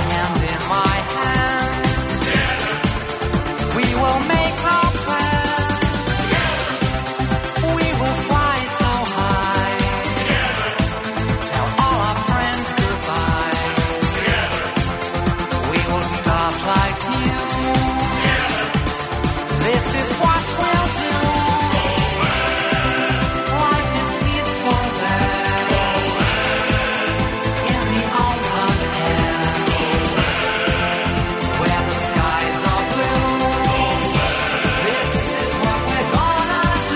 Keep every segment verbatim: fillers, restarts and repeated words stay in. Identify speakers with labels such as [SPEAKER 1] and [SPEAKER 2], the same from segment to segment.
[SPEAKER 1] hand in my hand. We will make our plans. We will fly so high. Tell all our friends goodbye. We will start like you. This is what we'll do. Life is peaceful there. In the open air. Where the skies are blue. This is what we're gonna do.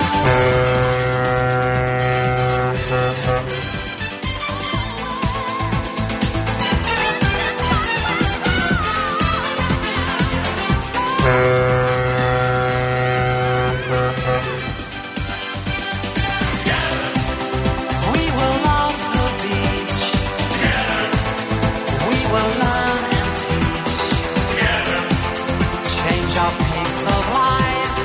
[SPEAKER 1] We will love the beach. We will learn and teach. Change our pace of life.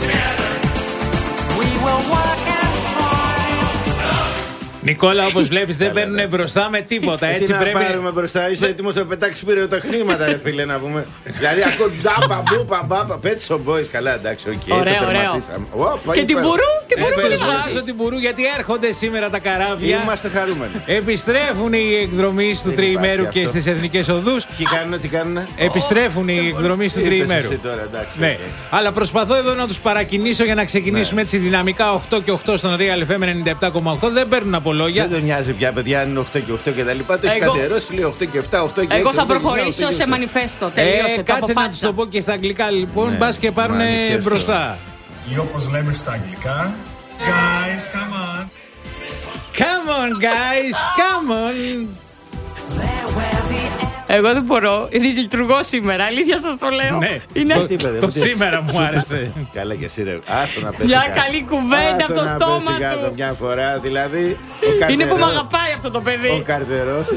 [SPEAKER 1] We will work and strive.
[SPEAKER 2] Νικόλα, όπως βλέπεις, δεν παίρνουν μπροστά με τίποτα.
[SPEAKER 3] Ε,
[SPEAKER 2] Έτσι
[SPEAKER 3] τι
[SPEAKER 2] πρέπει.
[SPEAKER 3] να πάρουμε μπροστά, είσαι έτοιμος να πετάξεις πυροτεχνήματα, ρε φίλε, να πούμε. Δηλαδή, ακούω ντάμπα, μπούπα, μπάπα, Pet Shop Boys, καλά, εντάξει, οκ.
[SPEAKER 4] Ωραίο,
[SPEAKER 3] το
[SPEAKER 4] ωραίο.
[SPEAKER 3] τερματίσαμε. Ω, πάει
[SPEAKER 4] Και την
[SPEAKER 3] πέρα.
[SPEAKER 4] μπουρού, την
[SPEAKER 2] Ε,
[SPEAKER 4] μπουρού τι
[SPEAKER 2] Περιβάζω την Μπουρού γιατί έρχονται σήμερα τα καράβια.
[SPEAKER 3] Είμαστε χαρούμενοι.
[SPEAKER 2] Επιστρέφουν οι εκδρομείς του
[SPEAKER 3] Δεν
[SPEAKER 2] τριημέρου
[SPEAKER 3] υπάρχει
[SPEAKER 2] και
[SPEAKER 3] αυτό.
[SPEAKER 2] στις εθνικές οδούς.
[SPEAKER 3] Τι κάνουνε, τι κάνουνε.
[SPEAKER 2] Επιστρέφουν οι εκδρομείς του
[SPEAKER 3] Τι είπες
[SPEAKER 2] τριημέρου.
[SPEAKER 3] εσύ τώρα, εντάξει,
[SPEAKER 2] Ναι,
[SPEAKER 3] οκ.
[SPEAKER 2] αλλά προσπαθώ εδώ να τους παρακινήσω για να ξεκινήσουμε
[SPEAKER 3] Ναι.
[SPEAKER 2] έτσι δυναμικά οκτώ και οκτώ στον Real εφ εμ ενενήντα επτά κόμμα οκτώ. Δεν παίρνουν από λόγια.
[SPEAKER 3] Δεν τον νοιάζει πια, παιδιά, αν είναι οκτώ και οκτώ και τα λοιπά. Το έχει
[SPEAKER 4] Εγώ-
[SPEAKER 3] κατερώσει, λέει οκτώ και επτά, οκτώ και έξι.
[SPEAKER 4] Εγώ θα
[SPEAKER 3] οκτώ και εννιά, οκτώ
[SPEAKER 4] προχωρήσω
[SPEAKER 3] και
[SPEAKER 4] σε
[SPEAKER 3] οκτώ.
[SPEAKER 4] μανιφέστο. Τελείωσε.
[SPEAKER 2] Ε,
[SPEAKER 4] Το
[SPEAKER 2] κάτσε να τους
[SPEAKER 4] αποφάσισα.
[SPEAKER 2] το πω και στα αγγλικά λοιπόν.
[SPEAKER 3] Ναι,
[SPEAKER 2] Μπας και πάρουν
[SPEAKER 3] μανιφέστο.
[SPEAKER 2] μπροστά.
[SPEAKER 5] Ή όπως λέμε στα αγγλικά, guys, come on.
[SPEAKER 2] Come on, guys, come on.
[SPEAKER 4] Εγώ δεν μπορώ. Είναι λειτουργό σήμερα. Αλήθεια σας το λέω.
[SPEAKER 2] Ναι,
[SPEAKER 4] Είναι
[SPEAKER 2] το,
[SPEAKER 3] Τι, παιδί,
[SPEAKER 2] το
[SPEAKER 3] τι-
[SPEAKER 2] σήμερα μου άρεσε.
[SPEAKER 3] Καλά και εσύ, ρε. Άστο να πέσει.
[SPEAKER 4] Μια
[SPEAKER 3] κάτω.
[SPEAKER 4] καλή κουβέντα από
[SPEAKER 3] Άστο
[SPEAKER 4] το
[SPEAKER 3] να
[SPEAKER 4] στόμα
[SPEAKER 3] πέσει κάτω
[SPEAKER 4] του.
[SPEAKER 3] μια φορά, δηλαδή. ο
[SPEAKER 4] Είναι που με
[SPEAKER 3] καρτερός-
[SPEAKER 4] αγαπάει αυτό το
[SPEAKER 3] Ο
[SPEAKER 4] παιδί.
[SPEAKER 3] καρτερός.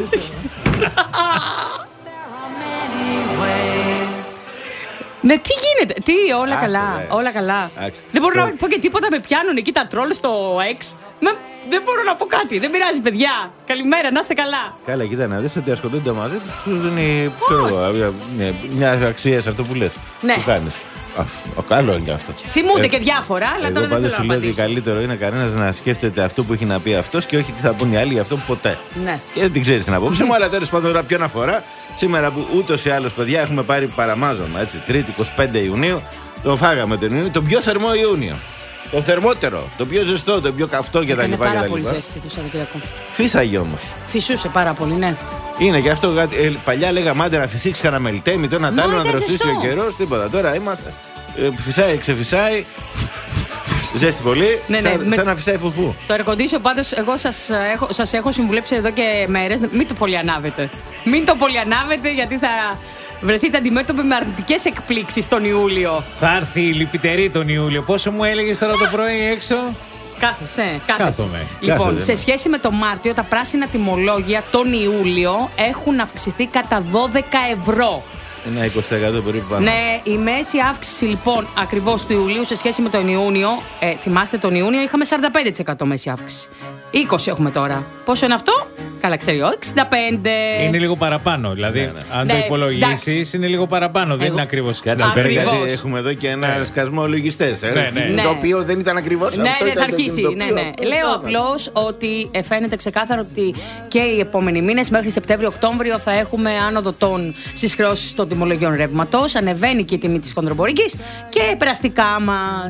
[SPEAKER 4] Ναι, τι γίνεται. Τι, όλα
[SPEAKER 3] Άστο,
[SPEAKER 4] καλά.
[SPEAKER 3] ρε.
[SPEAKER 4] Όλα καλά.
[SPEAKER 3] Εντάξει.
[SPEAKER 4] Δεν μπορώ
[SPEAKER 3] Το-
[SPEAKER 4] να πω και τίποτα. Με πιάνουν εκεί τα τρόλ στο X. Με... Δεν μπορώ να πω κάτι. Δεν πειράζει, παιδιά. Καλημέρα, να είστε καλά.
[SPEAKER 3] Καλά, κοίτα να δεις ότι ασχολούνται μαζί τους, σου δίνει, ξέρω εγώ, μια- μια αξία σε αυτό που λες.
[SPEAKER 4] Ναι.
[SPEAKER 3] Που κάνεις. Α, ο καλό είναι αυτό.
[SPEAKER 4] Θυμούνται
[SPEAKER 3] Ε,
[SPEAKER 4] και διάφορα, αλλά
[SPEAKER 3] Εγώ
[SPEAKER 4] τώρα δεν
[SPEAKER 3] πάντως
[SPEAKER 4] θέλω
[SPEAKER 3] σου
[SPEAKER 4] να
[SPEAKER 3] λέω ότι
[SPEAKER 4] απαντήσω.
[SPEAKER 3] καλύτερο είναι κανένας να σκέφτεται αυτό που έχει να πει αυτός και όχι τι θα πούν οι άλλοι για αυτό ποτέ.
[SPEAKER 4] Ναι.
[SPEAKER 3] Και δεν την ξέρεις την απόψη μου, αλλά τέλος πάντων τώρα ποιον αφορά. Σήμερα που ούτως ή άλλως, παιδιά, έχουμε πάρει παραμάζωμα, έτσι, Τρίτη εικοστή πέμπτη Ιουνίου, τον φάγαμε τον Ιούνιο, τον πιο θερμό Ιούνιο. Το θερμότερο, το πιο ζεστό, το πιο καυτό κτλ.
[SPEAKER 4] Έκανε πάρα πολύ
[SPEAKER 3] κτλ.
[SPEAKER 4] ζέστη το Σαββατοκύριακο.
[SPEAKER 3] Φύσαγε όμως.
[SPEAKER 4] Φυσούσε πάρα πολύ, ναι.
[SPEAKER 3] Είναι και αυτό. Ε, παλιά λέγαμε άντε να φυσήξει κανένα μελιτέμι, το ένα τ' άλλο
[SPEAKER 4] Μα
[SPEAKER 3] να
[SPEAKER 4] ήταν
[SPEAKER 3] δροσίσει
[SPEAKER 4] ζεστό.
[SPEAKER 3] ο καιρό. Τίποτα. Τώρα είμαστε. Ε, φυσάει, ξεφυσάει. Ζέστη πολύ.
[SPEAKER 4] Ναι, ναι,
[SPEAKER 3] σαν,
[SPEAKER 4] με-
[SPEAKER 3] σαν να φυσάει φουφού.
[SPEAKER 4] Το air condition πάντως εγώ σας έχω, σας έχω συμβουλέψει εδώ και μέρες. Μην το πολυανάβετε. Μην το πολυανάβετε γιατί θα βρεθείτε αντιμέτωποι με αρνητικές εκπλήξεις τον Ιούλιο.
[SPEAKER 2] Θα έρθει η λυπητερή τον Ιούλιο. Πόσο μου έλεγες τώρα το πρωί έξω?
[SPEAKER 4] Κάθεσαι, κάθεσαι.
[SPEAKER 2] Κάθομαι.
[SPEAKER 4] Λοιπόν,
[SPEAKER 3] Κάθεσαι,
[SPEAKER 4] σε
[SPEAKER 3] ναι.
[SPEAKER 4] σχέση με το Μάρτιο, τα πράσινα τιμολόγια τον Ιούλιο έχουν αυξηθεί κατά δώδεκα ευρώ.
[SPEAKER 3] Ένα είκοσι τοις εκατό περίπου πάνω.
[SPEAKER 4] Ναι, η μέση αύξηση λοιπόν ακριβώς του Ιουλίου σε σχέση με τον Ιούνιο, ε, θυμάστε τον Ιούνιο είχαμε σαράντα πέντε τοις εκατό μέση αύξηση. είκοσι έχουμε τώρα. Πόσο είναι αυτό? Καλά ξέρει ο, εξήντα πέντε.
[SPEAKER 2] Είναι λίγο παραπάνω. Δηλαδή,
[SPEAKER 3] Ναι, ναι.
[SPEAKER 2] αν
[SPEAKER 4] Ναι,
[SPEAKER 2] το υπολογίσει,
[SPEAKER 4] εντάξει.
[SPEAKER 2] είναι λίγο παραπάνω. Δεν
[SPEAKER 4] Εγώ-
[SPEAKER 2] είναι ακριβώ
[SPEAKER 3] Κάτσε
[SPEAKER 4] Ακριβώς.
[SPEAKER 3] πέρα, γιατί έχουμε εδώ και ένα
[SPEAKER 2] Ναι.
[SPEAKER 3] σκασμό λογιστέ.
[SPEAKER 2] Ναι, ναι.
[SPEAKER 3] Το οποίο δεν ήταν ακριβώ αυτό.
[SPEAKER 4] Ναι, ναι,
[SPEAKER 3] ήταν
[SPEAKER 4] θα
[SPEAKER 3] το
[SPEAKER 4] αρχίσει.
[SPEAKER 3] συνειδητοποιώ,
[SPEAKER 4] Ναι, ναι.
[SPEAKER 3] αυτό
[SPEAKER 4] Λέω
[SPEAKER 3] το
[SPEAKER 4] απλώ ότι ε, φαίνεται ξεκάθαρο ότι και οι επόμενοι μήνες μέχρι Σεπτέμβριο-Οκτώβριο θα έχουμε άνοδο των στι χρεώσει των τιμολογιών ρεύματο. Ανεβαίνει και η τιμή τη χονδροπορική και περαστικά μα.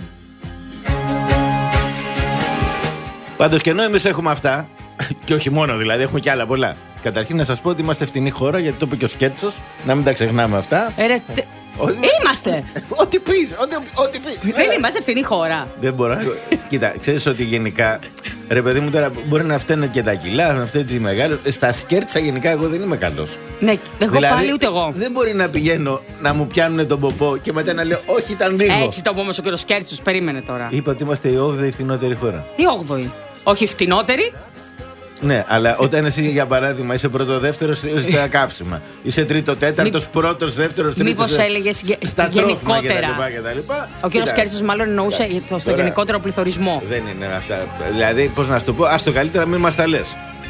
[SPEAKER 3] Πάντως και ενώ εμείς έχουμε αυτά, και όχι μόνο δηλαδή, έχουμε και άλλα πολλά. Καταρχήν να σας πω ότι είμαστε φτηνή χώρα, γιατί το είπε και ο Σκέτσος, να μην τα ξεχνάμε αυτά.
[SPEAKER 4] Ε, ρε, τε-
[SPEAKER 3] Ό,τι-
[SPEAKER 4] Είμαστε!
[SPEAKER 3] Ό,τι πεις, ό,τι, ό,τι πεις.
[SPEAKER 4] Δεν είμαστε φτηνή χώρα.
[SPEAKER 3] Δεν μπορώ. Κοίτα, ξέρεις ότι γενικά, ρε παιδί μου τώρα μπορεί να φταίνε και τα κιλά, να φταίνει τη μεγάλη. Στα σκέρτσα γενικά εγώ δεν είμαι καλός.
[SPEAKER 4] Ναι, εγώ πάλι ούτε εγώ.
[SPEAKER 3] Δεν μπορεί να πηγαίνω να μου πιάνουν τον ποπό και μετά να λέω όχι, ήταν λίγο.
[SPEAKER 4] Έτσι το πούμε ο κύριο Κέρτσος, περίμενε τώρα.
[SPEAKER 3] Είπα ότι είμαστε η όγδοη φθηνότερη χώρα.
[SPEAKER 4] Η όγδοη. Όχι φτηνότερη.
[SPEAKER 3] Ναι, αλλά όταν εσύ για παράδειγμα είσαι πρώτο-δεύτερο στα καύσιμα, είσαι τρίτο-τέταρτο, πρώτο, δεύτερο, τρίτο.
[SPEAKER 4] Μήπως έλεγες γε-
[SPEAKER 3] στα τρόφιμα
[SPEAKER 4] γενικότερα.
[SPEAKER 3] κτλ.
[SPEAKER 4] Ο κύριο Κέρτσος μάλλον εννοούσε
[SPEAKER 3] Εντάξει,
[SPEAKER 4] το- στο
[SPEAKER 3] τώρα-
[SPEAKER 4] γενικότερο πληθωρισμό.
[SPEAKER 3] Δεν είναι αυτά. Δηλαδή, πώς να σου το πω, άστο καλύτερα μην μας τα λες.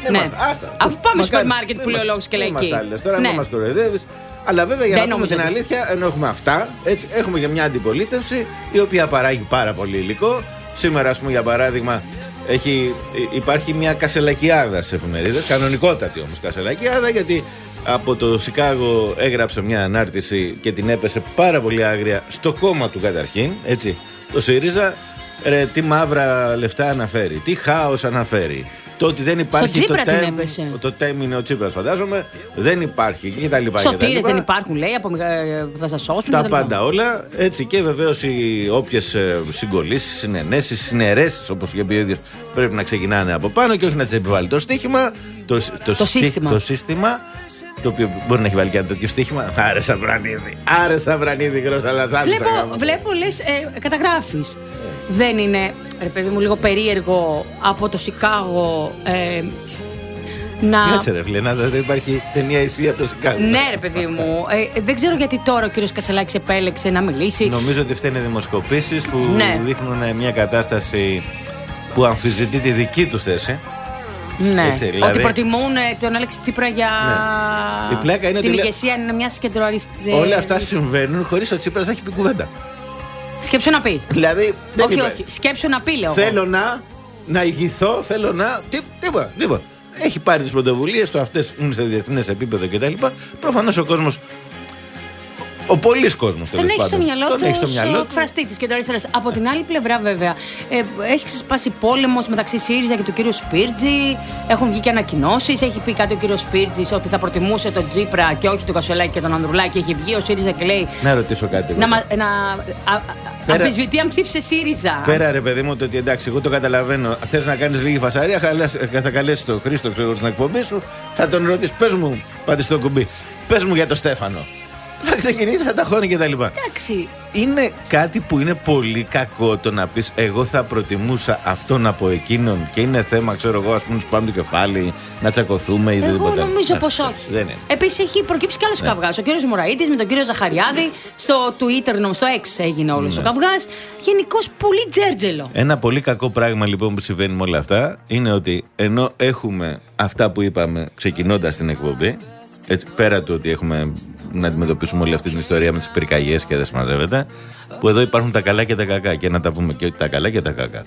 [SPEAKER 3] Ναι, είμαστε, άστα.
[SPEAKER 4] Αφού πάμε στο
[SPEAKER 3] Μακάρι.
[SPEAKER 4] μάρκετ που λέει ο λόγος και λέει εκεί.
[SPEAKER 3] Τώρα
[SPEAKER 4] Ναι.
[SPEAKER 3] μην μας κοροϊδεύεις. Αλλά βέβαια για
[SPEAKER 4] Δεν
[SPEAKER 3] να πούμε την
[SPEAKER 4] νομίζω.
[SPEAKER 3] αλήθεια, ενώ έχουμε αυτά, έτσι, έχουμε και μια αντιπολίτευση η οποία παράγει πάρα πολύ υλικό. Σήμερα, ας πούμε, για παράδειγμα, έχει, υπάρχει μια κασελακιάδα στις εφημερίδες, κανονικότατη όμως κασελακιάδα, γιατί από το Σικάγο έγραψε μια ανάρτηση και την έπεσε πάρα πολύ άγρια στο κόμμα του καταρχήν, έτσι, το ΣΥΡΙΖΑ. Ρε, τι μαύρα λεφτά αναφέρει, τι χάος αναφέρει. Το ότι δεν υπάρχει το
[SPEAKER 4] Τσίπρα την
[SPEAKER 3] τέμ,
[SPEAKER 4] έπεσε.
[SPEAKER 3] το τέμ είναι ο Τσίπρας, φαντάζομαι, δεν υπάρχει και τα λοιπά.
[SPEAKER 4] Σωτήρες δεν υπάρχουν, λέει, από, ε, που θα σας σώσουν.
[SPEAKER 3] Τα
[SPEAKER 4] και λοιπά.
[SPEAKER 3] πάντα όλα. Έτσι και βεβαίως οι όποιες συγκολήσεις, συνενέσεις, συναιρέσεις, όπως είχε πει ο ίδιος, πρέπει να ξεκινάνε από πάνω και όχι να τις επιβάλλει το στοίχημα. Το, το,
[SPEAKER 4] Το
[SPEAKER 3] στίχ-
[SPEAKER 4] σύστημα.
[SPEAKER 3] το σύστημα. Το οποίο μπορεί να έχει βάλει και ένα τέτοιο στοίχημα. Άρεσα βρανίδι. Άρεσα βρανίδι, γρόσα λαζάνισα.
[SPEAKER 4] Βλέπω, βλέπω λες, ε, καταγράφεις. Δεν είναι, ρε παιδί μου, λίγο περίεργο από το Σικάγο ε, να...
[SPEAKER 3] Κάτσε ρε φίλε, να, δεν υπάρχει ταινία ηθεία από το Σικάγο.
[SPEAKER 4] Ναι, ρε παιδί μου. Ε, δεν ξέρω γιατί τώρα ο κύριος Κασελάκης επέλεξε να μιλήσει.
[SPEAKER 3] Νομίζω ότι φταίνε δημοσκοπήσεις που
[SPEAKER 4] Ναι.
[SPEAKER 3] δείχνουν μια κατάσταση που αμφισβητεί τη δική του θέση.
[SPEAKER 4] Ναι.
[SPEAKER 3] Έτσι, δηλαδή-
[SPEAKER 4] Ότι προτιμούν ε, τον Άλεξη Τσίπρα για
[SPEAKER 3] Ναι. Η πλάκα είναι
[SPEAKER 4] την
[SPEAKER 3] ότι λέ-
[SPEAKER 4] ηγεσία μια κεντροαριστερή.
[SPEAKER 3] Όλα αυτά συμβαίνουν χωρίς ο Τσίπρας να έχει πει κουβέντα.
[SPEAKER 4] Σκέψου να πει.
[SPEAKER 3] Δηλαδή, δεν
[SPEAKER 4] όχι,
[SPEAKER 3] είπε,
[SPEAKER 4] όχι. Σκέψου να πει, λέω.
[SPEAKER 3] θέλω να, να ηγηθώ, θέλω να. Τι, τίποτα, τίποτα. Έχει πάρει τις πρωτοβουλίες του, αυτές είναι σε διεθνές επίπεδο κτλ. Προφανώς ο κόσμος. Ο πολλής κόσμος
[SPEAKER 4] Τον
[SPEAKER 3] τέλος
[SPEAKER 4] έχει στο
[SPEAKER 3] πάντων,
[SPEAKER 4] μυαλό
[SPEAKER 3] τον
[SPEAKER 4] του
[SPEAKER 3] έχει στο
[SPEAKER 4] ως
[SPEAKER 3] μυαλό
[SPEAKER 4] ο
[SPEAKER 3] του.
[SPEAKER 4] εκφραστή και το αριστερά. Από την άλλη πλευρά, βέβαια, ε, έχει ξεσπάσει πόλεμος μεταξύ ΣΥΡΙΖΑ και του κύριου Σπίρτζη. Έχουν βγει και ανακοινώσεις. Έχει πει κάτι ο κύριος Σπίρτζης ότι θα προτιμούσε τον Τσίπρα και όχι τον Κασελάκη και τον Ανδρουλάκη. Έχει βγει ο ΣΥΡΙΖΑ και λέει.
[SPEAKER 3] Να ρωτήσω κάτι.
[SPEAKER 4] Να,
[SPEAKER 3] εγώ.
[SPEAKER 4] μα- να α- α-
[SPEAKER 3] Πέρα-
[SPEAKER 4] αμφισβητεί αν ψήφισε ΣΥΡΙΖΑ.
[SPEAKER 3] Πέρα ρε παιδί μου, το ότι εντάξει, εγώ το καταλαβαίνω. Θες να κάνεις λίγη φασαρία, χαλάς- θα καλέσεις τον Χρήστο, ξέρω, στην εκπομπή σου, θα τον ρωτήσεις, πες μου, πάτε στο κουμπί, πες μου για τον Στέφανο. Θα ξεκινήσει, θα τα χώνει και τα λοιπά.
[SPEAKER 4] Εντάξει.
[SPEAKER 3] Είναι κάτι που είναι πολύ κακό το να πεις εγώ θα προτιμούσα αυτόν από εκείνον και είναι θέμα, ξέρω εγώ, ας πούμε, να σου πάμε το κεφάλι, να τσακωθούμε ή
[SPEAKER 4] Εγώ
[SPEAKER 3] οτιδήποτε άλλο.
[SPEAKER 4] νομίζω
[SPEAKER 3] Ναι,
[SPEAKER 4] πως όχι.
[SPEAKER 3] Δεν είναι.
[SPEAKER 4] Επίσης έχει προκύψει κι άλλος
[SPEAKER 3] Ναι.
[SPEAKER 4] καυγάς. Ο κύριος Μωραΐτης με τον κύριο Ζαχαριάδη. Στο Twitter, νομίζω, στο X έγινε όλος
[SPEAKER 3] Ναι.
[SPEAKER 4] ο καυγάς. Γενικώς πολύ τζέρτζελο.
[SPEAKER 3] Ένα πολύ κακό πράγμα λοιπόν που συμβαίνει με όλα αυτά είναι ότι ενώ έχουμε αυτά που είπαμε ξεκινώντας την εκπομπή, έτσι, πέρα του ότι έχουμε να αντιμετωπίσουμε όλη αυτή την ιστορία με τις πυρκαγιές και δεν συμμαζεύεται, που εδώ υπάρχουν τα καλά και τα κακά και να τα πούμε και τα καλά και τα κακά.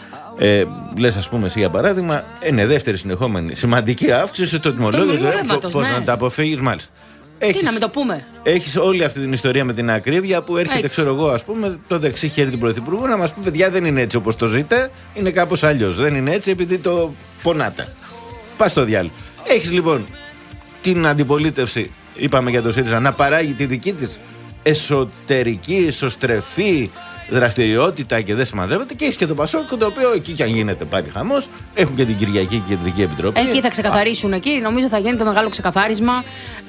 [SPEAKER 3] Ε, λες, ας πούμε, εσύ για παράδειγμα, είναι δεύτερη συνεχόμενη σημαντική αύξηση στο τιμολόγιο του
[SPEAKER 4] τιμολόγιο
[SPEAKER 3] ρεύματος.
[SPEAKER 4] ρεύματος,
[SPEAKER 3] Πώς
[SPEAKER 4] ναι.
[SPEAKER 3] να τα αποφύγεις, μάλιστα.
[SPEAKER 4] Τι να μην το πούμε.
[SPEAKER 3] Έχεις όλη αυτή την ιστορία με την ακρίβεια που έρχεται,
[SPEAKER 4] Έτσι.
[SPEAKER 3] ξέρω εγώ, ας πούμε, το δεξί χέρι του Πρωθυπουργού να μας πει: παιδιά, δεν είναι έτσι όπως το ζείτε, είναι κάπως αλλιώς. Δεν είναι έτσι επειδή το πονάτε. Πας στο διάλογο. Έχεις λοιπόν την αντιπολίτευση, είπαμε για το ΣΥΡΙΖΑ, να παράγει τη δική της εσωτερική, εσωστρεφή δραστηριότητα και δεν συμμαζεύεται, και έχεις και το Πασόκ, το οποίο εκεί κι αν γίνεται πάλι χαμός, έχουν και την Κυριακή Κεντρική Επιτροπή.
[SPEAKER 4] Εκεί θα ξεκαθαρίσουν, εκεί νομίζω θα γίνει το μεγάλο ξεκαθάρισμα.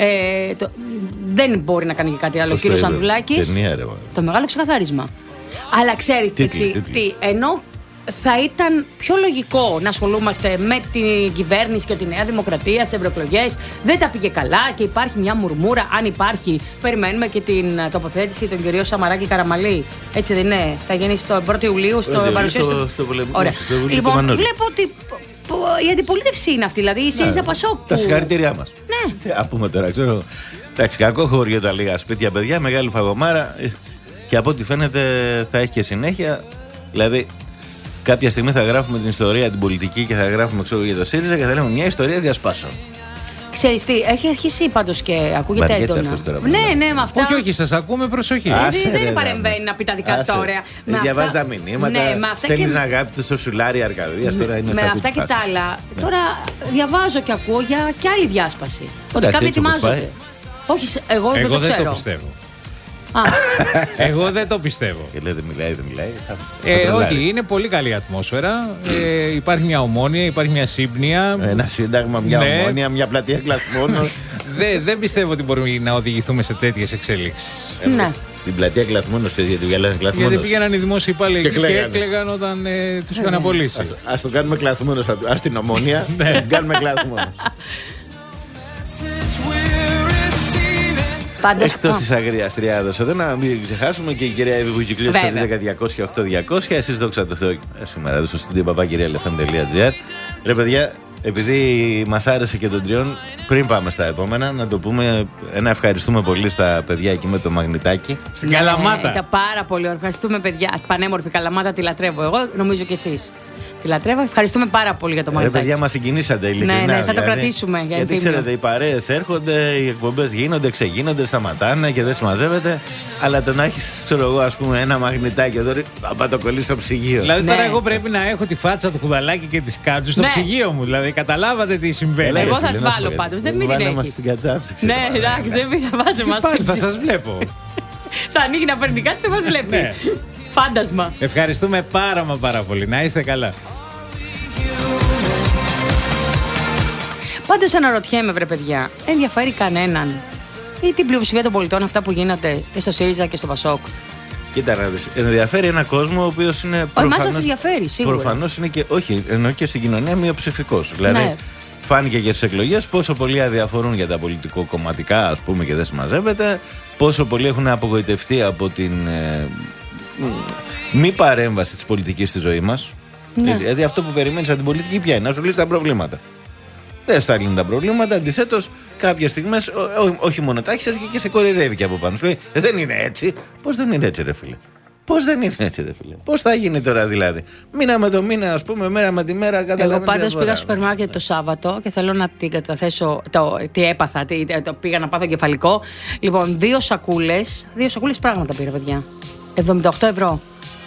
[SPEAKER 4] Ε, το, δεν μπορεί να κάνει και κάτι άλλο ο
[SPEAKER 3] Πώς το
[SPEAKER 4] κύριος
[SPEAKER 3] είδε,
[SPEAKER 4] Ανδρουλάκης.
[SPEAKER 3] ταινία, ρε, μα.
[SPEAKER 4] Το μεγάλο ξεκαθάρισμα. Αλλά ξέρετε τι,
[SPEAKER 3] Τίτλοι,
[SPEAKER 4] τι,
[SPEAKER 3] τίτλοι.
[SPEAKER 4] ενώ θα ήταν πιο λογικό να ασχολούμαστε με την κυβέρνηση και τη Νέα Δημοκρατία στις ευρωεκλογές. Δεν τα πήγε καλά και υπάρχει μια μουρμούρα. Αν υπάρχει, περιμένουμε και την τοποθέτηση των κυρίων Σαμαράκη Καραμαλή. Έτσι δεν είναι? Θα γίνει στο πρώτο Ιουλίου στο
[SPEAKER 3] Ιουλίου,
[SPEAKER 4] παρουσίαση
[SPEAKER 3] στο-
[SPEAKER 4] του.
[SPEAKER 3] στο πολεμικό,
[SPEAKER 4] Ωραία.
[SPEAKER 3] στο Βουλίο του
[SPEAKER 4] Λοιπόν,
[SPEAKER 3] Μανώλη.
[SPEAKER 4] βλέπω ότι π- π- η αντιπολίτευση είναι αυτή. Δηλαδή η ΣΥΡΙΖΑ Πασόκ.
[SPEAKER 3] Τα
[SPEAKER 4] που-
[SPEAKER 3] συγχαρητήριά μας.
[SPEAKER 4] Ναι.
[SPEAKER 3] Τι να πούμε τώρα, ξέρω. Εντάξει, κακό χωριό τα λίγα σπίτια, παιδιά, μεγάλη φαγωμάρα. ε, Και από ό,τι φαίνεται θα έχει και συνέχεια. Δηλαδή, κάποια στιγμή θα γράφουμε την ιστορία, την πολιτική και θα γράφουμε, ξέρω, για το ΣΥΡΙΖΑ και θα λέμε μια ιστορία διασπάσεων.
[SPEAKER 4] Ξέρεις τι, έχει αρχίσει πάντως και ακούγεται
[SPEAKER 3] Βαριέται
[SPEAKER 4] έντονα.
[SPEAKER 3] αυτός τώρα που
[SPEAKER 4] Ναι,
[SPEAKER 3] μιλάει.
[SPEAKER 4] ναι, με αυτά.
[SPEAKER 2] Όχι, όχι, σας ακούμε, προσοχή.
[SPEAKER 4] Ε,
[SPEAKER 3] Άσε,
[SPEAKER 4] δεν-
[SPEAKER 3] ρε,
[SPEAKER 4] δεν
[SPEAKER 3] να
[SPEAKER 4] παρεμβαίνει
[SPEAKER 3] με.
[SPEAKER 4] να πει τα δικά
[SPEAKER 3] Άσε.
[SPEAKER 4] του ωραία.
[SPEAKER 3] Ε,
[SPEAKER 4] Με
[SPEAKER 3] Διαβάζει
[SPEAKER 4] αυτά-
[SPEAKER 3] τα μηνύματα.
[SPEAKER 4] Ναι, με αυτά
[SPEAKER 3] Στέλνει
[SPEAKER 4] και-
[SPEAKER 3] την αγάπη του στο σουλάρι Αρκαδίας. Τώρα είναι
[SPEAKER 4] με
[SPEAKER 3] σε αυτή
[SPEAKER 4] αυτά
[SPEAKER 3] τη
[SPEAKER 4] και
[SPEAKER 3] φάση.
[SPEAKER 4] τα άλλα. Τώρα διαβάζω και ακούω για και άλλη διάσπαση. Ότι
[SPEAKER 3] Εντάξει,
[SPEAKER 4] κάποιοι
[SPEAKER 3] έτσι όπως
[SPEAKER 4] ετοιμάζονται. Όχι, σε- εγώ, δεν
[SPEAKER 2] Εγώ
[SPEAKER 4] το
[SPEAKER 2] δεν
[SPEAKER 4] ξέρω.
[SPEAKER 2] το πιστεύω.
[SPEAKER 4] Α,
[SPEAKER 2] Εγώ δεν το πιστεύω.
[SPEAKER 3] Και λέει δεν μιλάει, δεν μιλάει. θα- θα
[SPEAKER 2] Ε,
[SPEAKER 3] τρολάρει.
[SPEAKER 2] όχι, είναι πολύ καλή ατμόσφαιρα. Ε, υπάρχει μια ομόνοια, υπάρχει μια σύμπνοια.
[SPEAKER 3] Ένα σύνταγμα, μια
[SPEAKER 2] Ναι.
[SPEAKER 3] ομόνια, μια πλατεία κλαθμόνων.
[SPEAKER 2] Δε- δεν πιστεύω ότι μπορούμε να οδηγηθούμε σε τέτοιες εξελίξεις.
[SPEAKER 4] ναι.
[SPEAKER 3] Την πλατεία κλαθμόνων, ξέρει γιατί βγάλανε κλαθμόνων.
[SPEAKER 2] Γιατί πήγαιναν οι δημόσιοι υπάλληλοι
[SPEAKER 3] Και
[SPEAKER 2] εκεί και
[SPEAKER 3] κλαίγανε.
[SPEAKER 2] έκλαιγαν όταν ε, τους είχαν απολύσει.
[SPEAKER 3] Α το κάνουμε κλαθμόνος. Α την ομόνια.
[SPEAKER 2] Ναι.
[SPEAKER 3] Την κάνουμε κλαθμόνος.
[SPEAKER 4] Πάντως,
[SPEAKER 3] Εκτός
[SPEAKER 4] α,
[SPEAKER 3] της αγρίας τριάδος εδώ, να μην ξεχάσουμε και η κυρία Εύη που κυκλοφορεί στο
[SPEAKER 4] Βέβαια.
[SPEAKER 3] δέκα διακόσια οκτώ διακόσια. Εσείς δόξα τω Θεώ σήμερα εδώ στο studio παπάκυριαλεφm τελεία τζι άρ. Ρε παιδιά, επειδή μας άρεσε και των τριών, πριν πάμε στα επόμενα, να το πούμε ένα ευχαριστούμε πολύ στα παιδιά εκεί με το μαγνητάκι.
[SPEAKER 2] Στην Καλαμάτα.
[SPEAKER 4] Ναι, ήταν πάρα πολύ ωραία. Ευχαριστούμε, παιδιά. Πανέμορφη Καλαμάτα, τη λατρεύω. Εγώ νομίζω κι εσείς. Τη λατρεύω. Ευχαριστούμε πάρα πολύ για το
[SPEAKER 3] Ρε
[SPEAKER 4] μαγνητάκι.
[SPEAKER 3] παιδιά, μας συγκινήσατε ειλικρινά.
[SPEAKER 4] Ναι, ναι, θα το
[SPEAKER 3] δηλαδή.
[SPEAKER 4] κρατήσουμε για
[SPEAKER 3] Γιατί
[SPEAKER 4] ενθύμιο.
[SPEAKER 3] ξέρετε, οι παρέες έρχονται, οι εκπομπές γίνονται, ξεγίνονται, σταματάνε και δεν συμμαζεύεται. Αλλά το να έχεις, ξέρω εγώ, ας πούμε, ένα μαγνητάκι εδώ, θα το κολλήσει στο ψυγείο.
[SPEAKER 2] Δηλαδή
[SPEAKER 4] Ναι.
[SPEAKER 2] τώρα εγώ πρέπει να έχω τη φάτσα του κουδαλάκι και τη κάτσου στο
[SPEAKER 4] Ναι.
[SPEAKER 2] ψυγείο μου. Δηλαδή καταλάβατε τι συμβαίνει.
[SPEAKER 3] Έλα, ρε
[SPEAKER 4] Εγώ θα
[SPEAKER 3] φίλε,
[SPEAKER 4] τη
[SPEAKER 3] να σου
[SPEAKER 4] βάλω
[SPEAKER 3] πω,
[SPEAKER 4] πάντως, δεν
[SPEAKER 3] ε,
[SPEAKER 4] μην την
[SPEAKER 3] βάλε μας
[SPEAKER 4] έχει.
[SPEAKER 3] στην κατάψυξη.
[SPEAKER 4] Ναι, εντάξει, δεν πειράζει, βάζε μας.
[SPEAKER 2] Πάλι θα σας βλέπω.
[SPEAKER 4] Θα ανοίγει να παίρνει κάτι, δεν μας βλέπει.
[SPEAKER 2] Ναι.
[SPEAKER 4] Φάντασμα.
[SPEAKER 2] Ευχαριστούμε πάρα μα πάρα πολύ. Να είστε καλά.
[SPEAKER 4] Πάντως αναρωτιέμαι, βρε παιδιά, ενδιαφέρει κανέναν ή την πλειοψηφία των πολιτών αυτά που γίνονται και στο ΣΥΡΙΖΑ και στο ΠΑΣΟΚ?
[SPEAKER 3] Κοίτα να δεις, ενδιαφέρει ένα κόσμο ο οποίος είναι
[SPEAKER 4] εμάς
[SPEAKER 3] προφανώς...
[SPEAKER 4] μας ενδιαφέρει, σίγουρα.
[SPEAKER 3] Προφανώς είναι και, όχι, εννοώ και στην κοινωνία μειοψηφικός. Δηλαδή,
[SPEAKER 4] Ναι.
[SPEAKER 3] φάνηκε και στις εκλογές πόσο πολλοί αδιαφορούν για τα πολιτικοκομματικά, ας πούμε, και δεν συμμαζεύεται, πόσο πολλοί έχουν απογοητευτεί από την ε, μη παρέμβαση της πολιτικής στη ζωή μας.
[SPEAKER 4] Ναι.
[SPEAKER 3] Δηλαδή αυτό που περιμένεις από την πολιτική ποια είναι, να σου λύσει τα προβλήματα. Δεν στα λύνει τα προβλήματα. Αντιθέτως, κάποιες στιγμές, ό, ό, όχι μόνο τα έχεις, έρχεται και σε κοροϊδεύει και από πάνω. Σου λέει, «Ε, δεν είναι έτσι. Πώς δεν είναι έτσι, ρε φίλε? Πώς δεν είναι έτσι, ρε φίλε? Πώς θα γίνει τώρα δηλαδή? Μήνα με το μήνα, ας πούμε, μέρα με τη μέρα, καταλαβαίνετε.
[SPEAKER 4] Εγώ πάντως
[SPEAKER 3] διαφορά.
[SPEAKER 4] πήγα στο σούπερ μάρκετ το Σάββατο και θέλω να την καταθέσω το, τι έπαθα, τι, το, πήγα να πάθω κεφαλικό. Λοιπόν, δύο σακούλες, δύο σακούλες πράγματα πήρα, παιδιά. εβδομήντα οκτώ ευρώ.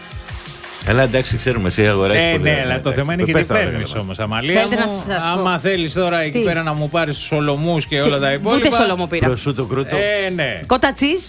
[SPEAKER 3] Καλά, εντάξει, ξέρουμε, εσύ αγοράζεις
[SPEAKER 2] Ε,
[SPEAKER 3] πολύ.
[SPEAKER 2] ναι, αλλά το θέμα είναι και
[SPEAKER 3] Πες
[SPEAKER 2] τι
[SPEAKER 3] τα ωραία,
[SPEAKER 2] παίρνει
[SPEAKER 3] καλά.
[SPEAKER 2] όμως, Αμαλία
[SPEAKER 4] Θέλετε
[SPEAKER 2] μου.
[SPEAKER 4] να σας πω.
[SPEAKER 2] Άμα θέλεις τώρα εκεί
[SPEAKER 4] Τι?
[SPEAKER 2] πέρα να μου πάρεις σολομούς και όλα τα υπόλοιπα.
[SPEAKER 4] Ούτε σολομό πήρα.
[SPEAKER 3] Προσούτο κρούτο.
[SPEAKER 2] Ε, ναι.
[SPEAKER 4] Κότα τσίζ.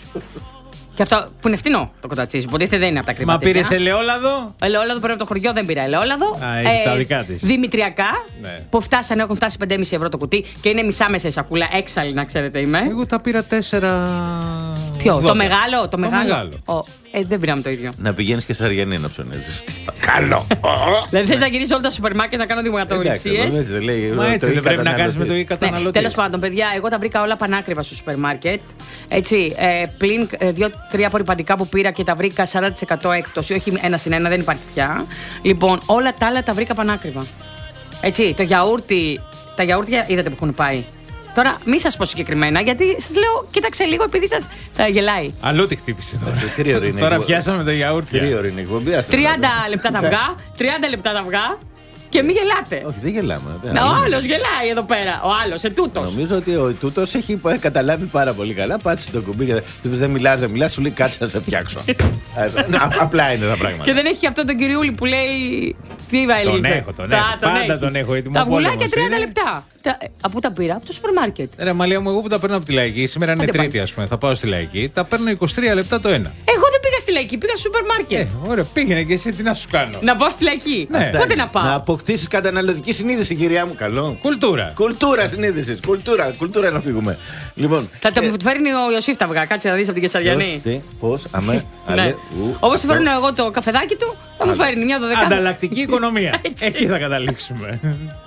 [SPEAKER 4] Και αυτό που είναι φτηνό το κότα τσίζ. Υποτίθεται δεν είναι από τα
[SPEAKER 2] Μα
[SPEAKER 4] κρυματικά.
[SPEAKER 2] πήρες ελαιόλαδο.
[SPEAKER 4] Ελαιόλαδο πήρε από το χωριό, δεν πήρα ελαιόλαδο.
[SPEAKER 2] Α, έχει τα δικά της.
[SPEAKER 4] Δημητριακά
[SPEAKER 2] Ναι.
[SPEAKER 4] που φτάσανε, έχουν φτάσει πέντε και μισό ευρώ το κουτί και είναι μισά μέσα η σακούλα. Έξαλλη, να ξέρετε είμαι.
[SPEAKER 2] Εγώ τα πήρα τέσσερα.
[SPEAKER 4] Ποιο,
[SPEAKER 2] ογδόντα.
[SPEAKER 4] το μεγάλο, το μεγάλο.
[SPEAKER 2] μεγάλο.
[SPEAKER 4] Ο, ε, δεν πήραμε το ίδιο.
[SPEAKER 3] Να πηγαίνεις και σε Αργιανή να ψωνίζεις. Καλό.
[SPEAKER 4] Δηλαδή θε να γυρίσει όλα τα σούπερ μάρκετ να κάνω
[SPEAKER 3] Εντάξει,
[SPEAKER 4] δημοκρατογλυψίες.
[SPEAKER 3] έτσι δεν λέει.
[SPEAKER 2] Μα έτσι δεν πρέπει να κάνεις με το ίδιο
[SPEAKER 4] Ναι,
[SPEAKER 2] καταναλωτή.
[SPEAKER 4] τέλος πάντων, παιδιά, εγώ τα βρήκα όλα πανάκριβα στο σούπερ μάρκετ. Έτσι, ε, πλην ε, δύο-τρία απορριπαντικά που πήρα και τα βρήκα σαράντα τοις εκατό έκπτωση. Όχι ένα συν ένα, δεν υπάρχει πια. Λοιπόν, όλα τα άλλα τα βρήκα πανάκριβα. Έτσι, το γιαούρτι, τα γιαούρτια είδατε που έχουν πάει. Τώρα, μη σας πω συγκεκριμένα, γιατί σας λέω, κοίταξε λίγο επειδή θα, θα γελάει.
[SPEAKER 2] Αλλού τη χτύπησε τώρα.
[SPEAKER 3] Ε, τρίωρη είναι
[SPEAKER 2] Τώρα
[SPEAKER 3] η-
[SPEAKER 2] πιάσαμε το γιαούρτι.
[SPEAKER 3] Τρίωρη είναι η εκπομπή. άστε να
[SPEAKER 4] τριάντα
[SPEAKER 3] δω.
[SPEAKER 4] λεπτά τα αυγά, τριάντα λεπτά τα αυγά και μη γελάτε.
[SPEAKER 3] Όχι, δεν γελάμε. δεν-
[SPEAKER 4] Να, ο άλλος γελάει εδώ πέρα. Ο άλλος, ετούτος.
[SPEAKER 3] Νομίζω ότι ο τούτος έχει καταλάβει πάρα πολύ καλά. Πάτησε το κουμπί και του πει: Δεν μιλάς, δεν μιλάς, σου λέει κάτσε να σε φτιάξω. Ε, να, απλά είναι τα πράγματα.
[SPEAKER 4] Και δεν έχει αυτό τον κυριούλη που λέει. Τι είπα,
[SPEAKER 2] Τον
[SPEAKER 4] έλεγε.
[SPEAKER 2] έχω, τον έχω. Πάντα τον έχω, έτοιμο
[SPEAKER 4] Τα
[SPEAKER 2] πόλεμος
[SPEAKER 4] βουλάκια τριάντα
[SPEAKER 2] είναι.
[SPEAKER 4] λεπτά. Τα- Από πού τα πήρα, από το σούπερ μάρκετ.
[SPEAKER 2] Ρε Μαλία μου, εγώ που τα παίρνω από τη Λαϊκή, σήμερα είναι
[SPEAKER 4] Άντε
[SPEAKER 2] Τρίτη,
[SPEAKER 4] πάλι.
[SPEAKER 2] α πούμε. Θα πάω στη Λαϊκή, τα παίρνω είκοσι τρία λεπτά το ένα.
[SPEAKER 4] Εγώ δεν πήγα στη Λαϊκή, πήγα στο σούπερ
[SPEAKER 2] Ε,
[SPEAKER 4] μάρκετ.
[SPEAKER 2] ωραία, πήγαινε και εσύ, τι να σου κάνω.
[SPEAKER 4] Να πάω στη Λαϊκή.
[SPEAKER 2] Ναι.
[SPEAKER 3] Αυτά
[SPEAKER 4] Πότε
[SPEAKER 3] είναι.
[SPEAKER 4] να πάω.
[SPEAKER 3] Να αποκτήσει καταναλωτική συνείδηση, κυρία μου. Καλό.
[SPEAKER 2] Κουλτούρα.
[SPEAKER 3] Κουλτούρα συνείδηση. Κουλτούρα, κουλτούρα να φύγουμε. Λοιπόν.
[SPEAKER 4] Θα τα
[SPEAKER 3] ε,
[SPEAKER 4] μου φέρνει ο Ιωσήφ τα αυγά, κάτσε να δει από την Κεσαριανή.
[SPEAKER 3] πώς, τι, πώς, αμέ,
[SPEAKER 4] Ναι.
[SPEAKER 3] αλέ, ου,
[SPEAKER 4] Όπω
[SPEAKER 3] αυτό.
[SPEAKER 4] φέρνω εγώ το καφεδάκι του, θα μου φέρνει μια δωδεκάτα.
[SPEAKER 2] Ανταλλακτική οικονομία.
[SPEAKER 4] Έτσι.
[SPEAKER 2] Εκεί θα καταλήξουμε.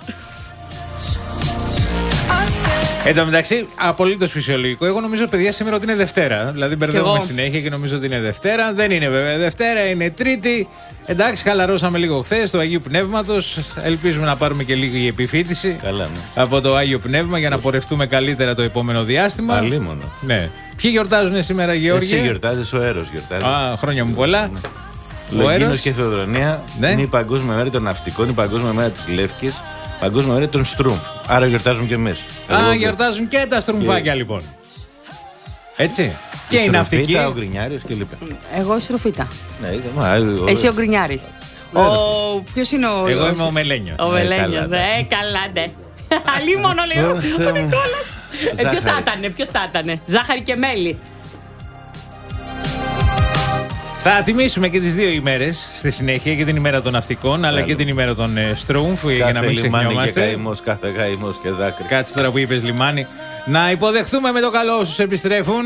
[SPEAKER 2] Εν τω μεταξύ, απολύτω φυσιολογικό. Εγώ νομίζω, παιδιά, σήμερα ότι είναι Δευτέρα. Δηλαδή, μπερδεύουμε
[SPEAKER 4] εγώ.
[SPEAKER 2] συνέχεια και νομίζω ότι είναι Δευτέρα. Δεν είναι βέβαια Δευτέρα, είναι Τρίτη. Εντάξει, χαλαρώσαμε λίγο χθε του Αγίου Πνεύματος. Ελπίζουμε να πάρουμε και λίγη επιφύτηση
[SPEAKER 3] Καλά, ναι.
[SPEAKER 2] από το Άγιο Πνεύμα για να πορευτούμε καλύτερα το επόμενο διάστημα.
[SPEAKER 3] Αλίμονο.
[SPEAKER 2] Ναι. Ποιοι γιορτάζουν σήμερα, Γεώργια?
[SPEAKER 3] Εσύ γιορτάζεις, ο Έρος γιορτάζει.
[SPEAKER 2] Α, χρόνια μου πολλά. Ο
[SPEAKER 3] Λογίνος
[SPEAKER 2] Έρος.
[SPEAKER 3] και Θεοδρονία
[SPEAKER 2] Ναι.
[SPEAKER 3] είναι η Παγκόσμια Μέρα των Ναυτικών, η Παγκόσμια Μέρα της Λεύκης, Παγκόσμια Μέρα των Στρούμφ. Άρα γιορτάζουμε κι εμείς.
[SPEAKER 2] Α, γιορτάζουν και τα στρουμφάκια λοιπόν. Έτσι. Και η ναυτική.
[SPEAKER 3] Ο Γκρινιάρης και λοιπά.
[SPEAKER 4] Εγώ η στροφίτα.
[SPEAKER 3] Ναι, είδε, μα, ο-
[SPEAKER 4] Εσύ ο Γκρινιάρης. Ο. Ποιο είναι ο.
[SPEAKER 2] Εγώ είμαι ο Μελένιος.
[SPEAKER 4] Ο
[SPEAKER 3] Ε,
[SPEAKER 4] Μελένιος.
[SPEAKER 3] καλά, ναι.
[SPEAKER 4] Ε, καλά, ναι. Αλίμονο λέω.
[SPEAKER 3] Ω, Θεέ
[SPEAKER 4] Ο
[SPEAKER 3] μου.
[SPEAKER 4] Νικόλας. Ε, ποιος θα
[SPEAKER 3] Ζάχαρη.
[SPEAKER 4] ήταν, ποιος θα ήταν. Ζάχαρη και μέλι.
[SPEAKER 2] Θα τιμήσουμε και τις δύο ημέρες στη συνέχεια, και την ημέρα των ναυτικών αλλά
[SPEAKER 3] Έλα.
[SPEAKER 2] και την ημέρα των ε, Στρούμφ, για
[SPEAKER 3] Κάθε
[SPEAKER 2] να μην
[SPEAKER 3] λιμάνι και
[SPEAKER 2] ξεχνιόμαστε.
[SPEAKER 3] καημός, κάθε καημός και δάκρυ.
[SPEAKER 2] Κάτσε τώρα που είπες λιμάνι. Να υποδεχθούμε με το καλό όσους επιστρέφουν.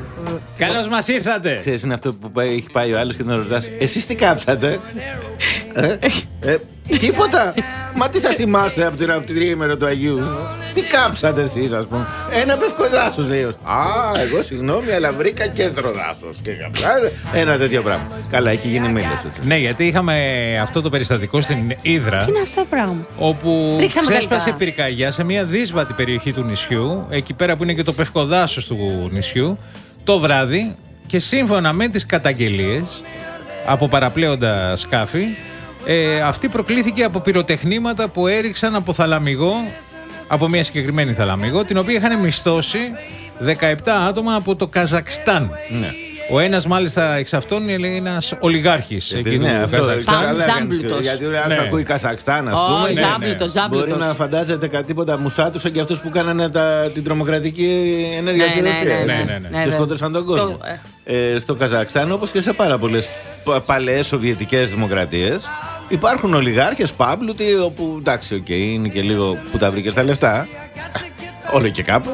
[SPEAKER 2] Καλώς μας ήρθατε.
[SPEAKER 3] Ξέρεις, είναι αυτό που πάει, έχει πάει ο άλλος και τον ρωτάς, εσείς τι κάψατε? Ε, ε, τίποτα. Μα τι θα θυμάστε από την, από την τριήμερο του Αγίου? Τι κάψατε εσείς, ας πούμε? Ένα πευκοδάσος, λέει. Α, εγώ συγγνώμη, αλλά βρήκα κέντρο δάσος. Και ένα τέτοιο πράγμα. Καλά, έχει γίνει μήλος.
[SPEAKER 2] Ναι, γιατί είχαμε αυτό το περιστατικό στην Ύδρα.
[SPEAKER 4] Τι είναι αυτό το πράγμα?
[SPEAKER 2] Όπου
[SPEAKER 4] Ρίξαμε
[SPEAKER 2] ξέσπασε
[SPEAKER 4] γαλλικά.
[SPEAKER 2] πυρκαγιά σε μια δύσβατη περιοχή του νησιού, εκεί πέρα που είναι και το πευκοδάσος του νησιού, το βράδυ, και σύμφωνα με τις καταγγελίες από παραπλέοντα σκάφη, ε, αυτή προκλήθηκε από πυροτεχνήματα που έριξαν από θαλαμιγό, από μια συγκεκριμένη θαλαμιγό, την οποία είχαν μισθώσει δεκαεπτά άτομα από το Καζακστάν.
[SPEAKER 3] Ναι.
[SPEAKER 2] Ο ένας μάλιστα εξ αυτών είναι ένας ολιγάρχης εκεί του
[SPEAKER 3] Ναι, αυτό,
[SPEAKER 2] Καζακστάν.
[SPEAKER 3] καλά
[SPEAKER 4] Ζάμπλουτος.
[SPEAKER 3] κάνεις, γιατί αν
[SPEAKER 2] Ναι.
[SPEAKER 3] σου ακούει Καζακστάν, ας πούμε,
[SPEAKER 4] Όχι,
[SPEAKER 2] ναι, ναι.
[SPEAKER 4] ζάμπλουτος,
[SPEAKER 3] μπορεί
[SPEAKER 4] ζάμπλουτος.
[SPEAKER 3] να φαντάζεται κάτι τίποτα μουσάτους και αυτούς που κάνανε τα, την τρομοκρατική ενέργεια
[SPEAKER 4] Ναι,
[SPEAKER 3] στη
[SPEAKER 4] ναι,
[SPEAKER 3] Ρωσία.
[SPEAKER 4] ναι,
[SPEAKER 3] έτσι.
[SPEAKER 2] ναι, ναι, ναι.
[SPEAKER 3] Και
[SPEAKER 4] Ναι,
[SPEAKER 3] σκότωσαν τον κόσμο.
[SPEAKER 4] Το-
[SPEAKER 3] Ε, στο Καζακστάν, όπως και σε πάρα πολλές πα- παλαιές σοβιετικές δημοκρατίες, υπάρχουν ολιγάρχες πάμπλουτοι, όπου εντάξει, οκ, είναι και λίγο που τα βρήκε στα λεφτά. Όλο και κάπου.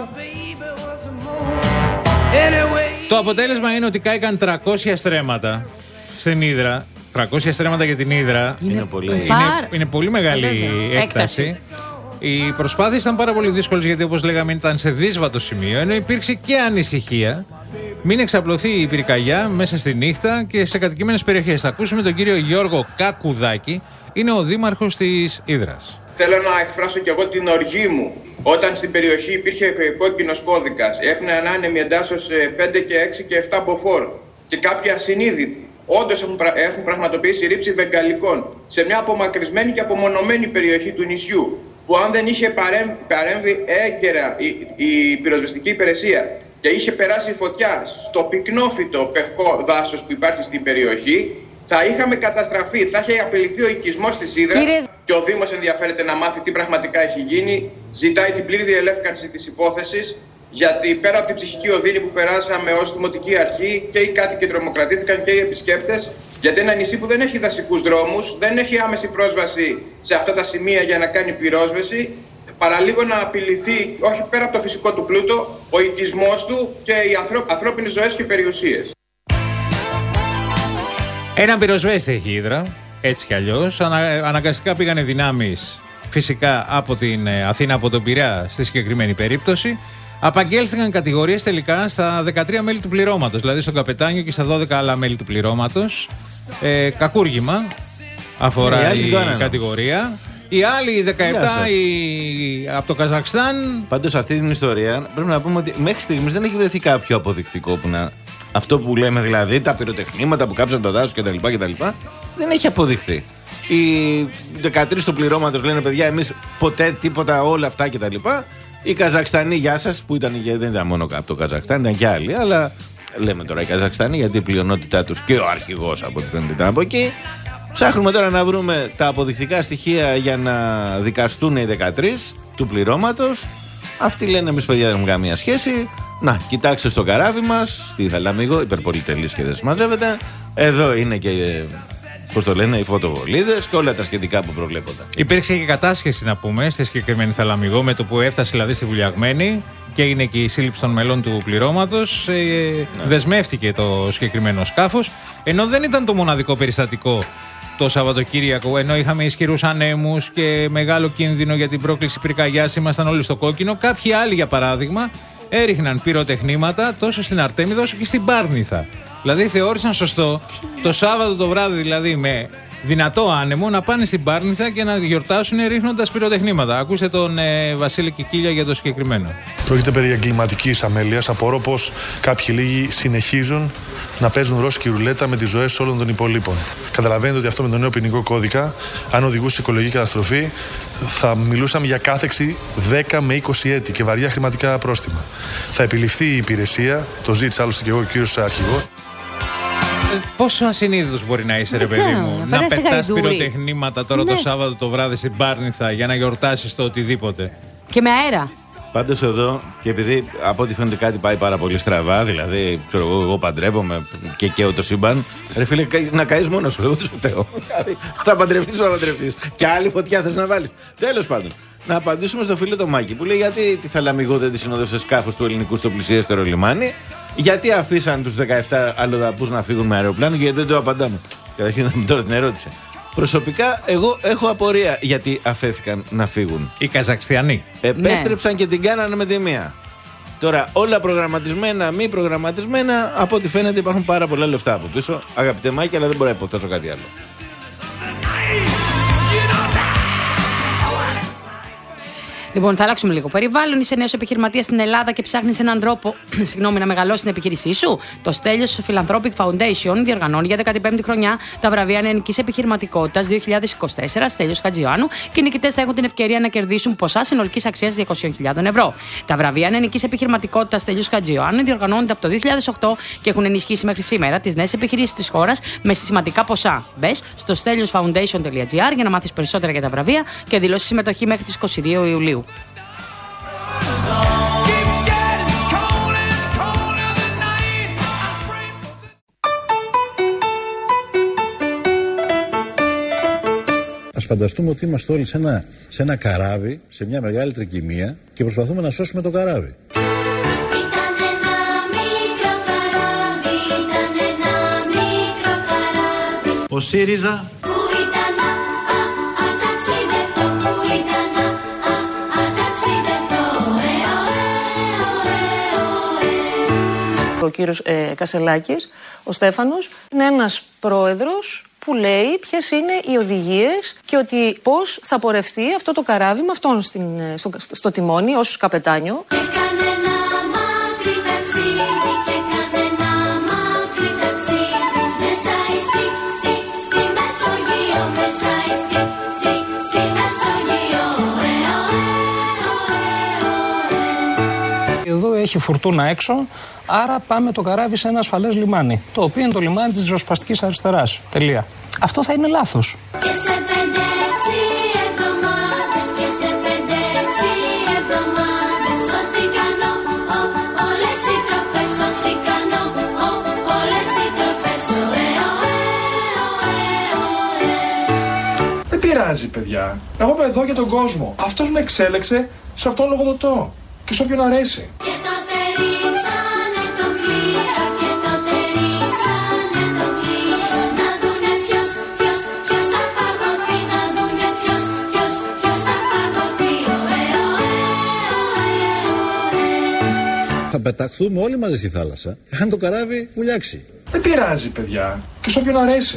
[SPEAKER 2] Το αποτέλεσμα είναι ότι κάηκαν τριακόσια στρέμματα στην Ύδρα. τριακόσια στρέμματα για την Ύδρα.
[SPEAKER 3] Είναι πολύ.
[SPEAKER 2] Είναι,
[SPEAKER 4] Πάρα-
[SPEAKER 2] είναι πολύ μεγάλη
[SPEAKER 4] Βέβαια.
[SPEAKER 2] έκταση.
[SPEAKER 4] Έκταση.
[SPEAKER 2] Οι προσπάθειες ήταν πάρα πολύ δύσκολες, γιατί όπως λέγαμε ήταν σε δύσβατο σημείο, ενώ υπήρξε και ανησυχία μην εξαπλωθεί η πυρκαγιά μέσα στη νύχτα και σε κατοικημένες περιοχές. Θα ακούσουμε τον κύριο Γιώργο Κακουδάκη, είναι ο δήμαρχος της Ύδρας.
[SPEAKER 6] Θέλω να εκφράσω και εγώ την οργή μου όταν στην περιοχή υπήρχε κόκκινος κώδικας. Έπαιρναν άνεμοι εντάσσεως πέντε και έξι και επτά μποφόρ και κάποιοι ασυνείδητοι όντως έχουν, πρα... έχουν πραγματοποιήσει ρήψη βεγγαλικών σε μια απομακρυσμένη και απομονωμένη περιοχή του νησιού, που αν δεν είχε παρέμ... παρέμβει έγκαιρα η... η πυροσβεστική υπηρεσία και είχε περάσει η φωτιά στο πυκνόφυτο πευκό δάσος που υπάρχει στην περιοχή, θα είχαμε καταστραφεί, θα είχε απειληθεί ο οικισμός της Ύδρας.
[SPEAKER 4] Κύριε...
[SPEAKER 6] Και ο Δήμος ενδιαφέρεται να μάθει τι πραγματικά έχει γίνει. Ζητάει την πλήρη διελεύκανση της υπόθεσης, γιατί πέρα από την ψυχική οδύνη που περάσαμε ως Δημοτική Αρχή, και οι κάτοικοι τρομοκρατήθηκαν και οι επισκέπτες, γιατί ένα νησί που δεν έχει δασικούς δρόμους, δεν έχει άμεση πρόσβαση σε αυτά τα σημεία για να κάνει πυρόσβεση, παραλίγο να απειληθεί, όχι πέρα από το φυσικό του πλούτο, ο οικισμός του και οι ανθρώπ- ανθρώπινες ζωές και περιουσίες.
[SPEAKER 2] Έναν πυροσβέστη έχει η Ύδρα, έτσι κι αλλιώς. Ανα, αναγκαστικά πήγανε δυνάμεις φυσικά από την ε, Αθήνα, από τον Πειραιά στη συγκεκριμένη περίπτωση. Απαγγέλθηκαν κατηγορίες τελικά στα δεκατρία μέλη του πληρώματος, δηλαδή στον καπετάνιο και στα δώδεκα άλλα μέλη του πληρώματος. Ε, κακούργημα αφορά
[SPEAKER 3] Ναι, οι άλλοι
[SPEAKER 2] η
[SPEAKER 3] κάνανε.
[SPEAKER 2] κατηγορία. Οι άλλοι δεκαεπτά
[SPEAKER 3] Γεια σας.
[SPEAKER 2] οι... από το Καζακστάν.
[SPEAKER 3] Πάντως σε αυτή την ιστορία πρέπει να πούμε ότι μέχρι στιγμής δεν έχει βρεθεί κάποιο αποδεικτικό που να. Αυτό που λέμε δηλαδή, τα πυροτεχνήματα που κάψαν το δάσος κτλ. κτλ. Δεν έχει αποδειχθεί. Οι δεκατρείς του πληρώματος λένε, παιδιά, εμείς ποτέ τίποτα, όλα αυτά κτλ. Οι Καζακστανοί, γεια σας, που ήταν, δεν ήταν μόνο από το Καζακστάν, ήταν και άλλοι, αλλά λέμε τώρα οι Καζακστανοί, γιατί η πλειονότητά τους και ο αρχηγός από ό,τι φαίνεται ήταν από εκεί. Ψάχνουμε τώρα να βρούμε τα αποδεικτικά στοιχεία για να δικαστούν οι δεκατρείς του πληρώματος. Αυτοί λένε, εμείς παιδιά δεν έχουμε καμία σχέση. Να, κοιτάξτε στο καράβι μας, στη Θαλαμίγο, υπερπολιτελής και δεν συμμαζεύεται. Εδώ είναι και, πώς το λένε, οι φωτοβολίδες και όλα τα σχετικά που προβλέπονταν.
[SPEAKER 2] Υπήρξε και κατάσχεση, να πούμε, στη συγκεκριμένη Θαλαμιγό, με το που έφτασε δηλαδή στη Βουλιαγμένη και έγινε και η σύλληψη των μελών του πληρώματος. Ε, ναι. Δεσμεύτηκε το συγκεκριμένο σκάφος. Ενώ δεν ήταν το μοναδικό περιστατικό το Σαββατοκύριακο, ενώ είχαμε ισχυρούς ανέμους και μεγάλο κίνδυνο για την πρόκληση πυρκαγιάς, ήμασταν όλοι στο κόκκινο. Κάποιοι άλλοι, για παράδειγμα, έριχναν πυροτεχνήματα τόσο στην Αρτέμιδα όσο και στην Πάρνηθα. Δηλαδή θεώρησαν σωστό το Σάββατο το βράδυ, δηλαδή με δυνατό άνεμο, να πάνε στην Πάρνηθα και να γιορτάσουν ρίχνοντας πυροτεχνήματα. Ακούστε τον ε, Βασίλη Κικίλια για το συγκεκριμένο.
[SPEAKER 7] Πρόκειται περί εγκληματικής αμέλειας. Απορώ πως κάποιοι λίγοι συνεχίζουν να παίζουν ρόσκι ρουλέτα με τις ζωές όλων των υπολείπων. Καταλαβαίνετε ότι αυτό με τον νέο ποινικό κώδικα, αν οδηγούσε σε οικολογική καταστροφή, θα μιλούσαμε για κάθεξη δέκα με είκοσι έτη και βαριά χρηματικά πρόστιμα. Θα επιληφθεί η υπηρεσία, το ζήτησα άλλωστε και εγώ ο κύριος αρχηγός.
[SPEAKER 2] Πόσο ασυνείδητος μπορεί να είσαι, ρε
[SPEAKER 4] Δεν
[SPEAKER 2] παιδί
[SPEAKER 4] ξέρω,
[SPEAKER 2] μου,
[SPEAKER 4] να
[SPEAKER 2] να
[SPEAKER 4] περάσει
[SPEAKER 2] πετάς
[SPEAKER 4] γαϊδούρι.
[SPEAKER 2] πυροτεχνήματα τώρα
[SPEAKER 4] Ναι.
[SPEAKER 2] το Σάββατο το βράδυ στην Πάρνηθα για να γιορτάσεις το οτιδήποτε.
[SPEAKER 4] Και με αέρα.
[SPEAKER 3] Πάντως εδώ, και επειδή από ό,τι φαίνεται κάτι πάει πάρα πολύ στραβά, δηλαδή, ξέρω εγώ, εγώ παντρεύομαι και καίω το σύμπαν, ρε φίλε, να καείς μόνος σου, εγώ δεν σου φταίω. Θα παντρευτείς, θα παντρευτείς. Και άλλη φωτιά θες να βάλεις. Τέλος πάντων, να απαντήσουμε στο φίλο το Μάκη που λέει, γιατί τη Θαλαμιγό δεν τη συνόδευσε σκάφος του ελληνικού στο πλησιέστερο λιμάνι, γιατί αφήσαν τους δεκαεπτά αλλοδαπούς να φύγουν με αεροπλάνο και γιατί δεν το απαντάμε. Καταρχήν, τώρα την ερώτηση. Προσωπικά, εγώ έχω απορία γιατί αφέθηκαν να φύγουν.
[SPEAKER 2] Οι Καζακστιανοί.
[SPEAKER 3] Επέστρεψαν
[SPEAKER 4] Ναι.
[SPEAKER 3] και την κάνανε με τη μία. Τώρα, όλα προγραμματισμένα, μη προγραμματισμένα, από ό,τι φαίνεται υπάρχουν πάρα πολλά λεφτά από πίσω. Αγαπητέ Μάκη, αλλά δεν μπορώ να υποθέσω κάτι άλλο.
[SPEAKER 4] Λοιπόν, θα αλλάξουμε λίγο περιβάλλον. Είσαι νέος επιχειρηματίας στην Ελλάδα και ψάχνεις έναν τρόπο συγγνώμη, να μεγαλώσει την επιχείρησή σου. Το Στέλιος Philanthropic Foundation διοργανώνει για δέκατη πέμπτη χρονιά τα βραβεία νεανικής επιχειρηματικότητας δύο χιλιάδες είκοσι τέσσερα Στέλιος Χατζιωάννου και οι νικητές θα έχουν την ευκαιρία να κερδίσουν ποσά συνολικής αξίας διακόσιες χιλιάδες ευρώ. Τα βραβεία νεανικής επιχειρηματικότητας Στέλιος Χατζιωάννου διοργανώνονται από το δύο χιλιάδες οκτώ και έχουν ενισχύσει μέχρι σήμερα τις νέες επιχειρήσεις της χώρας με σημαντικά ποσά. Μπες στο στέλιος φάουντέισον τελεία τζι άρ για να μάθεις περισσότερα για τα βραβεία και δηλώσει συμμετοχή μέχρι τις είκοσι δύο Ιουλίου.
[SPEAKER 8] Ας φανταστούμε ότι είμαστε όλοι σε ένα, σε ένα καράβι, σε μια μεγάλη τρικυμία και προσπαθούμε να σώσουμε το καράβι.
[SPEAKER 9] Ήταν ένα μικρό καράβι, ήταν ένα μικρό καράβι.
[SPEAKER 5] Ο ΣΥΡΙΖΑ
[SPEAKER 9] Που ήταν α, α, α, ταξιδευτό, που ήταν α, α, α, ταξιδευτό. Ε, ωε, ωε, ωε.
[SPEAKER 10] Ο κύριος ε, Κασελάκης, ο Στέφανος, είναι ένας πρόεδρος που λέει ποιες είναι οι οδηγίες και ότι πώς θα πορευτεί αυτό το καράβι με αυτόν στην, στο, στο, στο τιμόνι ως καπετάνιο.
[SPEAKER 9] Και κάνε ένα μακρύ ταξίδι, και κάνε ένα μακρύ ταξίδι. Μέσα στη, στη, στη Μεσογείο, μέσα στη, στη, στη Μεσογείο. Ε, ωε, ωε, ωε.
[SPEAKER 11] Εδώ έχει φουρτούνα έξω, άρα πάμε το καράβι σε ένα ασφαλές λιμάνι, το οποίο είναι το λιμάνι της ριζοσπαστικής αριστεράς. Τελεία. Αυτό θα είναι λάθος.
[SPEAKER 9] Και σε πέντε έξι εβδομάδες, και σε πέντε έξι εβδομάδες σώθηκαν ο, ο, όλες οι τροφές, σώθηκαν ο, ο, όλες οι τροφές. Ωε, ωε, ωε, ωε.
[SPEAKER 5] δεν πειράζει, παιδιά. Εγώ είμαι εδώ για τον κόσμο. Αυτός με εξέλεξε, σε αυτόν λογοδοτώ. Και σε όποιον αρέσει.
[SPEAKER 9] Και τότε ρίξανε τον κλήρο, και τότε ρίξανε τον κλήρο. Να δουνε ποιος, ποιος, ποιος θα φαγωθεί, να δουνε ποιος, ποιος, ποιος θα φαγωθεί. Ωε, ωε, ωε, ωε.
[SPEAKER 8] Θα πεταχθούμε όλοι μαζί στη θάλασσα, αν το καράβι βουλιάξει.
[SPEAKER 5] Δεν πειράζει, παιδιά. Και σε όποιον αρέσει.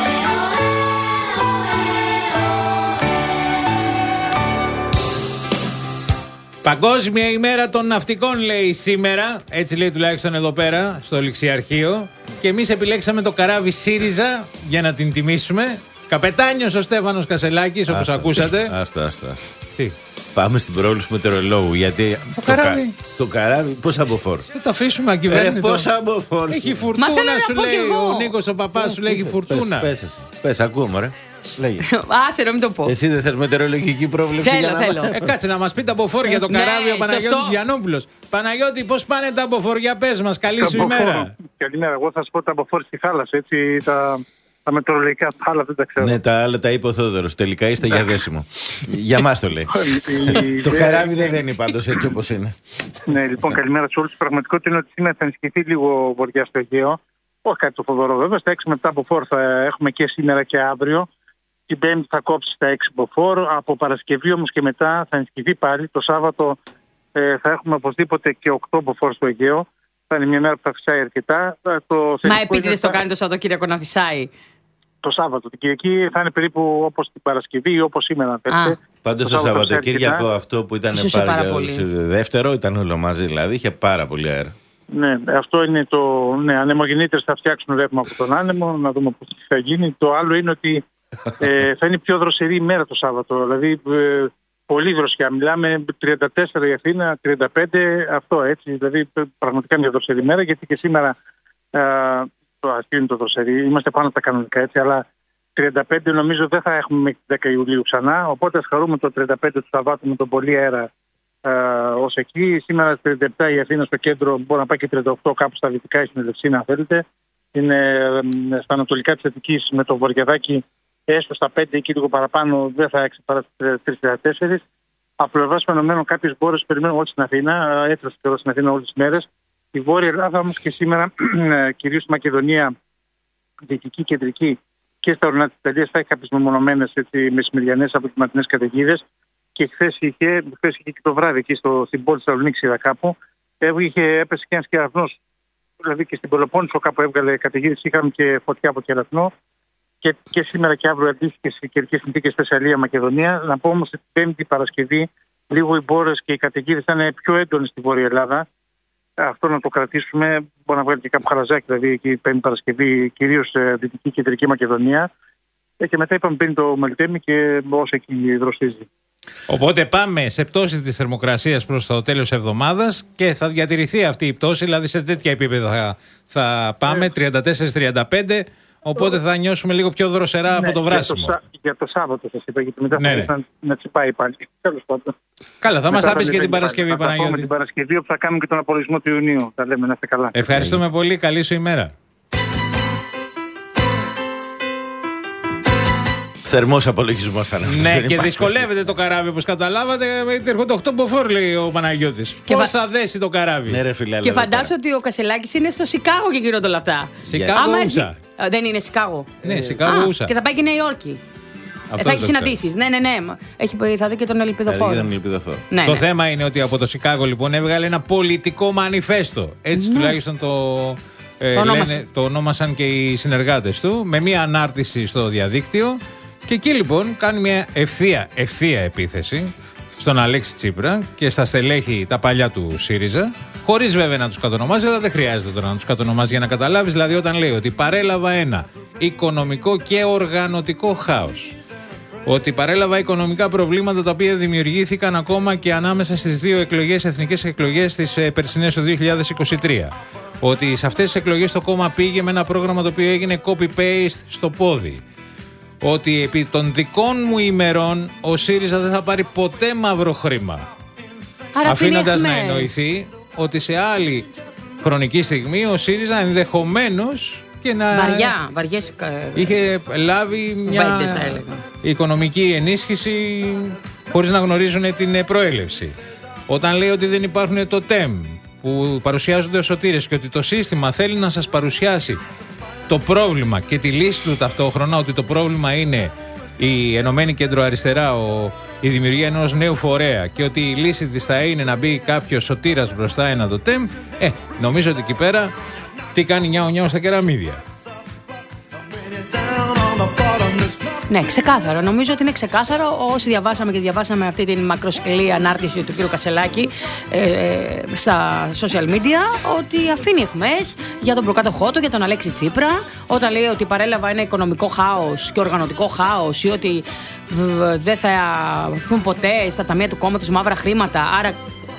[SPEAKER 2] Παγκόσμια ημέρα των ναυτικών λέει σήμερα, έτσι λέει τουλάχιστον εδώ πέρα στο ληξιαρχείο. Και εμείς επιλέξαμε το καράβι ΣΥΡΙΖΑ για να την τιμήσουμε. Καπετάνιος ο Στέφανος Κασελάκης, όπως
[SPEAKER 3] Άστα.
[SPEAKER 2] ακούσατε.
[SPEAKER 3] Άστα, άστα.
[SPEAKER 2] Τι,
[SPEAKER 3] Πάμε στην πρόβληση μετεωρολόγου. Γιατί
[SPEAKER 2] Το καράβι.
[SPEAKER 3] κα- το καράβι, πώς απоφόρο.
[SPEAKER 2] δεν το αφήσουμε ακυβέρνητο.
[SPEAKER 3] Πώς απоφόρο.
[SPEAKER 2] Έχει
[SPEAKER 4] Μα
[SPEAKER 2] φουρτούνα,
[SPEAKER 4] θέλω να
[SPEAKER 2] σου
[SPEAKER 4] πω
[SPEAKER 2] λέει
[SPEAKER 4] κι εγώ.
[SPEAKER 2] ο Νίκος ο παπάς, σου λέει έχει φουρτούνα.
[SPEAKER 3] Πες, πες, εσύ. πες, ακούω, μωρέ. Λέγε.
[SPEAKER 4] Άσε να μην το πω.
[SPEAKER 3] Εσύ δεν θες μετεωρολογική πρόβλεψη
[SPEAKER 4] Θέλω,
[SPEAKER 3] για να...
[SPEAKER 4] θέλω.
[SPEAKER 2] Ε, κάτσε να μας πει τα μποφόρ για το
[SPEAKER 4] Ναι,
[SPEAKER 2] καράβι ο Παναγιώτης
[SPEAKER 4] σωστό.
[SPEAKER 2] Γιαννόπουλος. Παναγιώτη, πώς πάνε τα μποφόρ, για πες μας, καλή σου ημέρα.
[SPEAKER 12] Καλημέρα. Εγώ θα σου πω τα αποφόρη στη θάλασσα. Έτσι, τα, τα μετεωρολογικά άλλα δεν τα ξέρω.
[SPEAKER 3] Ναι, τα άλλα τα είπε ο Θόδωρος. Τελικά είστε για δέσιμο. Για μας το λέει.
[SPEAKER 12] Η-
[SPEAKER 3] Το καράβι δεν δένει πάντως έτσι όπως είναι.
[SPEAKER 12] Ναι, λοιπόν, καλημέρα σε όλους. Η πραγματικότητα είναι ότι σήμερα θα ενισχυθεί λίγο βορειά στο Αιγαίο. Όχι κάτι το φοβερό βέβαια. Στα έξι με επτά μποφόρ θα έχουμε και σήμερα και αύριο. Την Πέμπτη θα κόψει στα έξι μποφόρ. Από Παρασκευή όμως και μετά θα ενισχυθεί πάλι. Το Σάββατο ε, θα έχουμε οπωσδήποτε και οκτώ μποφόρ στο Αιγαίο. Θα είναι μια μέρα που θα φυσάει αρκετά. Το
[SPEAKER 4] Μα
[SPEAKER 12] θετικό
[SPEAKER 4] επίτηδες
[SPEAKER 12] είναι
[SPEAKER 4] το
[SPEAKER 12] θα-
[SPEAKER 4] κάνει το Σαββατοκύριακο να φυσάει.
[SPEAKER 12] Το Σάββατο. Την Κυριακή θα είναι περίπου όπως την Παρασκευή ή όπως σήμερα. αν θέλετε.
[SPEAKER 3] Πάντως το
[SPEAKER 12] Το Σάββατο
[SPEAKER 3] Σαββατοκύριακο
[SPEAKER 12] αρκετά.
[SPEAKER 3] αυτό που ήταν
[SPEAKER 4] Ισούσε πάρα
[SPEAKER 3] πάρα
[SPEAKER 4] πολύ.
[SPEAKER 3] δεύτερο, ήταν όλο μαζί δηλαδή, είχε πάρα πολύ αέρα.
[SPEAKER 12] Ναι, αυτό είναι το. Ναι, ανεμογεννήτρες θα φτιάξουν ρεύμα από τον άνεμο, να δούμε πώς θα γίνει. Το άλλο είναι ότι ε, θα είναι πιο δροσερή ημέρα το Σάββατο. Δηλαδή, ε, πολύ δροσιά. Μιλάμε τριάντα τέσσερα η Αθήνα, τριάντα πέντε αυτό έτσι. Δηλαδή, πραγματικά μια δροσερή ημέρα, γιατί και σήμερα. Ε, το αστείο είναι το δροσερή. Είμαστε πάνω από τα κανονικά έτσι, αλλά τριάντα πέντε νομίζω δεν θα έχουμε μέχρι δέκα Ιουλίου ξανά. Οπότε ας χαρούμε το τριάντα πέντε του Σαββάτου με τον πολύ αέρα. Uh, ως εκεί. Σήμερα στις τριάντα επτά η Αθήνα στο κέντρο, μπορεί να πάει και τριάντα οκτώ κάπου στα δυτικά, στην Ελευσίνα αν θέλετε. Είναι ε, στα ανατολικά της Αττικής με το βορειαδάκι έστω στα πέντε ή και λίγο παραπάνω, δεν θα ξεπεράσει τρεις τριάντα τέσσερα. Από πλευράς φαινομένων κάποιες μπόρες περιμένουν όλη στην Αθήνα, έφτασε καιρό στην Αθήνα όλες τις μέρες. Η Βόρεια Ελλάδα όμως και σήμερα, κυρίως στη Μακεδονία, Δυτική, Κεντρική και στα ορεινά της Ιταλίας θα έχει κάποιες μεμονωμένες μεσημεριανές αποκυματινές καταιγίδες. Και χθες είχε, χθες είχε και το βράδυ εκεί στο, στην πόλη της Θεσσαλονίκης, είδα κάπου, είχε, έπεσε και ένας κεραυνός. Δηλαδή και στην Πελοπόννησο κάπου έβγαλε καταιγίδες, είχαμε και φωτιά από κεραυνό. Και, και σήμερα και αύριο αντίστοιχες καιρικές συνθήκες στη Θεσσαλία, Μακεδονία. Να πω όμως ότι Πέμπτη Παρασκευή λίγο οι μπόρες και οι καταιγίδες θα είναι πιο έντονες στη Βόρεια Ελλάδα. Αυτό να το κρατήσουμε. Μπορεί να βγάλει και κάποιο χαραζάκι, δηλαδή εκεί Πέμπτη Παρασκευή, κυρίως σε Δυτική και Κεντρική Μακεδονία. Και μετά είπαμε μπαίνει το Μελτέμι και όσο εκεί δροσίζει.
[SPEAKER 2] Οπότε πάμε σε πτώση της θερμοκρασίας προς το τέλος της εβδομάδας και θα διατηρηθεί αυτή η πτώση, δηλαδή σε τέτοια επίπεδα θα, θα πάμε, τριάντα τέσσερα τριάντα πέντε, οπότε θα νιώσουμε λίγο πιο δροσερά ναι, από το βράσιμο.
[SPEAKER 12] Για το, για το Σάββατο σας είπα, γιατί μετά ναι, θα ναι. να τσιπάει πάλι. Τέλος πάντων.
[SPEAKER 2] Καλά, θα μας τα πεις και την Παρασκευή, Παναγιώτη.
[SPEAKER 12] Θα την Παρασκευή όπου θα κάνουμε και τον απολογισμό του Ιουνίου. Θα λέμε να είστε καλά.
[SPEAKER 2] Ευχαριστούμε πολύ, καλή σου ημέρα.
[SPEAKER 3] Θερμός απολογισμός θα είναι.
[SPEAKER 2] Ναι, και δυσκολεύεται το καράβι, όπως καταλάβατε. Έρχονται οκτώ μποφόρ, λέει ο Παναγιώτης. Πώς θα δέσει το καράβι.
[SPEAKER 3] Ναι, ρε, φιλά,
[SPEAKER 4] και φαντάσου ότι ο Κασελάκης είναι στο Σικάγο και γίνονται όλα αυτά.
[SPEAKER 2] Σικάγο ούσα.
[SPEAKER 4] Δεν είναι Σικάγο.
[SPEAKER 2] Ναι, Σικάγο ούσα.
[SPEAKER 4] Και θα πάει και Νέα Υόρκη. Αυτό θα έχει συναντήσεις. Ναι, ναι, ναι. Έχει, θα δει και τον Ελπιδοφόρο.
[SPEAKER 2] Ναι, το ναι. θέμα είναι ότι από το Σικάγο λοιπόν έβγαλε ένα πολιτικό μανιφέστο. Έτσι ναι. τουλάχιστον το. Ε, το, λένε, το ονόμασαν και οι συνεργάτες του, με μια ανάρτηση στο διαδίκτυο. Και εκεί λοιπόν κάνει μια ευθεία, ευθεία επίθεση στον Αλέξη Τσίπρα και στα στελέχη τα παλιά του ΣΥΡΙΖΑ, χωρίς βέβαια να τους κατονομάζει, αλλά δεν χρειάζεται τώρα να τους κατονομάζει για να καταλάβεις. Δηλαδή, όταν λέει ότι παρέλαβα ένα οικονομικό και οργανωτικό χάος, ότι παρέλαβα οικονομικά προβλήματα τα οποία δημιουργήθηκαν ακόμα και ανάμεσα στις δύο εκλογές, εθνικές εκλογές, τις περσινές του δύο χιλιάδες είκοσι τρία. Ότι σε αυτές τις εκλογές το κόμμα πήγε με ένα πρόγραμμα το οποίο έγινε copy-paste στο πόδι. Ότι επί των δικών μου ημερών ο ΣΥΡΙΖΑ δεν θα πάρει ποτέ μαύρο χρήμα. Αφήνοντας να εννοηθεί ότι σε άλλη χρονική στιγμή ο ΣΥΡΙΖΑ ενδεχομένως και να
[SPEAKER 4] Βαριά, βαριές,
[SPEAKER 2] είχε λάβει μια οικονομική ενίσχυση χωρίς να γνωρίζουν την προέλευση. Όταν λέει ότι δεν υπάρχουν το ΤΕΜ που παρουσιάζονται ως σωτήρες και ότι το σύστημα θέλει να σας παρουσιάσει το πρόβλημα και τη λύση του ταυτόχρονα, ότι το πρόβλημα είναι η Ενωμένη Κέντρο Αριστερά, ο, η δημιουργία ενός νέου φορέα και ότι η λύση της θα είναι να μπει κάποιος σωτήρας μπροστά ένα το ΤΕΜ, ε, νομίζω ότι εκεί πέρα τι κάνει νιάου νιάου στα κεραμίδια.
[SPEAKER 4] Ναι, ξεκάθαρο. Νομίζω ότι είναι ξεκάθαρο. Όσοι διαβάσαμε και διαβάσαμε αυτή την μακροσκελή ανάρτηση του κ. Κασελάκη ε, στα social media, ότι αφήνει αιχμές για τον προκάτοχό του, για τον Αλέξη Τσίπρα, όταν λέει ότι παρέλαβα ένα οικονομικό χάος και οργανωτικό χάος ή ότι δεν θα έρθουν ποτέ στα ταμεία του κόμματος μαύρα χρήματα. Άρα,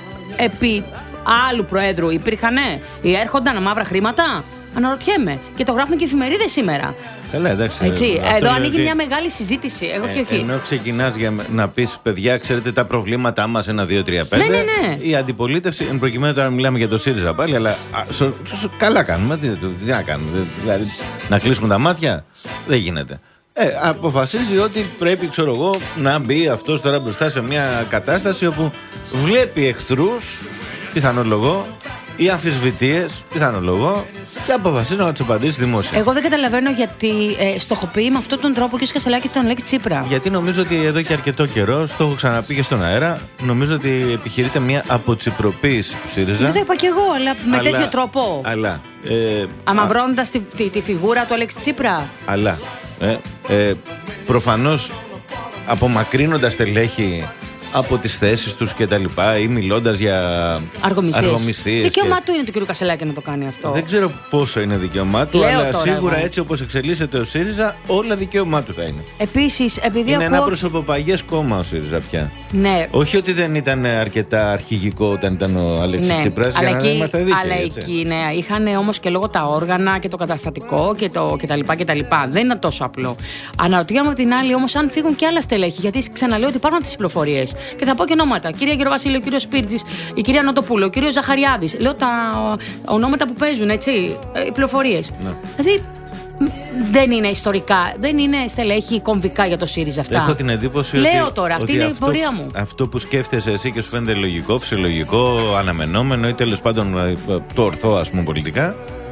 [SPEAKER 4] επί άλλου προέδρου υπήρχανε ή έρχονταν μαύρα χρήματα. Αναρωτιέμαι. Και το γράφουν και οι εφημερίδες σήμερα.
[SPEAKER 3] Καλά, εντάξει.
[SPEAKER 4] Έτσι, εδώ ανοίγει δηλαδή μια μεγάλη συζήτηση. Εγώ
[SPEAKER 3] ε, όχι. Ενώ ξεκινάς για να πεις, παιδιά, ξέρετε τα προβλήματά μας ένα, δύο, τρία, πέντε.
[SPEAKER 4] Ναι, ναι, ναι.
[SPEAKER 3] Η αντιπολίτευση, εν προκειμένου τώρα μιλάμε για το ΣΥΡΙΖΑ πάλι, αλλά α, σο, σο, σο, καλά κάνουμε. Τι, τι να κάνουμε, δηλαδή να κλείσουμε τα μάτια. Δεν γίνεται. Ε, αποφασίζει ότι πρέπει, ξέρω εγώ, να μπει αυτός τώρα μπροστά σε μια κατάσταση όπου βλέπει εχθρούς, πιθανολογώ, ή αμφισβητείες, πιθανολογώ, και αποφασίζει να του απαντήσει δημόσια.
[SPEAKER 4] Εγώ δεν καταλαβαίνω γιατί ε, στοχοποιεί με αυτόν τον τρόπο ο κ. Κασελάκη τον Αλέξη Τσίπρα.
[SPEAKER 3] Γιατί νομίζω ότι εδώ και αρκετό καιρό, το έχω ξαναπεί και στον αέρα, νομίζω ότι επιχειρείται μια αποτσιπροποίηση του ΣΥΡΙΖΑ.
[SPEAKER 4] Δεν το είπα κι εγώ, αλλά με αλλά, τέτοιο τρόπο.
[SPEAKER 3] Αλλά. Ε,
[SPEAKER 4] Αμαυρώνοντας τη, τη, τη φιγούρα του Αλέξη Τσίπρα.
[SPEAKER 3] Αλλά. Ε, ε, προφανώς απομακρύνοντας τελέχη από τις θέσεις τους και τα λοιπά, ή μιλώντας για αργομιστίες.
[SPEAKER 4] Δικαίωμά
[SPEAKER 3] και...
[SPEAKER 4] του είναι του κ. Κασελάκη να το κάνει αυτό.
[SPEAKER 3] Δεν ξέρω πόσο είναι δικαίωμά του,
[SPEAKER 4] Λέω
[SPEAKER 3] αλλά
[SPEAKER 4] τώρα,
[SPEAKER 3] σίγουρα
[SPEAKER 4] εγώ.
[SPEAKER 3] έτσι όπως εξελίσσεται ο ΣΥΡΙΖΑ, όλα δικαίωμά του θα είναι.
[SPEAKER 4] Επίσης, επειδή
[SPEAKER 3] είναι
[SPEAKER 4] ακούω...
[SPEAKER 3] ένα προσωποπαγές κόμμα ο ΣΥΡΙΖΑ πια.
[SPEAKER 4] Ναι.
[SPEAKER 3] Όχι ότι δεν ήταν αρκετά αρχηγικό όταν ήταν ο Αλέξης
[SPEAKER 4] ναι.
[SPEAKER 3] Τσίπρας, για να είμαστε δίκαιοι.
[SPEAKER 4] Αλλά
[SPEAKER 3] έτσι.
[SPEAKER 4] εκεί, ναι, είχαν όμως και λόγω τα όργανα και το καταστατικό και, το, και τα λοιπά και τα λοιπά. Δεν είναι τόσο απλό. Αναρωτιέμαι από την άλλη όμως αν φύγουν και άλλα στελέχη, γιατί ξαναλέω ότι υπάρχουν τις πληροφορίες. Και θα πω και ονόματα. Κυρία Γεροβασίλη, ο κύριος Σπίρτζης, η κυρία Νοτοπούλου, ο κύριος Ζαχαριάδης. Λέω τα ονόματα που παίζουν, έτσι, οι πληροφορίες. Ναι. Δηλαδή, δεν είναι ιστορικά, δεν είναι στελέχη κομβικά για το ΣΥΡΙΖΑ αυτά.
[SPEAKER 3] Έχω την εντύπωση
[SPEAKER 4] Λέω
[SPEAKER 3] ότι,
[SPEAKER 4] τώρα, αυτή
[SPEAKER 3] ότι
[SPEAKER 4] είναι
[SPEAKER 3] αυτό,
[SPEAKER 4] η πορεία μου.
[SPEAKER 3] Αυτό που σκέφτεσαι εσύ και σου φαίνεται λογικό, φυσιολογικό, αναμενόμενο ή τέλος πάντων το ορθό, ας πούμε, πολιτικά,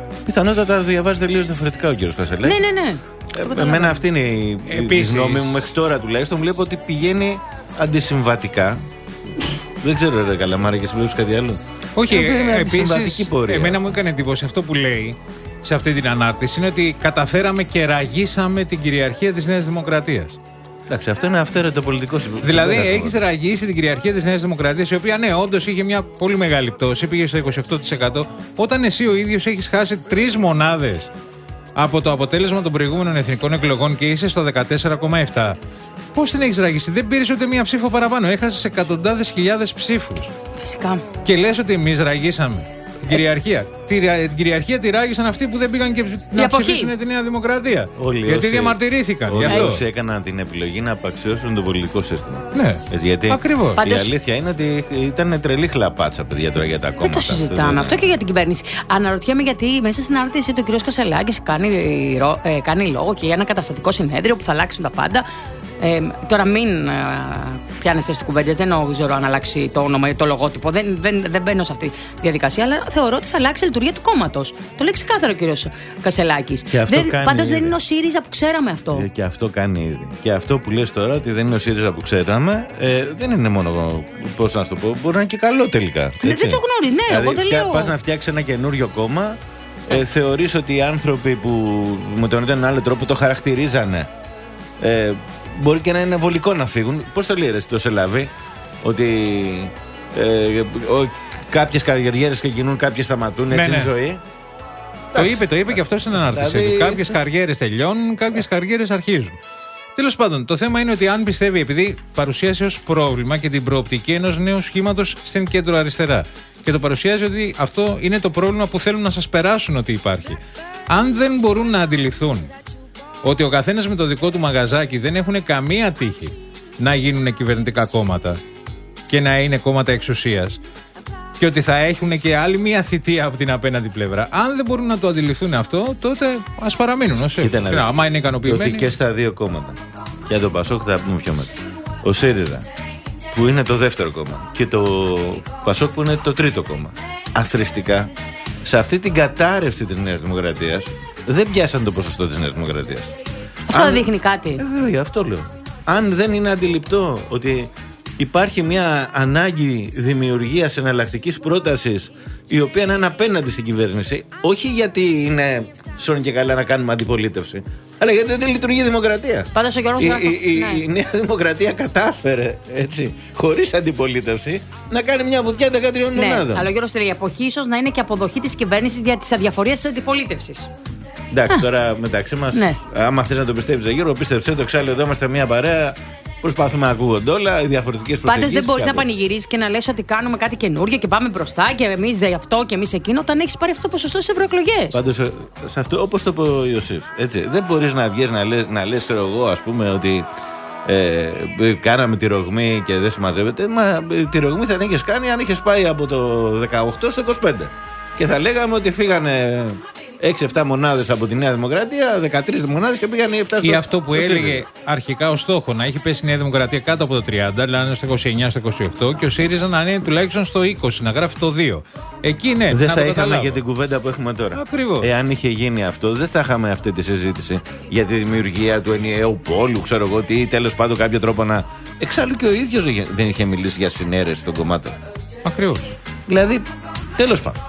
[SPEAKER 3] Πιθανότατα το διαβάζει τελείως διαφορετικά ο κύριος Κασελάκης.
[SPEAKER 4] Ναι, ναι, ναι.
[SPEAKER 3] Ε, εμένα αυτή είναι η, η γνώμη μου μέχρι τώρα τουλάχιστον. Βλέπω ότι πηγαίνει αντισυμβατικά. Δεν ξέρω, ρε Καλαμάρα, και εσύ βλέπεις κάτι άλλο?
[SPEAKER 2] Όχι,
[SPEAKER 3] ε,
[SPEAKER 2] επίσης, εμένα μου έκανε εντύπωση αυτό που λέει σε αυτή την ανάρτηση, είναι ότι καταφέραμε και ραγίσαμε την κυριαρχία της Νέας Δημοκρατίας.
[SPEAKER 3] Εντάξει, αυτό είναι αυθαίρετο πολιτικό συμπέρασμα.
[SPEAKER 2] Δηλαδή, έχεις ραγίσει την κυριαρχία της Νέας Δημοκρατίας, η οποία, ναι, όντως είχε μια πολύ μεγάλη πτώση, πήγε στο είκοσι οκτώ τοις εκατό, όταν εσύ ο ίδιος έχεις χάσει τρεις μονάδες από το αποτέλεσμα των προηγούμενων εθνικών εκλογών και είσαι στο δεκατέσσερα κόμμα επτά. Πώς την έχεις ραγίσει? Δεν πήρες ούτε μία ψήφο παραπάνω. Έχασες εκατοντάδες χιλιάδες ψήφους.
[SPEAKER 4] Φυσικά.
[SPEAKER 2] Και λες ότι εμείς ραγίσαμε την κυριαρχία. Την κυριαρχία τη ράγισαν αυτοί που δεν πήγαν και να ψηφίσουν τη Νέα Δημοκρατία.
[SPEAKER 3] Όλοι
[SPEAKER 2] γιατί
[SPEAKER 3] όσοι,
[SPEAKER 2] διαμαρτυρήθηκαν.
[SPEAKER 3] Όλοι
[SPEAKER 2] γι' αυτό.
[SPEAKER 3] όσοι έκαναν την επιλογή να απαξιώσουν το πολιτικό σύστημα.
[SPEAKER 2] Ναι.
[SPEAKER 3] Έτσι, γιατί
[SPEAKER 2] ακριβώς.
[SPEAKER 3] Η
[SPEAKER 4] Πάντως,
[SPEAKER 3] αλήθεια είναι ότι ήταν τρελή χλαπάτσα, παιδιά, τώρα για τα κόμματα.
[SPEAKER 4] Δεν το συζητάμε αυτό, αυτό και για την κυβέρνηση. Αναρωτιέμαι γιατί μέσα στην ανάρτηση του κ. Κασελάκης κάνει, ε, κάνει λόγο και για ένα καταστατικό συνέδριο που θα αλλάξουν τα πάντα. Ε, τώρα μην ε, πιάνεστε στις κουβέντες, δεν ξέρω αν αλλάξει το όνομα ή το λογότυπο, δεν, δεν, δεν μπαίνω σε αυτή τη διαδικασία, αλλά θεωρώ ότι θα αλλάξει η λειτουργία του κόμματος. Το λέει ξεκάθαρο ο κύριος Κασελάκης. Πάντως δεν είναι ο ΣΥΡΙΖΑ που ξέραμε αυτό.
[SPEAKER 3] Ε, και αυτό κάνει ήδη. Και αυτό που λες τώρα, ότι δεν είναι ο ΣΥΡΙΖΑ που ξέραμε, ε, δεν είναι μόνο, πώς να σου το πω, μπορεί να είναι και καλό τελικά.
[SPEAKER 4] Έτσι. Δεν το γνωρίζει, ναι,
[SPEAKER 3] δηλαδή,
[SPEAKER 4] εγώ δεν λέω.
[SPEAKER 3] Πας να φτιάξεις ένα καινούριο κόμμα, ε, θεωρείς ότι οι άνθρωποι που με τον ένα άλλο τρόπο το χαρακτηρίζανε, ε, μπορεί και να είναι βολικό να φύγουν. Πώς το λέει ρε το Σελαβή, ότι ε, κάποιες καριέρες ξεκινούν, κάποιες σταματούν, έτσι
[SPEAKER 2] ναι,
[SPEAKER 3] είναι η
[SPEAKER 2] ναι.
[SPEAKER 3] ζωή.
[SPEAKER 2] Το είπε, το είπε και αυτό στην ανάρτηση.
[SPEAKER 3] Δηλαδή...
[SPEAKER 2] Κάποιες καριέρες τελειώνουν, κάποιες καριέρες αρχίζουν. Τέλος πάντων, το θέμα είναι ότι αν πιστεύει, επειδή παρουσίασε ως πρόβλημα και την προοπτική ενός νέου σχήματος στην κέντρο-αριστερά, και το παρουσιάζει ότι αυτό είναι το πρόβλημα που θέλουν να σας περάσουν ότι υπάρχει. Αν δεν μπορούν να αντιληφθούν ότι ο καθένας με το δικό του μαγαζάκι δεν έχουν καμία τύχη να γίνουν κυβερνητικά κόμματα και να είναι κόμματα εξουσίας, και ότι θα έχουν και άλλη μία θητεία από την απέναντι πλευρά. Αν δεν μπορούν να το αντιληφθούν αυτό, τότε ας παραμείνουν ως έτσι. Άμα είναι ικανοποιημένοι.
[SPEAKER 3] Ότι και στα δύο κόμματα. Και για τον Πασόκ θα πούμε πιο μετά. Ο ΣΥΡΙΖΑ, που είναι το δεύτερο κόμμα, και το Πασόκ, που είναι το τρίτο κόμμα, αθροιστικά, σε αυτή την κατάρρευση της Νέας Δημοκρατίας, δεν πιάσαν το ποσοστό της Νέας Δημοκρατίας.
[SPEAKER 4] Αυτό
[SPEAKER 3] Αν...
[SPEAKER 4] δείχνει κάτι.
[SPEAKER 3] Ε, βέβαια, αυτό λέω. Αν δεν είναι αντιληπτό ότι υπάρχει μια ανάγκη δημιουργίας εναλλακτικής πρότασης, η οποία να είναι απέναντι στην κυβέρνηση, όχι γιατί είναι σώνει και καλά να κάνουμε αντιπολίτευση, αλλά γιατί δεν λειτουργεί η δημοκρατία.
[SPEAKER 4] Πάντως ο Γιώργος
[SPEAKER 3] η,
[SPEAKER 4] Γράφος,
[SPEAKER 3] η,
[SPEAKER 4] ναι.
[SPEAKER 3] η Νέα Δημοκρατία κατάφερε, έτσι, χωρίς αντιπολίτευση, να κάνει μια βουτιά δεκατρία
[SPEAKER 4] ναι,
[SPEAKER 3] μονάδων.
[SPEAKER 4] αλλά ο Γιώργος λέει, η αποχή ίσως να είναι και αποδοχή της κυβέρνησης για τις αδιαφορίες της αντιπολίτευσης.
[SPEAKER 3] Εντάξει, τώρα μεταξύ μας,
[SPEAKER 4] ναι.
[SPEAKER 3] άμα θες να το πιστεύεις, Γιώργο, πίστεψε το, εξάλλου εδώ είμαστε μια παρέα. Προσπαθούμε να ακούγονται όλα, οι διαφορετικές προσεγγίσεις.
[SPEAKER 4] Πάντως δεν μπορείς να πανηγυρίζεις και να λες ότι κάνουμε κάτι καινούργιο και πάμε μπροστά και εμείς για αυτό και εμείς εκείνο, όταν έχεις πάρει αυτό το ποσοστό στις ευρωεκλογές.
[SPEAKER 3] Πάντως, σε αυτό, όπως το είπε ο Ιωσήφ, έτσι, δεν μπορείς να βγεις να λες, να λες ξέρω εγώ, ας πούμε, ότι ε, κάναμε τη ρογμή και δεν συμμαζεύεται. Μα τη ρογμή θα την είχες κάνει αν είχες πάει από το δεκαοκτώ στο είκοσι πέντε. Και θα λέγαμε ότι φύγανε έξι εφτά μονάδες από τη Νέα Δημοκρατία, δεκατρείς μονάδες και πήγαν οι εφτά στο.
[SPEAKER 2] Ή αυτό που έλεγε αρχικά ως στόχο, να έχει πέσει η Νέα Δημοκρατία κάτω από το τριάντα, δηλαδή στο είκοσι εννιά, στο είκοσι οκτώ, και ο ΣΥΡΙΖΑ να είναι τουλάχιστον στο είκοσι, να γράφει το δύο. Εκεί ναι,
[SPEAKER 3] δεν
[SPEAKER 2] να
[SPEAKER 3] θα
[SPEAKER 2] το
[SPEAKER 3] είχαμε
[SPEAKER 2] καταλάβω.
[SPEAKER 3] και την κουβέντα που έχουμε τώρα.
[SPEAKER 2] Ακριβώς.
[SPEAKER 3] Εάν είχε γίνει αυτό, δεν θα είχαμε αυτή τη συζήτηση για τη δημιουργία του ενιαίου πόλου, ξέρω εγώ τι, ή τέλος πάντων κάποιο τρόπο να. Εξάλλου και ο ίδιος δεν είχε μιλήσει για συνέρεση των κομμάτων.
[SPEAKER 2] Ακριβώς.
[SPEAKER 3] Δηλαδή, τέλος πάντων.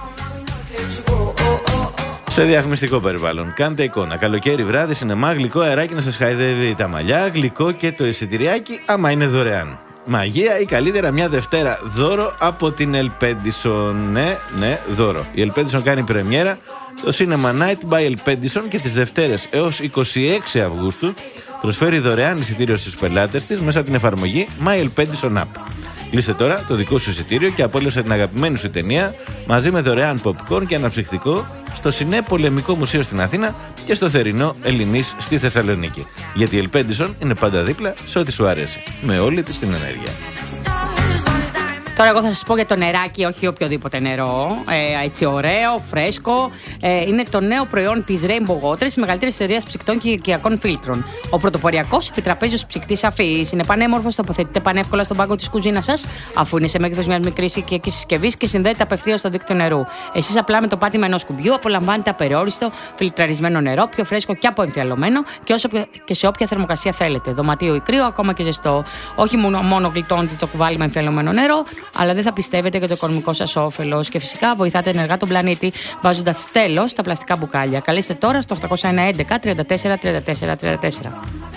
[SPEAKER 3] Σε διαφημιστικό περιβάλλον. Κάντε εικόνα. Καλοκαίρι, βράδυ, σινεμά, γλυκό αεράκι να σας χαϊδεύει τα μαλλιά, γλυκό και το εισιτηριάκι, άμα είναι δωρεάν. Μαγεία ή καλύτερα μια Δευτέρα δώρο από την Ελπέντισον. Ναι, ναι, δώρο. Η Ελπέντισον κάνει πρεμιέρα το Cinema Night by Ελπέντισον και τις Δευτέρες έως είκοσι έξι Αυγούστου προσφέρει δωρεάν εισιτήριο στους πελάτες της μέσα από την εφαρμογή My Ελπέντισον App. Κλείστε τώρα το δικό σου εισιτήριο και απόλαυσε την αγαπημένη σου ταινία μαζί με δωρεάν popcorn και αναψυκτικό στο Σινέ Πολεμικό Μουσείο στην Αθήνα και στο θερινό Ελληνής στη Θεσσαλονίκη. Γιατί η Ελπέντισον είναι πάντα δίπλα σε ό,τι σου αρέσει. Με όλη της την ενέργεια.
[SPEAKER 4] Τώρα, εγώ θα σας πω για το νεράκι, όχι οποιοδήποτε νερό. Ε, έτσι, ωραίο, φρέσκο. Ε, είναι το νέο προϊόν της Rainbow Water, της μεγαλύτερης εταιρείας ψυκτών και οικιακών φίλτρων. Ο πρωτοποριακός επιτραπέζιος ψυκτής αφής είναι πανέμορφος, τοποθετείται πανεύκολα στον πάγκο της κουζίνας σας, αφού είναι σε μέγεθος μιας μικρής οικιακής συσκευής και συνδέεται απευθείας στο δίκτυο νερού. Εσείς απλά με το πάτημα ενός κουμπιού απολαμβάνετε απεριόριστο φιλτραρισμένο νερό, πιο φρέσκο και αποεμφιαλωμένο και, όσο, και σε όποια θερμοκρασία θέλετε. Δωματίο ή κρύο, ακόμα και ζεστό. Όχι μόνο, μόνο γλιτώνετε το κουβάλι με εμφιαλωμένο νερό, αλλά δεν θα πιστεύετε για το οικονομικό σας όφελος. Και φυσικά βοηθάτε ενεργά τον πλανήτη βάζοντας τέλος στα πλαστικά μπουκάλια. Καλέστε τώρα στο οκτώ ένα ένα τριάντα τέσσερα τριάντα τέσσερα τριάντα τέσσερα.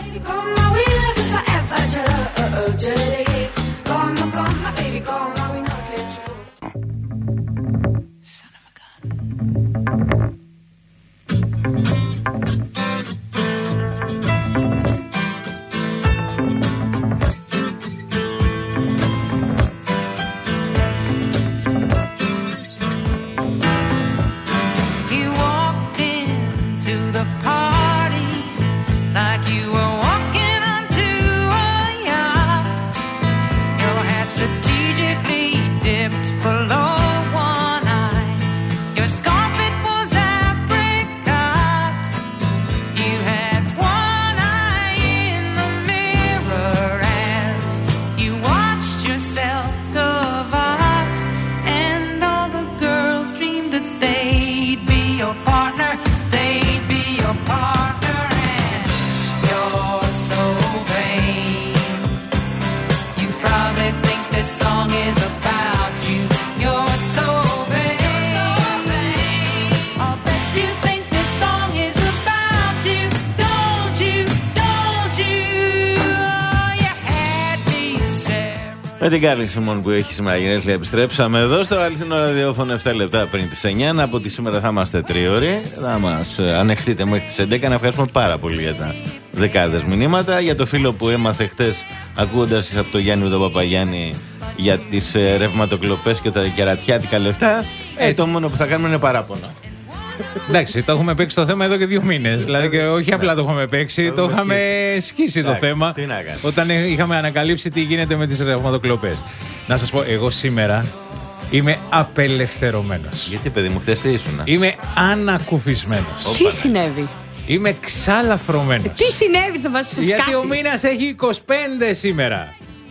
[SPEAKER 3] Με την Κάρλιν Σιμών που έχει σήμερα γενέθλια, επιστρέψαμε εδώ στο αληθινό ραδιόφωνο επτά λεπτά πριν τις εννιά. Από τη σήμερα θα είμαστε τρίωροι. Θα μας ανεχτείτε μέχρι τις έντεκα. Να ευχαριστούμε πάρα πολύ για τα δεκάδες μηνύματα. Για το φίλο που έμαθε χτες ακούγοντας από το Γιάννη τον Παπαγιάννη για τις ε, ρευματοκλοπές και τα κερατιάτικα λεφτά. Ε, το μόνο που θα κάνουμε είναι παράπονο.
[SPEAKER 2] Εντάξει, το έχουμε παίξει το θέμα εδώ και δύο μήνες. Δηλαδή, και όχι απλά το έχουμε παίξει, το είχαμε σκίσει το θέμα. Όταν είχαμε ανακαλύψει τι γίνεται με τις ρευματοκλοπές. Να σας πω, εγώ σήμερα είμαι απελευθερωμένος.
[SPEAKER 3] Γιατί, παιδί μου, χθες τι ήσουνα?
[SPEAKER 2] Είμαι ανακουφισμένος.
[SPEAKER 4] Τι συνέβη?
[SPEAKER 2] Είμαι ξαλαφρωμένος.
[SPEAKER 4] Τι συνέβη, θα μας σας
[SPEAKER 2] Γιατί
[SPEAKER 4] κάσεις.
[SPEAKER 2] ο μήνας έχει είκοσι πέντε σήμερα.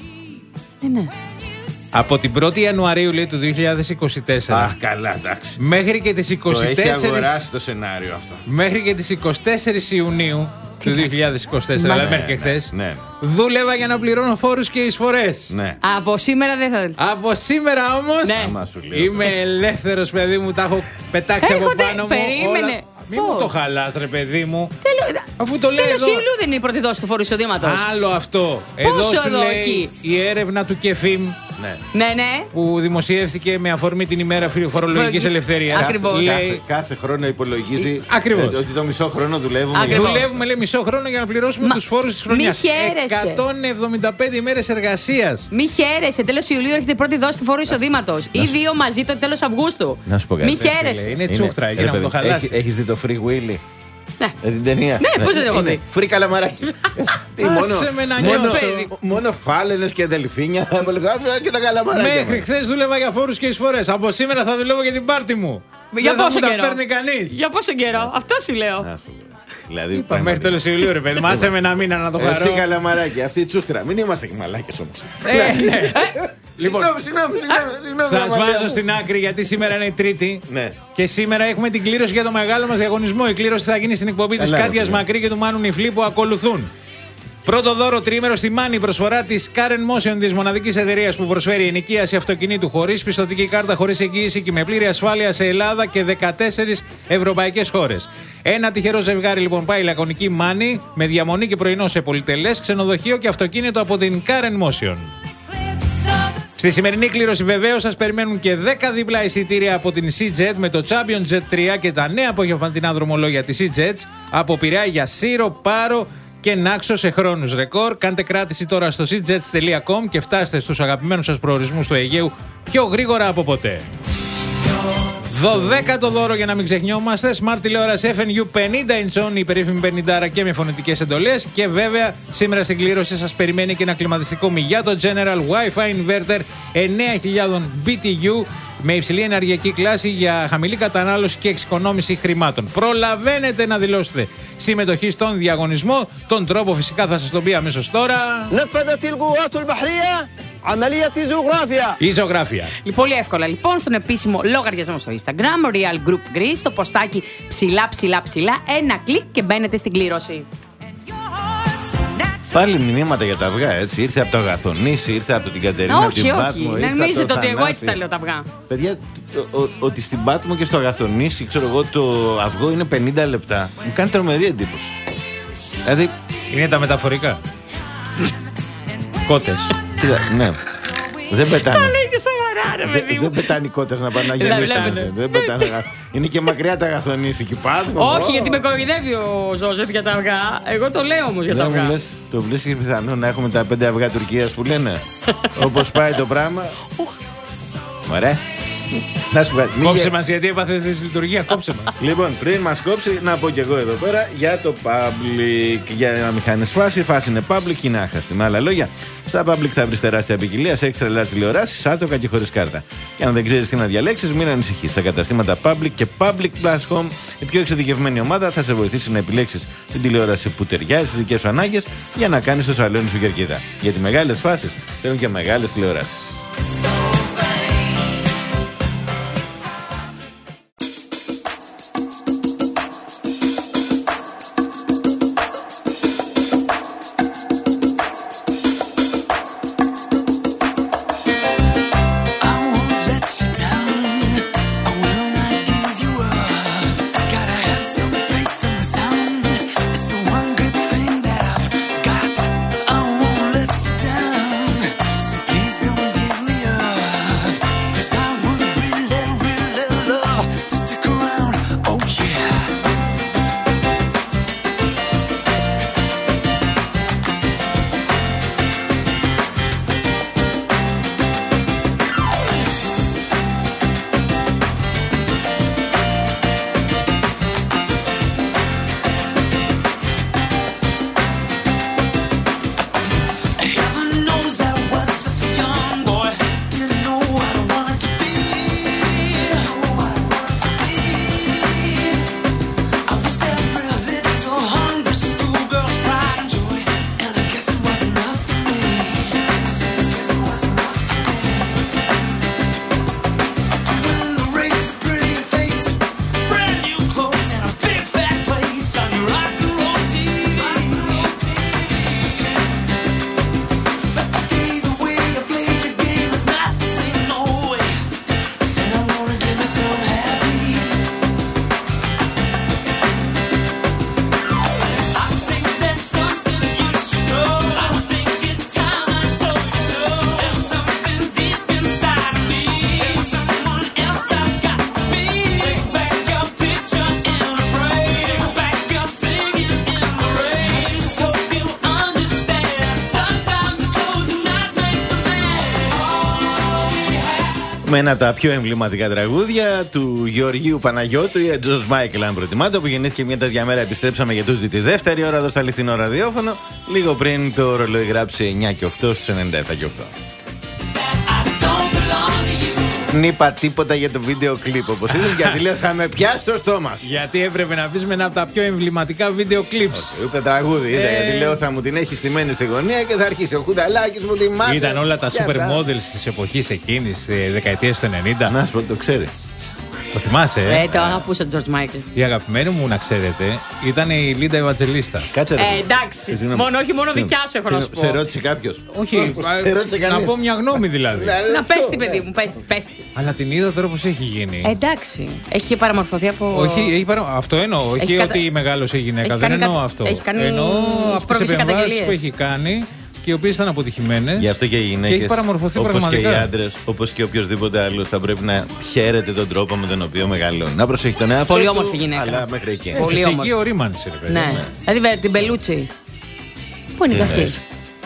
[SPEAKER 4] Ε, ναι.
[SPEAKER 2] Από την πρώτη Ιανουαρίου, λέει, του δύο χιλιάδες είκοσι τέσσερα.
[SPEAKER 3] Αχ, καλά, εντάξει.
[SPEAKER 2] Μέχρι και τις είκοσι τέσσερις.
[SPEAKER 3] Το έχει αγοράσει το σενάριο αυτό.
[SPEAKER 2] Μέχρι και τις είκοσι τέσσερις Ιουνίου του δύο χιλιάδες είκοσι τέσσερα, δηλαδή μέχρι και χθες,
[SPEAKER 3] ναι, ναι.
[SPEAKER 2] δούλευα για να πληρώνω φόρους και εισφορές.
[SPEAKER 3] Ναι.
[SPEAKER 4] Από σήμερα δεν θα.
[SPEAKER 2] Από σήμερα όμως
[SPEAKER 4] Ναι.
[SPEAKER 2] είμαι ελεύθερος, παιδί μου, τα έχω πετάξει
[SPEAKER 4] Έρχονται,
[SPEAKER 2] από πάνω μου.
[SPEAKER 4] περίμενε.
[SPEAKER 2] Όλα. Μην μου το χαλάς, ρε παιδί μου.
[SPEAKER 4] Τέλος,
[SPEAKER 2] Αφού το λέει
[SPEAKER 4] τέλος
[SPEAKER 2] εδώ.
[SPEAKER 4] Ιουλίου δεν είναι η πρώτη δόση του φόρου εισοδήματος.
[SPEAKER 2] Άλλο αυτό.
[SPEAKER 4] Πόσο
[SPEAKER 2] εδώ σου
[SPEAKER 4] εδώ,
[SPEAKER 2] λέει
[SPEAKER 4] εκεί?
[SPEAKER 2] η έρευνα του ΚΕΦΙΜ.
[SPEAKER 3] Ναι.
[SPEAKER 4] Ναι, ναι.
[SPEAKER 2] Που δημοσιεύθηκε με αφορμή την ημέρα φορολογικής ελευθερίας.
[SPEAKER 4] Ακριβώς.
[SPEAKER 3] Κάθε, κάθε χρόνο υπολογίζει
[SPEAKER 2] Ακριβώς.
[SPEAKER 3] έτσι, ότι το μισό χρόνο δουλεύουμε.
[SPEAKER 4] Ακριβώς.
[SPEAKER 2] Δουλεύουμε, λέει, μισό χρόνο για να πληρώσουμε
[SPEAKER 4] Μα,
[SPEAKER 2] τους φόρους της χρονιάς.
[SPEAKER 4] μη χαίρεσαι.
[SPEAKER 2] εκατόν εβδομήντα πέντε ημέρες εργασίας.
[SPEAKER 4] Μη χαίρεσαι. Τέλος Ιουλίου έρχεται η πρώτη δόση του φόρου εισοδήματος. Ή δύο μαζί το τέλος Αυγούστου.
[SPEAKER 3] Να σου πω κάτι.
[SPEAKER 4] Μη χαίρεσαι.
[SPEAKER 2] Είναι τσούχτρα, εκεί
[SPEAKER 3] ρε
[SPEAKER 2] να μου το
[SPEAKER 3] παιδί,
[SPEAKER 2] χαλάσει.
[SPEAKER 3] έχει- Έχεις δει το Free Willy?
[SPEAKER 4] Ναι.
[SPEAKER 3] Ε, την ταινία.
[SPEAKER 4] Ναι, πώς δεν έχω
[SPEAKER 3] Είναι
[SPEAKER 4] δει.
[SPEAKER 3] Free καλαμαράκι. Τι,
[SPEAKER 2] Άσε
[SPEAKER 3] μόνο,
[SPEAKER 2] με να
[SPEAKER 3] μόνο,
[SPEAKER 2] νιώσω.
[SPEAKER 3] μόνο φάλαινες και δελφίνια και τα καλαμαράκια.
[SPEAKER 2] Μέχρι χθες δούλευα για φόρους και εισφορές. Από σήμερα θα δουλεύω για την πάρτι μου.
[SPEAKER 4] Για
[SPEAKER 2] Δεν θα
[SPEAKER 4] πόσο
[SPEAKER 2] μου τα
[SPEAKER 4] καιρό?
[SPEAKER 2] παίρνει κανείς.
[SPEAKER 4] Για πόσο καιρό? Αυτό σου λέω.
[SPEAKER 3] Να σου πω. Δηλαδή,
[SPEAKER 2] Είπα μέχρι τέλος Ιουλίου, ρε παιδί. Μάσε με ένα μήνα να το
[SPEAKER 3] Εσύ
[SPEAKER 2] χαρώ.
[SPEAKER 3] καλαμαράκι, αυτή η τσούχτρα. Μην είμαστε και μαλάκες όμως.
[SPEAKER 2] Ε, ναι.
[SPEAKER 3] Συγγνώμη, συγγνώμη, συγγνώμη.
[SPEAKER 2] Σας
[SPEAKER 3] Μαρία
[SPEAKER 2] βάζω
[SPEAKER 3] μου.
[SPEAKER 2] στην άκρη γιατί σήμερα είναι η Τρίτη.
[SPEAKER 3] Ναι.
[SPEAKER 2] Και σήμερα έχουμε την κλήρωση για το μεγάλο μας διαγωνισμό. Η κλήρωση θα γίνει στην εκπομπή της
[SPEAKER 3] Καλά, ρε
[SPEAKER 2] Κάτιας
[SPEAKER 3] φίλε.
[SPEAKER 2] Μακρύ και του Μάνου Νιφλή που ακολουθούν. Πρώτο δώρο τρίμερο στη Μάνη, προσφορά της Karen Motion, της μοναδικής εταιρείας που προσφέρει ενοικίαση αυτοκινήτου χωρίς πιστωτική κάρτα, χωρίς εγγύηση και με πλήρη ασφάλεια σε Ελλάδα και δεκατέσσερις ευρωπαϊκές χώρες. Ένα τυχερό ζευγάρι λοιπόν πάει λακωνική Μάνη με διαμονή και πρωινό σε πολυτελές ξενοδοχείο και αυτοκίνητο από την Karen Motion. Στη σημερινή κλήρωση βεβαίως σας περιμένουν και δέκα διπλά εισιτήρια από την SeaJet με το Champion Jet τρία και τα νέα απογευματινά δρομολόγια της SeaJet από Πειραιά για Σύρο, Πάρο και Νάξο σε χρόνους ρεκόρ. Κάντε κράτηση τώρα στο seajets τελεία com και φτάστε στους αγαπημένους σας προορισμούς του Αιγαίου πιο γρήγορα από ποτέ. Δωδέκατο δώρο για να μην ξεχνιόμαστε. Smart τηλεόραση εφ εν γιου πενήντα ιντσών, η περίφημη πενήντα και με φωνητικές εντολές. Και βέβαια σήμερα στην κλήρωση σας περιμένει και ένα κλιματιστικό Miyato General Wi-Fi Inverter εννέα χιλιάδες μπι τι γιου με υψηλή ενεργειακή κλάση για χαμηλή κατανάλωση και εξοικονόμηση χρημάτων. Προλαβαίνετε να δηλώσετε συμμετοχή στον διαγωνισμό. Τον τρόπο φυσικά θα σας τον πει αμέσως τώρα. Η ζωγράφια.
[SPEAKER 4] Πολύ εύκολα λοιπόν στον επίσημο λογαριασμό στο Instagram Real Group Greece, το ποστάκι ψηλά ψηλά ψηλά, ένα κλικ και μπαίνετε στην κλήρωση.
[SPEAKER 3] Πάλι μηνύματα για τα αυγά, έτσι. Ήρθε από το Αγαθονήσι, ήρθε από την Κατερίνα,
[SPEAKER 4] όχι,
[SPEAKER 3] από την
[SPEAKER 4] όχι.
[SPEAKER 3] Πάτμο.
[SPEAKER 4] Να νομίζετε ότι εγώ έτσι τα λέω τα αυγά.
[SPEAKER 3] Παιδιά, το, ο, ότι στην Πάτμο και στο Αγαθονήσι, ξέρω εγώ, το αυγό είναι πενήντα λεπτά. Μου κάνει τρομερή εντύπωση. Δηλαδή.
[SPEAKER 2] Είναι τα μεταφορικά. Κότες.
[SPEAKER 3] Κοίτα, ναι. Δεν πετάνε.
[SPEAKER 4] Τα λέει και σοβαρά, ρε παιδί μου.
[SPEAKER 3] Δεν πετάνε οι κότες να πάνε να γεννήσουν. Δεν πετάνε. Είναι και μακριά τα Αγαθονήσι και Πάτμο.
[SPEAKER 4] Όχι, γιατί με κοροϊδεύει ο Ζώζεφ για τα αυγά. Εγώ το λέω όμως για τα αυγά.
[SPEAKER 3] Το βρίσκει πιθανό να έχουμε τα πέντε αυγά Τουρκίας που λένε. Όπως πάει το πράγμα. Ωραία. Να σου πω,
[SPEAKER 2] κόψε μας γιατί έπαθε τη λειτουργία, κόψε μας.
[SPEAKER 3] Λοιπόν, πριν μας κόψει, να πω κι εγώ εδώ πέρα για το public. Για να μην χάνεις φάση, φάση είναι public και είναι άχαστη. Με άλλα λόγια, στα public θα βρεις τεράστια ποικιλία σε extra large τηλεοράσεις, άτοκα και χωρίς κάρτα. Και αν δεν ξέρεις τι να διαλέξεις, μην ανησυχείς. Στα καταστήματα public και public plus home, η πιο εξειδικευμένη ομάδα θα σε βοηθήσει να επιλέξεις την τηλεόραση που ταιριάζει στις δικές σου ανάγκες για να κάνεις το σαλόνι σου κερκίδα. Γιατί μεγάλες φάσεις θέλουν και μεγάλες τηλεοράσεις. Με ένα από τα πιο εμβληματικά τραγούδια του Γεωργίου Παναγιώτου ή Τζος Μάικλ, αν προτιμάτε, που γεννήθηκε μια τέτοια μέρα. Επιστρέψαμε για τούτη τη δεύτερη ώρα εδώ στα αληθινό ραδιόφωνο, λίγο πριν το ρολόι γράψει εννιά και οκτώ στους ενενήντα επτά και οκτώ. Δεν είπα τίποτα για το βίντεο κλιπ, όπως είδες, γιατί λέω θα με πιάσει στο στόμα.
[SPEAKER 2] Γιατί έπρεπε να πεις με ένα από τα πιο εμβληματικά βίντεο κλιπς.
[SPEAKER 3] Είπε τραγούδι, είδα,
[SPEAKER 2] Ε.
[SPEAKER 3] γιατί λέω θα μου την έχει στημένη στη γωνία και θα αρχίσει ο Χουνταλάκης μου τη μάθει.
[SPEAKER 2] Ήταν όλα τα
[SPEAKER 3] Και
[SPEAKER 2] super
[SPEAKER 3] αυτά.
[SPEAKER 2] models της εποχής εκείνης, ε, δεκαετίες του ενενήντα.
[SPEAKER 3] Να σου πω, το ξέρει.
[SPEAKER 2] Το θυμάσαι, ε?
[SPEAKER 4] Ε, το αγαπούσα George Michael.
[SPEAKER 2] Η αγαπημένη μου, να ξέρετε, ήταν η Λίντα Ευαντζελίστα.
[SPEAKER 3] Κάτσε ρε.
[SPEAKER 4] Ε, εντάξει. Μόνο, όχι μόνο δικιά σου έχω να σου πω.
[SPEAKER 3] Σε ρώτησε κάποιος.
[SPEAKER 2] Όχι,
[SPEAKER 3] Σε ρώτησε
[SPEAKER 2] να
[SPEAKER 3] κανείς.
[SPEAKER 2] πω μια γνώμη δηλαδή.
[SPEAKER 4] Να πες τη, παιδί μου, πες τη, πες τη.
[SPEAKER 2] Αλλά την είδα τώρα πως έχει γίνει.
[SPEAKER 4] Ε, εντάξει. Έχει και παραμορφωθεί από.
[SPEAKER 2] Όχι, έχει παρα... αυτό εννοώ. Όχι
[SPEAKER 4] Έχει κατα-
[SPEAKER 2] ότι μεγάλωσε η γυναίκα.
[SPEAKER 4] Έχει
[SPEAKER 2] Δεν
[SPEAKER 4] κάνει
[SPEAKER 2] εννοώ
[SPEAKER 4] κα-
[SPEAKER 2] αυτό.
[SPEAKER 4] έχει κάνει
[SPEAKER 2] Εννοώ αυτές τις
[SPEAKER 4] προβεί σε
[SPEAKER 2] επεμβάσεις
[SPEAKER 4] καταγγελίες.
[SPEAKER 2] που έχει κάνει και οι οποίες ήταν αποτυχημένες.
[SPEAKER 3] Γι' αυτό και οι
[SPEAKER 2] Και έχει
[SPEAKER 3] γυναίκες,
[SPEAKER 2] παραμορφωθεί
[SPEAKER 3] όπως και οι
[SPEAKER 2] πραγματικά.
[SPEAKER 3] άντρες, όπως και οποιοδήποτε άλλος, θα πρέπει να χαίρεται τον τρόπο με τον οποίο μεγαλώνει. Να προσέχει τον εαυτό
[SPEAKER 4] Πολύ
[SPEAKER 3] του,
[SPEAKER 4] όμορφη γυναίκα.
[SPEAKER 3] αλλά μέχρι εκεί.
[SPEAKER 4] Πολύ
[SPEAKER 2] Φυσική
[SPEAKER 4] όμορφη.
[SPEAKER 2] ορίμανση, ρε παιδί.
[SPEAKER 4] Ναι. Δηλαδή βε- την Μπελούτσι. Πού είναι και
[SPEAKER 3] Τι
[SPEAKER 4] αυτή.
[SPEAKER 3] εννοείς?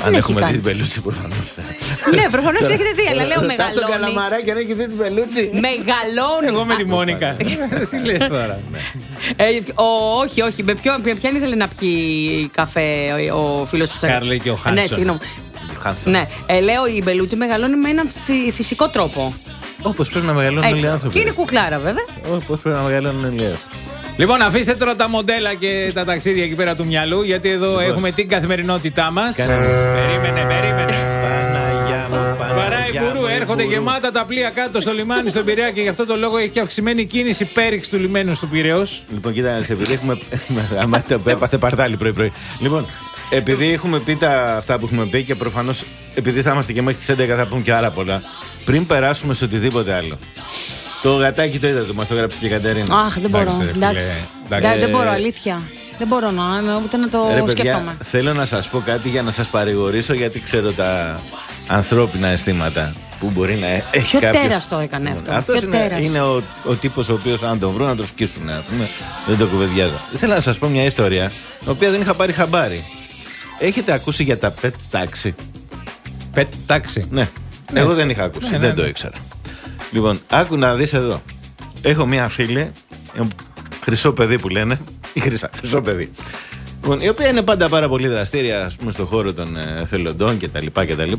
[SPEAKER 3] Αν
[SPEAKER 4] έχει
[SPEAKER 3] έχουμε δει
[SPEAKER 4] κάνει.
[SPEAKER 3] την Πελούτσι, προφανώς.
[SPEAKER 4] Ναι, προφανώς την έχετε δει, αλλά λέω
[SPEAKER 3] Ρωτάς τον
[SPEAKER 4] μεγαλώνει.
[SPEAKER 3] Καλαμαράκι αν έχει δει την Πελούτσι.
[SPEAKER 4] Μεγαλώνει.
[SPEAKER 2] Εγώ με τη Μόνικα. Τι λες τώρα.
[SPEAKER 4] Ε, ο, όχι, όχι. Με ποιο- με ποιον ήθελε να πιει καφέ ο, ο φίλος της
[SPEAKER 2] Σκάρλετ και ο
[SPEAKER 4] Ναι,
[SPEAKER 2] Χάνσον.
[SPEAKER 4] συγγνώμη. Ναι, ε, λέω η Μπελούτσι μεγαλώνει με έναν φυ- φυσικό τρόπο.
[SPEAKER 3] Όπως πρέπει να μεγαλώνουν όλοι οι
[SPEAKER 4] Έτσι.
[SPEAKER 3] άνθρωποι.
[SPEAKER 4] Και είναι κουκλάρα, βέβαια.
[SPEAKER 3] Όπως πρέπει να μεγαλώνουν όλοι οι άνθρωποι.
[SPEAKER 2] Λοιπόν, αφήστε τώρα τα μοντέλα και τα ταξίδια εκεί πέρα του μυαλού, γιατί εδώ έχουμε την καθημερινότητά μας. Περίμενε, περίμενε.
[SPEAKER 3] Παναγιά μου,
[SPEAKER 2] Παράι Μπουρού, έρχονται γεμάτα τα πλοία κάτω στο λιμάνι στον Πειραιά και γι' αυτό το λόγο έχει και αυξημένη κίνηση πέριξ του λιμένου του Πειραιώς.
[SPEAKER 3] Λοιπόν, κοίτα, επειδή έχουμε. Άμα το έπαθε παρτάλι πρωί-πρωί. Λοιπόν, επειδή έχουμε πει τα αυτά που έχουμε πει και προφανώς επειδή θα είμαστε και μέχρι τις έντεκα θα πούμε και άρα πολλά. Πριν περάσουμε σε οτιδήποτε άλλο. Το γατάκι το είδατε, μας το έγραψε και η Κατερίνα.
[SPEAKER 4] Αχ, δεν μπορώ.
[SPEAKER 2] Εντάξει, ρε φίλε,
[SPEAKER 4] Εντάξει.
[SPEAKER 2] εντάξει.
[SPEAKER 4] Δεν- Δεν μπορώ, αλήθεια. Δεν μπορώ να, να- ούτε να το
[SPEAKER 3] Ρε παιδιά,
[SPEAKER 4] σκέφτομαι.
[SPEAKER 3] θέλω να σας πω κάτι για να σας παρηγορήσω γιατί ξέρω τα ανθρώπινα αισθήματα που μπορεί να έχει
[SPEAKER 4] Ποιο
[SPEAKER 3] κάποιος.
[SPEAKER 4] τέρας το έκανε αυτό.
[SPEAKER 3] Αυτός
[SPEAKER 4] Ποιο
[SPEAKER 3] είναι,
[SPEAKER 4] τέρας.
[SPEAKER 3] είναι ο, ο τύπος ο οποίος αν τον βρουν να τον σκίσουν, ας πούμε. Δεν το κουβεντιάζω. Ήθελα να σας πω μια ιστορία, η οποία δεν είχα πάρει χαμπάρι. Έχετε ακούσει για τα pet taxi?
[SPEAKER 2] Pet taxi.
[SPEAKER 3] Ναι. Εγώ δεν είχα ακούσει,
[SPEAKER 2] Ναι,
[SPEAKER 3] δεν
[SPEAKER 2] ναι.
[SPEAKER 3] το ήξερα. Λοιπόν, άκου να δεις εδώ. Έχω μια φίλη, χρυσό παιδί που λένε, ή χρυσά, χρυσό παιδί. Λοιπόν, η οποία είναι πάντα πάρα πολύ δραστήρια, ας πούμε, στον χώρο των ε, θελοντών κτλ. κτλ.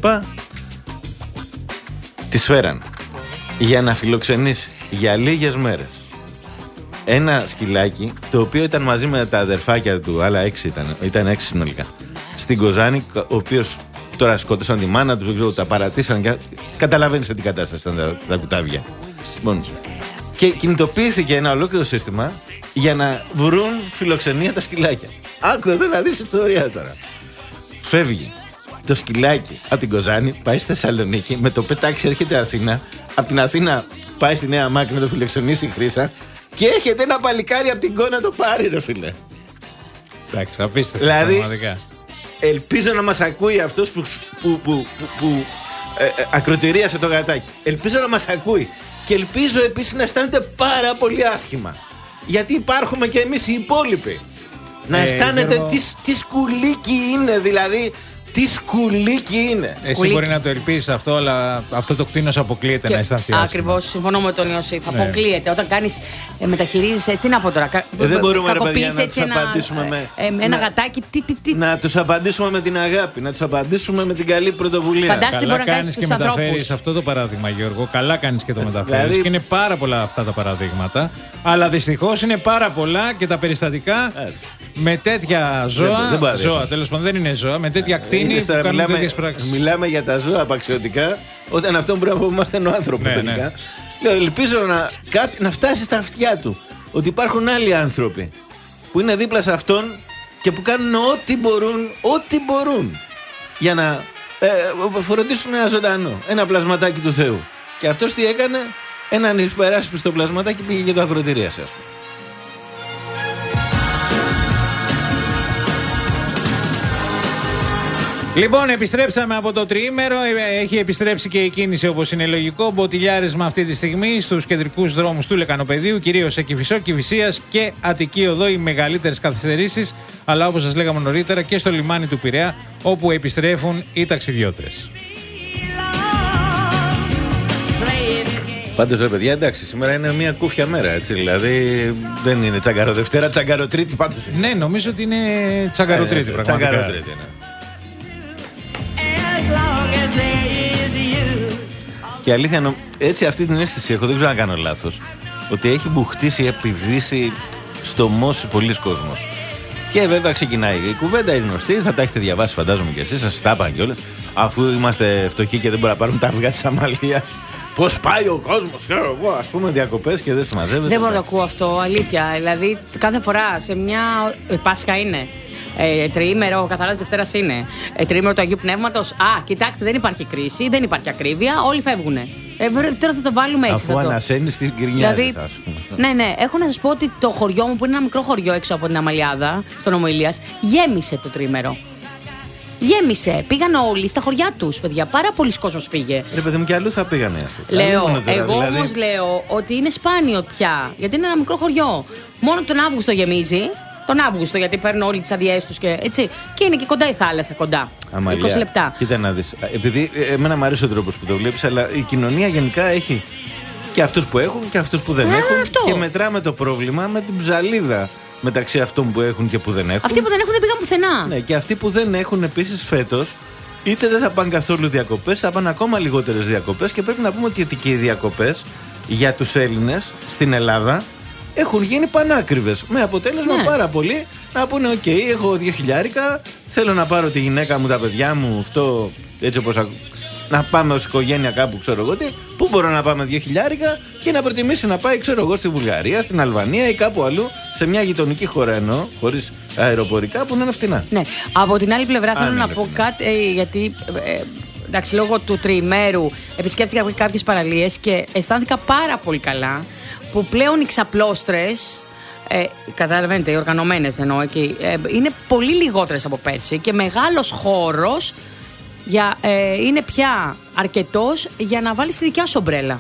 [SPEAKER 3] Τη φέραν για να φιλοξενήσει για λίγες μέρες ένα σκυλάκι το οποίο ήταν μαζί με τα αδερφάκια του, άλλα έξι ήταν, ήταν έξι συνολικά, στην Κοζάνη, ο οποίος τώρα σκότωσαν τη μάνα τους, δεν ξέρω, τα παρατήσαν και καταλαβαίνεις σε τι κατάσταση ήταν τα, τα κουτάβια. Λοιπόν, και κινητοποιήθηκε ένα ολόκληρο σύστημα για να βρουν φιλοξενία τα σκυλάκια. Άκου εδώ να δεις ιστορία τώρα. Φεύγει το σκυλάκι από την Κοζάνη, πάει στη Θεσσαλονίκη, με το πετάξι έρχεται Αθήνα, από την Αθήνα πάει στη Νέα Μάκρη να το φιλοξενήσει η Χρύσα και έρχεται ένα παλικάρι από την Κόνα να το πάρει, ρε φίλε.
[SPEAKER 2] Εντάξει, απίστευτο.
[SPEAKER 3] Δηλαδή,
[SPEAKER 2] πραγματικά.
[SPEAKER 3] Ελπίζω να μας ακούει αυτός που, που, που, που, που ε, ε, ακροτηρίασε το γατάκι. Ελπίζω να μας ακούει. Και ελπίζω επίσης να αισθάνεται πάρα πολύ άσχημα. Γιατί υπάρχουμε και εμείς οι υπόλοιποι. Να
[SPEAKER 2] Ε,
[SPEAKER 3] αισθάνεται
[SPEAKER 2] Γιώργο,
[SPEAKER 3] τι, τι σκουλίκι είναι, δηλαδή. Τι σκουλίκι είναι.
[SPEAKER 2] Εσύ
[SPEAKER 4] Σκουλίκι.
[SPEAKER 2] μπορεί να το ελπίσεις αυτό, αλλά αυτό το κτίνος αποκλείεται να αισθανθεί άσχημα.
[SPEAKER 4] Ακριβώς, συμφωνώ με τον Ιωσήφ.
[SPEAKER 2] Ναι.
[SPEAKER 4] Αποκλείεται. Όταν κάνεις, ε, μεταχειρίζεσαι. Τι να πω τώρα. κα-
[SPEAKER 3] Ε, δεν μπορούμε, ρε παιδιά,
[SPEAKER 4] κακοποιείς
[SPEAKER 3] να
[SPEAKER 4] έτσι
[SPEAKER 3] τους
[SPEAKER 4] ένα,
[SPEAKER 3] απαντήσουμε με-
[SPEAKER 4] ε, ε, ένα
[SPEAKER 3] να-
[SPEAKER 4] γατάκι. Τι, τι, τι.
[SPEAKER 3] Να τους απαντήσουμε με την αγάπη, να τους απαντήσουμε με την καλή πρωτοβουλία.
[SPEAKER 4] Φαντάσου- τι
[SPEAKER 2] Καλά
[SPEAKER 4] μπορεί να κάνεις
[SPEAKER 2] κάνεις και
[SPEAKER 4] στους
[SPEAKER 2] μεταφέρεις
[SPEAKER 4] ανθρώπους.
[SPEAKER 2] αυτό το παράδειγμα, Γιώργο. Καλά κάνεις και το μεταφέρεις.
[SPEAKER 3] Δηλαδή-
[SPEAKER 2] Και είναι πάρα πολλά αυτά τα παραδείγματα. Αλλά δυστυχώς είναι πάρα πολλά και τα περιστατικά
[SPEAKER 3] Ας.
[SPEAKER 2] με τέτοια ζώα.
[SPEAKER 3] δεν μπορεί.
[SPEAKER 2] ζώα, τέλος πάντων, δεν είναι ζώα. Με τέτοια κτίνη
[SPEAKER 3] Είδες
[SPEAKER 2] που
[SPEAKER 3] τώρα,
[SPEAKER 2] κάνουν
[SPEAKER 3] μιλάμε,
[SPEAKER 2] τέτοιες πράξεις.
[SPEAKER 3] μιλάμε για τα ζώα απαξιωτικά, όταν αυτό πρέπει να φοβόμαστε είναι ο άνθρωπος
[SPEAKER 2] Ναι,
[SPEAKER 3] τελικά.
[SPEAKER 2] ναι.
[SPEAKER 3] Λέω, ελπίζω να, κάποι- να φτάσει στα αυτιά του ότι υπάρχουν άλλοι άνθρωποι που είναι δίπλα σε αυτόν και που κάνουν ό,τι μπορούν, ό,τι μπορούν για να ε, φροντίσουν ένα ζωντανό, ένα πλασματάκι του Θεού. Και αυτός τι έκανε? Έναν υπεράσπιστο πλασματάκι πήγε και το ακροτηρίασε, ας πούμε.
[SPEAKER 2] Λοιπόν, επιστρέψαμε από το τριήμερο. Ε, Έχει επιστρέψει και η κίνηση όπως είναι λογικό. Μποτιλιάρισμα αυτή τη στιγμή στους κεντρικούς δρόμους του Λεκανοπεδίου, κυρίως σε Κηφισό, Κηφισίας και Αττική Οδό, οι μεγαλύτερες καθυστερήσεις. Αλλά όπως σας λέγαμε νωρίτερα και στο λιμάνι του Πειραιά, όπου επιστρέφουν οι ταξιδιώτες.
[SPEAKER 3] Πάντως ρε παιδιά, εντάξει, σήμερα είναι μια κούφια μέρα, έτσι, δηλαδή δεν είναι τσαγκαρο Δευτέρα, τσαγκαρο Τρίτη πάντως είναι.
[SPEAKER 2] Ναι, νομίζω ότι είναι τσαγκαροτρίτη
[SPEAKER 3] Ε,
[SPEAKER 2] πραγματικά.
[SPEAKER 3] τσαγκαρο Τρίτη, ναι. Και αλήθεια, νο- έτσι αυτή την αίσθηση έχω, δεν ξέρω αν κάνω λάθος, ότι έχει μπουχτίσει, επιδύσει στο μόσι πολλοί κόσμος. Και βέβαια ξεκινάει η κουβέντα, είναι γνωστή, θα τα έχετε διαβάσει φαντάζομαι κι εσείς, σας τα είπαν κιόλας. Αφού είμαστε φτωχοί και δεν μπορούμε να πάρουμε τα αυγά της Αμαλίας, πώς πάει ο κόσμος, ξέρω εγώ, ας πούμε διακοπές και δεν συμμαζεύεται.
[SPEAKER 4] Δεν μπορώ να το ακούω αυτό, αλήθεια. Δηλαδή, κάθε φορά σε μια. Ε, Πάσχα είναι. Ε, τριήμερο, ο καθαράς Δευτέρας είναι. Ε, τριήμερο του Αγίου Πνεύματος. Α, κοιτάξτε, δεν υπάρχει κρίση, δεν υπάρχει ακρίβεια, όλοι φεύγουν. Ε, βρε, τώρα θα το βάλουμε έτσι.
[SPEAKER 3] Αφού
[SPEAKER 4] θα το...
[SPEAKER 3] ανασένεις την γκρινιάζεις,
[SPEAKER 4] Δηλαδή,
[SPEAKER 3] ας πούμε.
[SPEAKER 4] ναι, ναι. Έχω να σας πω ότι το χωριό μου, που είναι ένα μικρό χωριό έξω από την Αμαλιάδα, στον Ομοηλίας, γέμισε το τρίμερο. Γέμισε. Πήγαν όλοι στα χωριά τους, παιδιά. Πάρα πολλοί κόσμος πήγε.
[SPEAKER 3] Ρε παιδί μου, κι αλλού θα πήγανε αυτό.
[SPEAKER 4] Λέω,
[SPEAKER 3] Αλλήμωνο τώρα,
[SPEAKER 4] εγώ
[SPEAKER 3] δηλαδή.
[SPEAKER 4] όμως λέω ότι είναι σπάνιο πια. Γιατί είναι ένα μικρό χωριό. Μόνο τον Αύγουστο γεμίζει τον Αύγουστο, γιατί παίρνουν όλοι τις αδειές τους και έτσι. Και είναι και κοντά η θάλασσα, κοντά.
[SPEAKER 3] Αμαλία,
[SPEAKER 4] είκοσι λεπτά.
[SPEAKER 3] Κοίτα να δεις. Επειδή εμένα μου αρέσει ο τρόπος που το βλέπεις, αλλά η κοινωνία γενικά έχει και αυτούς που έχουν και αυτούς που δεν
[SPEAKER 4] Α,
[SPEAKER 3] έχουν.
[SPEAKER 4] αυτό.
[SPEAKER 3] Και μετράμε το πρόβλημα με την ψαλίδα μεταξύ αυτών που έχουν και που δεν έχουν.
[SPEAKER 4] Αυτοί που δεν έχουν δεν πήγαν πουθενά.
[SPEAKER 3] Ναι, και αυτοί που δεν έχουν επίσης φέτος, είτε δεν θα πάνε καθόλου διακοπές, θα πάνε ακόμα λιγότερες διακοπές. Και πρέπει να πούμε ότι και οι διακοπές για τους Έλληνες στην Ελλάδα έχουν γίνει πανάκριβες. Με αποτέλεσμα
[SPEAKER 4] Ναι.
[SPEAKER 3] πάρα πολλοί να πούνε: οκ, έχω δύο χιλιάρικα, θέλω να πάρω τη γυναίκα μου, τα παιδιά μου, αυτό έτσι όπως ακ... να πάμε ως οικογένεια κάπου, ξέρω εγώ τι. Πού μπορώ να πάμε δύο χιλιάρικα και να προτιμήσει να πάει, ξέρω εγώ, στη Βουλγαρία, στην Αλβανία ή κάπου αλλού, σε μια γειτονική χώρα εννοώ, χωρίς αεροπορικά, που να είναι φτηνά.
[SPEAKER 4] Ναι. Από την άλλη πλευρά θέλω
[SPEAKER 3] Αν
[SPEAKER 4] να
[SPEAKER 3] είναι
[SPEAKER 4] πω
[SPEAKER 3] φτηνά.
[SPEAKER 4] κάτι, ε, γιατί ε, εντάξει, λόγω του τριημέρου επισκέφτηκα κάποιες παραλίες και αισθάνθηκα πάρα πολύ καλά που πλέον οι ξαπλώστρες, ε, καταλαβαίνετε, οι οργανωμένες εννοώ εκεί, ε, είναι πολύ λιγότερες από πέρσι και μεγάλος χώρος για, ε, είναι πια αρκετός για να βάλεις τη δικιά σου ομπρέλα.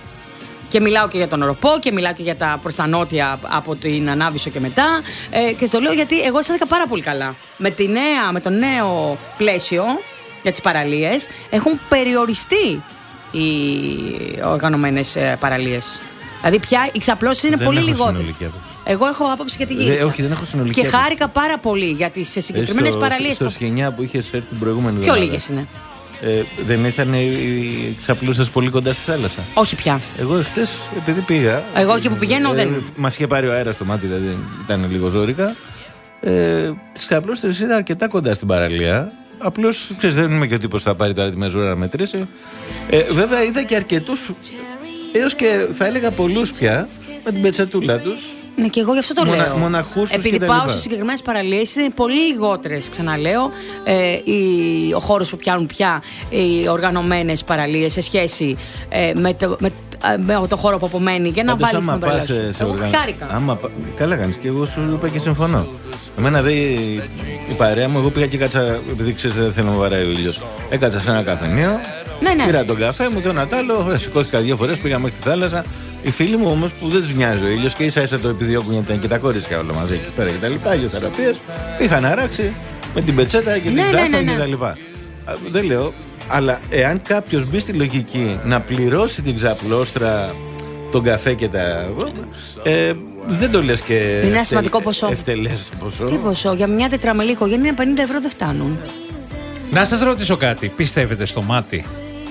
[SPEAKER 4] Και μιλάω και για τον Οροπό και μιλάω και για τα προς τα νότια από την Ανάβησο και μετά. Ε, και το λέω γιατί εγώ αισθάνθηκα πάρα πολύ καλά. Με, τη νέα, με το νέο πλαίσιο για τις παραλίες έχουν περιοριστεί οι οργανωμένες ε, παραλίες. Δηλαδή πια οι ξαπλώσεις είναι
[SPEAKER 3] Δεν
[SPEAKER 4] πολύ
[SPEAKER 3] έχω
[SPEAKER 4] λιγότερες.
[SPEAKER 3] συνολική άποψη.
[SPEAKER 4] Εγώ έχω άποψη για τη
[SPEAKER 3] Δε-
[SPEAKER 4] γύρισα.
[SPEAKER 3] όχι, δεν έχω συνολική
[SPEAKER 4] Και
[SPEAKER 3] άποψη.
[SPEAKER 4] χάρηκα πάρα πολύ για τις συγκεκριμένες
[SPEAKER 3] στο,
[SPEAKER 4] παραλίες.
[SPEAKER 3] Στο
[SPEAKER 4] που-
[SPEAKER 3] Σχοινιά που είχες έρθει την προηγούμενη
[SPEAKER 4] Πιο
[SPEAKER 3] εβδομάδα.
[SPEAKER 4] λίγες είναι.
[SPEAKER 3] Ε, δεν ήταν οι, οι ξαπλούστες πολύ κοντά στη θάλασσα.
[SPEAKER 4] Όχι πια.
[SPEAKER 3] Εγώ εχθές, επειδή πήγα.
[SPEAKER 4] Εγώ εκεί που πηγαίνω δεν.
[SPEAKER 3] Μας είχε πάρει ο αέρας στο μάτι, δηλαδή ήταν λίγο ζόρικα. Ε, τις ξαπλούστες ήταν αρκετά κοντά στην παραλία. Απλώς, ξέρεις, δεν είμαι και ο τύπος που θα πάρει τώρα τη μεζούρα να μετρήσει. Ε, βέβαια, είδα και αρκετούς, έως και θα έλεγα πολλούς πια, με την πετσετούλα τους.
[SPEAKER 4] Ναι, και εγώ γι' αυτό το
[SPEAKER 3] Μονα-
[SPEAKER 4] λέω.
[SPEAKER 3] μοναχούς τους
[SPEAKER 4] Επειδή
[SPEAKER 3] και τα
[SPEAKER 4] πάω
[SPEAKER 3] λοιπά.
[SPEAKER 4] σε συγκεκριμένες παραλίες, είναι πολύ λιγότερες, ξαναλέω, ε, οι- ο χώρος που πιάνουν πια οι οργανωμένες παραλίες σε σχέση ε, με, το, με, ε, με το χώρο που απομένει για να
[SPEAKER 3] Πάντως,
[SPEAKER 4] βάλεις την
[SPEAKER 3] άμα
[SPEAKER 4] ομπρέλα
[SPEAKER 3] πας
[SPEAKER 4] σου.
[SPEAKER 3] σε, σε
[SPEAKER 4] Εγώ
[SPEAKER 3] οργαν-
[SPEAKER 4] χάρηκα.
[SPEAKER 3] άμα πα- Καλά κάνεις και εγώ σου είπα και συμφωνώ. Εμένα δε η, η παρέα μου, εγώ πήγα και κάτσα, επειδή ξέρεις δεν θέλω να μου βαράει ο ήλιος. Έκατσα σε ένα καφενείο,
[SPEAKER 4] Ναι, ναι.
[SPEAKER 3] πήρα τον καφέ μου, το ένα τ' άλλο, ε, σηκώθηκα δύο φορές, πήγα μέχρι τη θάλασσα. Οι φίλοι μου όμως που δεν τους νοιάζει ο ήλιος και ίσα ίσα το επιδιώκουν γιατί ήταν και τα κορίτσια όλα μαζί εκεί πέρα και τα λοιπά, ηλιοθεραπείες, είχαν αράξει με την πετσέτα και την
[SPEAKER 4] Ναι, ναι,
[SPEAKER 3] τράφα
[SPEAKER 4] ναι, ναι.
[SPEAKER 3] και τα λοιπά. Α, Δεν λέω, αλλά εάν κάποιος μπει στη λογική να πληρώσει την ξαπλώστρα, τον καφέ και τα. Ε, δεν το λες και.
[SPEAKER 4] Είναι ένα σημαντικό ποσό.
[SPEAKER 3] Ευτελές ποσό.
[SPEAKER 4] Τι ποσό, για μια τετραμελή οικογένεια πενήντα ευρώ δεν φτάνουν.
[SPEAKER 2] Να σας ρωτήσω κάτι. Πιστεύετε στο μάτι?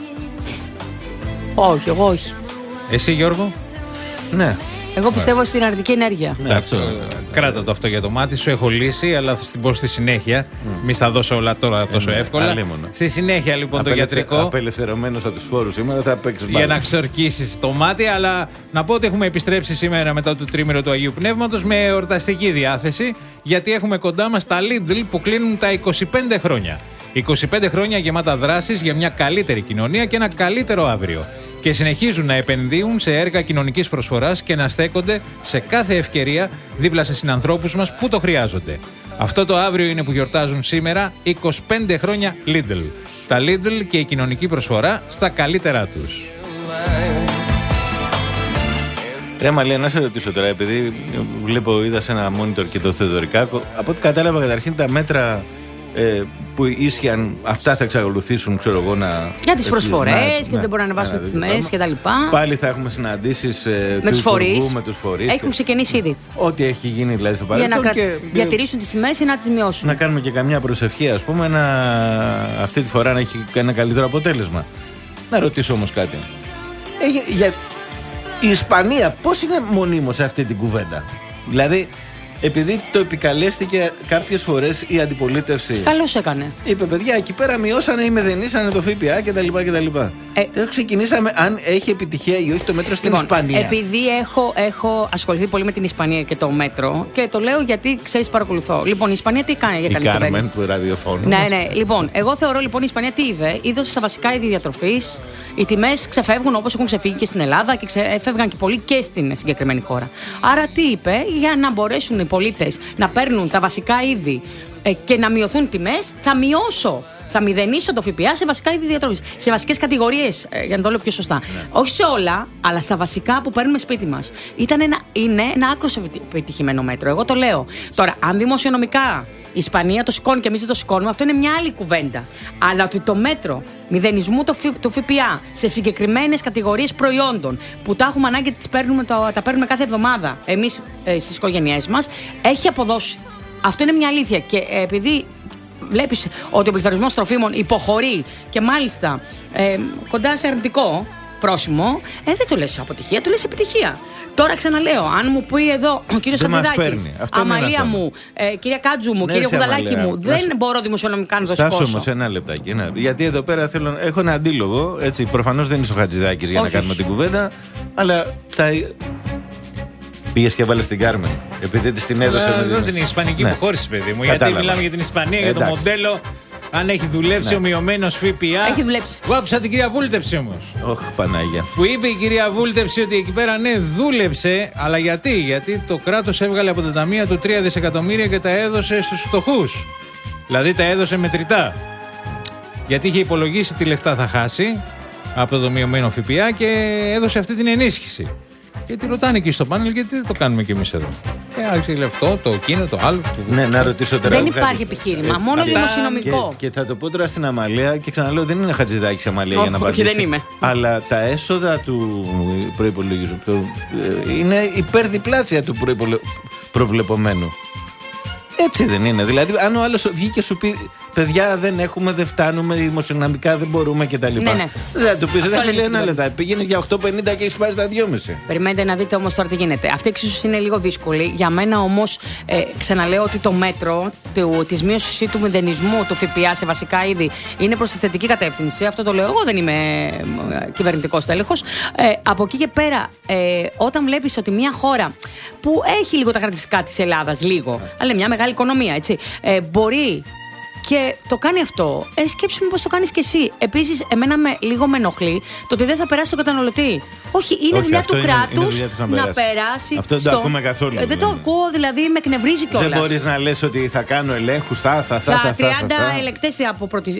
[SPEAKER 4] Όχι, εγώ όχι.
[SPEAKER 2] Εσύ, Γιώργο?
[SPEAKER 3] Ναι.
[SPEAKER 4] Εγώ πιστεύω στην αρνητική ενέργεια.
[SPEAKER 3] Ναι, αυτό.
[SPEAKER 2] Κράτα το αυτό για το μάτι σου. Έχω λύσει, αλλά θα την πω στη συνέχεια. Μη στα δώσω όλα τώρα τόσο
[SPEAKER 3] ναι,
[SPEAKER 2] εύκολα.
[SPEAKER 3] αλίμονο.
[SPEAKER 2] Στη συνέχεια, λοιπόν, το
[SPEAKER 3] Απελευθε-
[SPEAKER 2] γιατρικό.
[SPEAKER 3] Απελευθερωμένος από τους φόρους σήμερα θα παίξει
[SPEAKER 2] Για
[SPEAKER 3] μπάλα.
[SPEAKER 2] να ξορκίσει το μάτι, αλλά να πω ότι έχουμε επιστρέψει σήμερα μετά το τρίμηνο του Αγίου Πνεύματος με εορταστική διάθεση, γιατί έχουμε κοντά μας τα Lidl που κλείνουν τα είκοσι πέντε χρόνια. είκοσι πέντε χρόνια γεμάτα δράσεις για μια καλύτερη κοινωνία και ένα καλύτερο αύριο. Και συνεχίζουν να επενδύουν σε έργα κοινωνικής προσφοράς και να στέκονται σε κάθε ευκαιρία δίπλα σε συνανθρώπους μας που το χρειάζονται. Αυτό το αύριο είναι που γιορτάζουν σήμερα είκοσι πέντε χρόνια Lidl. Τα Lidl και η κοινωνική προσφορά στα καλύτερά τους.
[SPEAKER 3] Ρε Μαλία, να σε ρωτήσω τώρα, επειδή βλέπω, είδα σε ένα monitor και το Θεοδωρικάκο. Από ό,τι κατάλαβα, καταρχήν τα μέτρα ε, που ίσχυαν, αυτά θα εξακολουθήσουν, ξέρω εγώ, να.
[SPEAKER 4] Για τις προσφορές
[SPEAKER 3] να-
[SPEAKER 4] και
[SPEAKER 3] ναι,
[SPEAKER 4] δεν μπορούν να ανεβάσουν
[SPEAKER 3] ένα
[SPEAKER 4] τις
[SPEAKER 3] τέτοιο
[SPEAKER 4] τιμές
[SPEAKER 3] πράγμα.
[SPEAKER 4] κτλ.
[SPEAKER 3] Πάλι θα έχουμε συναντήσεις ε,
[SPEAKER 4] Με
[SPEAKER 3] του
[SPEAKER 4] τους φορείς.
[SPEAKER 3] Υπουργού, με τους φορείς.
[SPEAKER 4] Έχουν
[SPEAKER 3] και
[SPEAKER 4] ξεκινήσει ήδη.
[SPEAKER 3] Ό,τι έχει γίνει δηλαδή στο
[SPEAKER 4] Για να
[SPEAKER 3] παρελθόν.
[SPEAKER 4] κρα...
[SPEAKER 3] Και
[SPEAKER 4] διατηρήσουν τις τιμές ή να τις μειώσουν.
[SPEAKER 3] να κάνουμε και καμιά προσευχή, ας πούμε, να... αυτή τη φορά να έχει ένα καλύτερο αποτέλεσμα. Να ρωτήσω όμως κάτι. Ε, για... για- Η Ισπανία πώς είναι μονίμως σε αυτή την κουβέντα? Δηλαδή, επειδή το επικαλέστηκε κάποιες φορές η αντιπολίτευση.
[SPEAKER 4] Καλώς έκανε.
[SPEAKER 3] Είπε, παιδιά, εκεί πέρα μειώσανε ή μεδενήσανε το ΦΠΑ κτλ. κτλ.
[SPEAKER 4] Ε,
[SPEAKER 3] Τώρα ξεκινήσαμε αν έχει επιτυχία ή όχι το μέτρο στην
[SPEAKER 4] Λοιπόν,
[SPEAKER 3] Ισπανία.
[SPEAKER 4] επειδή έχω, έχω ασχοληθεί πολύ με την Ισπανία και το μέτρο και το λέω γιατί ξέρεις παρακολουθώ. Λοιπόν, η Ισπανία τι κάνει για
[SPEAKER 3] Η
[SPEAKER 4] καλή
[SPEAKER 3] Κάρμεν
[SPEAKER 4] κυβέρνηση.
[SPEAKER 3] του ραδιοφώνου.
[SPEAKER 4] Ναι, ναι. Λοιπόν, εγώ θεωρώ λοιπόν η Ισπανία τι είδε. Είδε στα βασικά είδη διατροφής οι τιμές ξεφεύγουν όπως έχουν ξεφύγει και στην Ελλάδα και ξεφεύγαν και πολύ και στην συγκεκριμένη χώρα. Άρα τι είπε, για να μπορέσουν οι πολίτες να παίρνουν τα βασικά είδη ε, και να μειωθούν τιμές, θα μειώσω θα μηδενίσω το ΦΠΑ σε βασικά είδη διατροφής. Σε βασικές κατηγορίες, ε, για να το λέω πιο σωστά. Ναι. Όχι σε όλα, αλλά στα βασικά που παίρνουμε σπίτι μας. Ήταν ένα, είναι ένα άκρως επιτυχημένο μέτρο. Εγώ το λέω. Τώρα, αν δημοσιονομικά η Ισπανία το σηκώνει και εμείς δεν το σηκώνουμε, αυτό είναι μια άλλη κουβέντα. Αλλά ότι το μέτρο μηδενισμού του ΦΠΑ σε συγκεκριμένες κατηγορίες προϊόντων που τα έχουμε ανάγκη και τις παίρνουμε, το, τα παίρνουμε κάθε εβδομάδα εμείς ε, στις οικογένειές μας, έχει αποδώσει. Αυτό είναι μια αλήθεια. Και ε, επειδή βλέπεις ότι ο πληθωρισμός τροφίμων υποχωρεί και μάλιστα ε, κοντά σε αρνητικό πρόσημο, ε, δεν το λες αποτυχία, το λες επιτυχία. Τώρα ξαναλέω, αν μου πει εδώ ο κύριος Χατζηδάκης, Αμαλία μου, ε, κυρία Κάτζου μου, ναι, κύριε Κουδαλάκη μου, δεν σου... μπορώ δημοσιονομικά να το σηκώσω.
[SPEAKER 3] Στάσω όμως ένα λεπτάκι. Ναι. Γιατί εδώ πέρα θέλω, έχω ένα αντίλογο. Έτσι, προφανώς δεν είσαι ο Χατζηδάκης για όχι. να κάνουμε την κουβέντα, αλλά τα... πήγες και έβαλες την Κάρμεν. Επειδή της την έδωσε.
[SPEAKER 2] Εδώ την Ισπανική ναι. υποχώρηση, παιδί μου. Κατάλαβα. Γιατί μιλάμε για την Ισπανία, για το μοντέλο. Αν έχει δουλέψει ναι. ο μειωμένος ΦΠΑ.
[SPEAKER 4] Έχει δουλέψει.
[SPEAKER 2] Εγώ άκουσα την κυρία Βούλτεψη όμως.
[SPEAKER 3] Όχι, Πανάγια.
[SPEAKER 2] Που είπε η κυρία Βούλτεψη ότι εκεί πέρα ναι, δούλεψε. Αλλά γιατί, γιατί το κράτος έβγαλε από τα ταμεία του τρία δισεκατομμύρια και τα έδωσε στους φτωχούς. Δηλαδή τα έδωσε μετρητά. Γιατί είχε υπολογίσει τι λεφτά θα χάσει από το μειωμένο ΦΠΑ και έδωσε αυτή την ενίσχυση. Και τη ρωτάνε εκεί στο πάνελ, γιατί δεν το κάνουμε κι εμείς εδώ. Και άρχισε λεφτό, το εκείνο, το άλλο. Το...
[SPEAKER 3] Ναι, να ρωτήσω τώρα.
[SPEAKER 4] Δεν υπάρχει επιχείρημα, ε, μόνο δημοσιονομικό.
[SPEAKER 3] Και, και θα το πω τώρα στην Αμαλία και ξαναλέω, δεν είναι Χατζηδάκης Αμαλία για να απαντήσει.
[SPEAKER 4] Όχι, δεν είμαι.
[SPEAKER 3] Αλλά τα έσοδα του προϋπολογισμού είναι υπερδιπλάσια του προϋπολο... προβλεπωμένου. Έτσι δεν είναι. Δηλαδή, αν ο άλλος βγει και σου πει παιδιά δεν έχουμε, δεν φτάνουμε, δημοσιονομικά δεν μπορούμε κτλ. Ναι, ναι. Δεν θα του πει, δεν θέλει ένα λεπτά. Πήγαινε για οκτώ πενήντα και έχει πάρει τα δυόμισι.
[SPEAKER 4] Περιμένετε να δείτε όμως τώρα τι γίνεται. Αυτή η εξίσωση είναι λίγο δύσκολη. Για μένα όμως, ε, ξαναλέω ότι το μέτρο τη μείωση του μηδενισμού του ΦΠΑ σε βασικά είδη είναι προς τη θετική κατεύθυνση. Αυτό το λέω εγώ, δεν είμαι κυβερνητικός τέλεχος. Ε, από εκεί και πέρα, ε, όταν βλέπεις ότι μια χώρα που έχει λίγο τα χαρακτηριστικά της Ελλάδας, λίγο, αλλά μια μεγάλη οικονομία, έτσι, ε, μπορεί. Και το κάνει αυτό. Ε, σκέψου μήπως το κάνεις και εσύ. Επίσης, εμένα με, λίγο με ενοχλεί το ότι δεν θα περάσει τον καταναλωτή. Όχι, είναι δουλειά του κράτους να, να περάσει.
[SPEAKER 3] Αυτό δεν στο... το ακούμε καθόλου.
[SPEAKER 4] Ε, δεν το ακούω, δηλαδή με εκνευρίζει κιόλας.
[SPEAKER 3] Δεν μπορείς να λες ότι θα κάνω ελέγχους, θα, θα, θα.
[SPEAKER 4] Θα τριάντα ελεγκτές από πρώτη,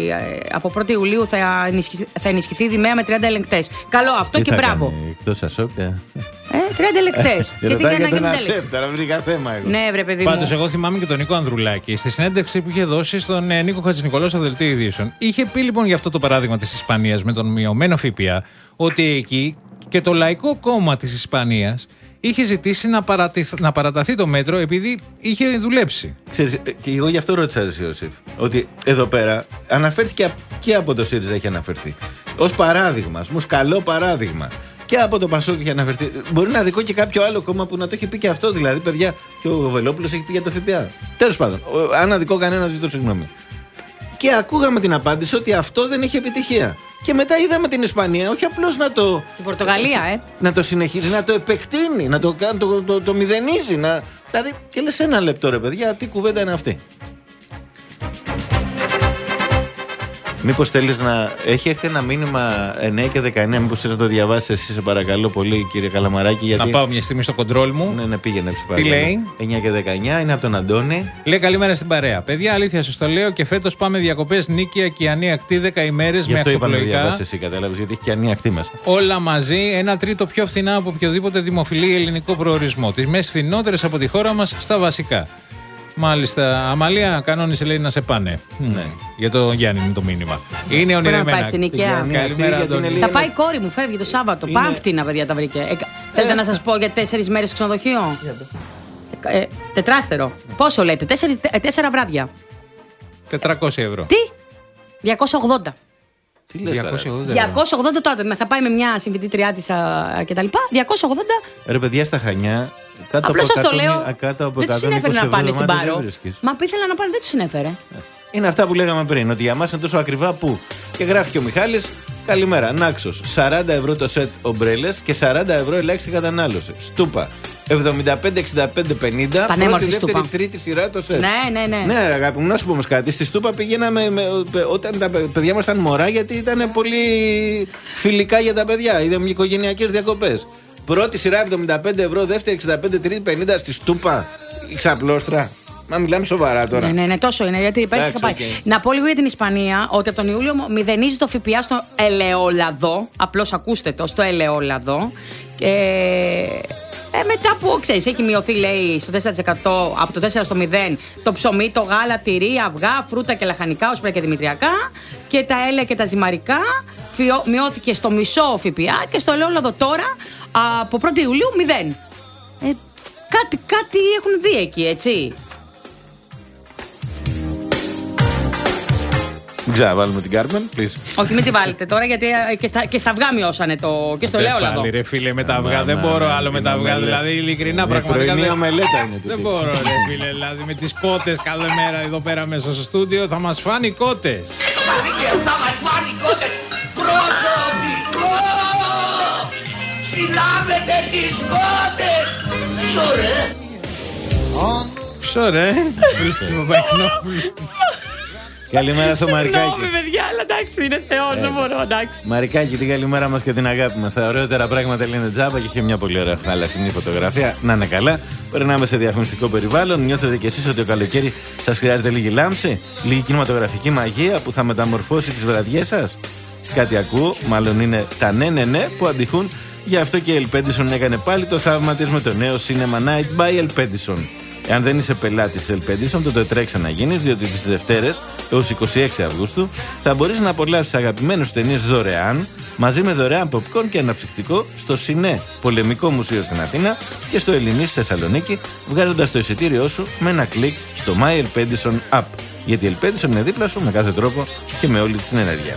[SPEAKER 4] από πρώτη Ιουλίου θα ενισχυθεί, θα ενισχυθεί η Δημαία με τριάντα ελεγκτές. Καλό αυτό
[SPEAKER 3] τι
[SPEAKER 4] και μπράβο.
[SPEAKER 3] Εκτός Ασόπια.
[SPEAKER 4] Ε, τριάντα ελεγκτές.
[SPEAKER 3] Γιατί για να γίνει ΑΣΕΠ, τώρα βρήκα θέμα εγώ.
[SPEAKER 4] Ναι, βρε παιδί μου.
[SPEAKER 2] Πάντως, εγώ θυμάμαι και τον Νίκο Ανδρουλάκη στη συνέντευξη που είχε δώσει στον ε, Νίκο Χατζηνικολάου στο Δελτίο Ειδήσεων. Είχε πει λοιπόν για αυτό το παράδειγμα της Ισπανίας με τον μειωμένο ΦΠΑ, ότι εκεί και το Λαϊκό Κόμμα της Ισπανίας είχε ζητήσει να, παρατηθ, να παραταθεί το μέτρο επειδή είχε δουλέψει.
[SPEAKER 3] Ξέρεις, και εγώ γι' αυτό ρώτησα, Ιωσήφ, ότι εδώ πέρα αναφέρθηκε και από το ΣΥΡΙΖΑ έχει αναφερθεί. Ως παράδειγμα, ως καλό παράδειγμα. Και από το Πασόκ είχε αναφερθεί. Μπορεί να δικό και κάποιο άλλο κόμμα που να το έχει πει και αυτό. Δηλαδή, παιδιά, και ο Βελόπουλος έχει πει για το ΦΠΑ. Τέλος πάντων, αν αδικό κανένα, ζητώ συγγνώμη. Και ακούγαμε την απάντηση ότι αυτό δεν έχει επιτυχία. Και μετά είδαμε την Ισπανία, όχι απλώς να το.
[SPEAKER 4] Την Πορτογαλία, ε.
[SPEAKER 3] Να το συνεχίζει, να το επεκτείνει, να το, το, το, το, το μηδενίζει. Να... Δηλαδή, και λες ένα λεπτό, ρε παιδιά, τι κουβέντα είναι αυτή. Μήπως θέλεις να. Έχει έρθει ένα μήνυμα εννιά και δεκαεννιά. Μήπως θέλεις να το διαβάσεις εσύ, σε παρακαλώ πολύ, κύριε Καλαμαράκη. Γιατί...
[SPEAKER 2] Να πάω μια στιγμή στο κοντρόλ μου.
[SPEAKER 3] Ναι, ναι, πήγαινε.
[SPEAKER 2] Τι λέει?
[SPEAKER 3] εννιά και δεκαεννιά, είναι από τον Αντώνη.
[SPEAKER 2] Λέει καλημέρα στην παρέα. Παιδιά, αλήθεια σας το λέω και φέτος πάμε διακοπές Νίκαια και Ιαννή Ακτή δέκα ημέρες με
[SPEAKER 3] αυτοπλοϊκά.
[SPEAKER 2] αυτό είπαμε να
[SPEAKER 3] διαβάσεις εσύ, κατάλαβες, γιατί έχει και Ιαννή Ακτή μέσα.
[SPEAKER 2] Όλα μαζί, ένα τρίτο πιο φθηνά από οποιοδήποτε δημοφιλή ελληνικό προορισμό. Τις μέσεις φθηνότερες από τη χώρα μας στα βασικά. Μάλιστα, Αμαλία, κανόνισε λέει να σε πάνε. Ναι. Για το Γιάννη είναι το μήνυμα. Είναι ονειρεμένα.
[SPEAKER 4] Να πάει στην Οικαία.
[SPEAKER 2] Καλημέρα, Αντώνη.
[SPEAKER 4] Θα πάει η κόρη μου, φεύγει το Σάββατο. Είναι... Πάμφτινα, παιδιά, τα βρήκε. Ε, θέλετε να σας πω για τέσσερις μέρες στο ξενοδοχείο. Ε, τετράστερο. Πόσο λέτε, τέσσερις, τέσσερα βράδια.
[SPEAKER 2] τετρακόσια ευρώ.
[SPEAKER 4] Τι? διακόσια ογδόντα.
[SPEAKER 3] Τι λες
[SPEAKER 2] διακόσια ογδόντα,
[SPEAKER 4] διακόσια ογδόντα τότε. Θα πάει με μια συμφοιτήτριά της κτλ. διακόσια ογδόντα.
[SPEAKER 3] Ρε παιδιά, στα Χανιά.
[SPEAKER 4] Απλώς σας το λέω. Δεν τους συνέφερε να πάνε στην Πάρο. Μα ήθελα να πάνε, δεν τους συνέφερε.
[SPEAKER 3] Είναι αυτά που λέγαμε πριν, ότι για μας είναι τόσο ακριβά που. Και γράφει και ο Μιχάλης, καλημέρα. Νάξος, σαράντα ευρώ το σετ ομπρέλες και σαράντα ευρώ ελάχιστη κατανάλωση. Στούπα, εβδομήντα πέντε εξήντα πέντε πενήντα. Πρώτη, δεύτερη, τρίτη σειρά το σετ.
[SPEAKER 4] Ναι, ναι, ναι.
[SPEAKER 3] Ναι, αγάπη μου, να σου πω όμως κάτι. Στη Στούπα πηγαίναμε με, όταν τα παιδιά μας ήταν μωρά, γιατί ήταν πολύ φιλικά για τα παιδιά. Είδαμε οικογενειακές διακοπές. Πρώτη σειρά εβδομήντα πέντε ευρώ, δεύτερη εξήντα πέντε, τρίτη πενήντα στη Στούπα. Η ξαπλώστρα. Μα μιλάμε σοβαρά τώρα.
[SPEAKER 4] Ναι, ναι, ναι, τόσο είναι. Γιατί πέρσι είχα πάει. Okay. Να πω λίγο για την Ισπανία ότι από τον Ιούλιο μηδενίζει το ΦΠΑ στο ελαιόλαδο. Απλώς ακούστε το, στο ελαιόλαδο. Ε, ε, μετά που ξέρεις, έχει μειωθεί, λέει, στο τέσσερα τοις εκατό από το τέσσερα στο μηδέν το ψωμί, το γάλα, τυρί, αυγά, φρούτα και λαχανικά, όσπρα και δημητριακά. Και τα έλαια και τα ζυμαρικά φυο, μειώθηκε στο μισό ΦΠΑ και στο ελαιόλαδο τώρα από πρώτη Ιουλίου μηδέν. Ε, κάτι, κάτι έχουν δει εκεί, έτσι.
[SPEAKER 3] Μην ξαναβάλουμε την Κάρμεν, please.
[SPEAKER 4] Όχι, μην τη βάλετε τώρα, γιατί και στα, και στα αυγά μειώσανε το. Και στο ελαιόλαδο.
[SPEAKER 2] Πάλι ρε φίλε με τα αυγά, δεν μπορώ άλλο με τα αυγά. Δηλαδή, ειλικρινά πραγματικά.
[SPEAKER 3] Δεν μελέτα είναι.
[SPEAKER 2] Δεν μπορώ, ρε φίλε. Δηλαδή, με τις κότες κάθε μέρα εδώ πέρα μέσα στο στούντιο θα μας φάνει κότες.
[SPEAKER 1] Θα μας φάνει κότες. Προσωπικό. Συλλάβετε τις κότες. Σωρέ.
[SPEAKER 2] Σωρέ.
[SPEAKER 3] Καλημέρα στο Μαρικάκι.
[SPEAKER 4] Συγγνώμη, παιδιά, αλλά εντάξει, είναι Θεός, δεν μπορώ, εντάξει.
[SPEAKER 3] Μαρικάκι, την καλημέρα μας και την αγάπη μας. Τα ωραιότερα πράγματα λένε τζάμπα και είχε μια πολύ ωραία θάλασσινή φωτογραφία. Να είναι καλά. Περνάμε σε διαφημιστικό περιβάλλον. Νιώθετε κι εσείς ότι το καλοκαίρι σας χρειάζεται λίγη λάμψη, λίγη κινηματογραφική μαγεία που θα μεταμορφώσει τις βραδιές σας? Κάτι ακούω, μάλλον είναι τα ναι, ναι, ναι που αντιχούν. Γι' αυτό και η Elpedison έκανε πάλι το θαύμα της με το νέο Cinema Night by Elpedison. Εάν δεν είσαι πελάτης της Elpedison, τότε τρέξε να γίνεις, διότι τις Δευτέρες έως είκοσι έξι Αυγούστου θα μπορείς να απολαύσεις αγαπημένους ταινίες δωρεάν, μαζί με δωρεάν popcorn και αναψυκτικό στο Σινέ Πολεμικό Μουσείο στην Αθήνα και στο Ελληνής στη Θεσσαλονίκη, βγάζοντας το εισιτήριό σου με ένα κλικ στο My Elpedison App. Γιατί η Elpedison είναι δίπλα σου με κάθε τρόπο και με όλη τη συνενέργεια.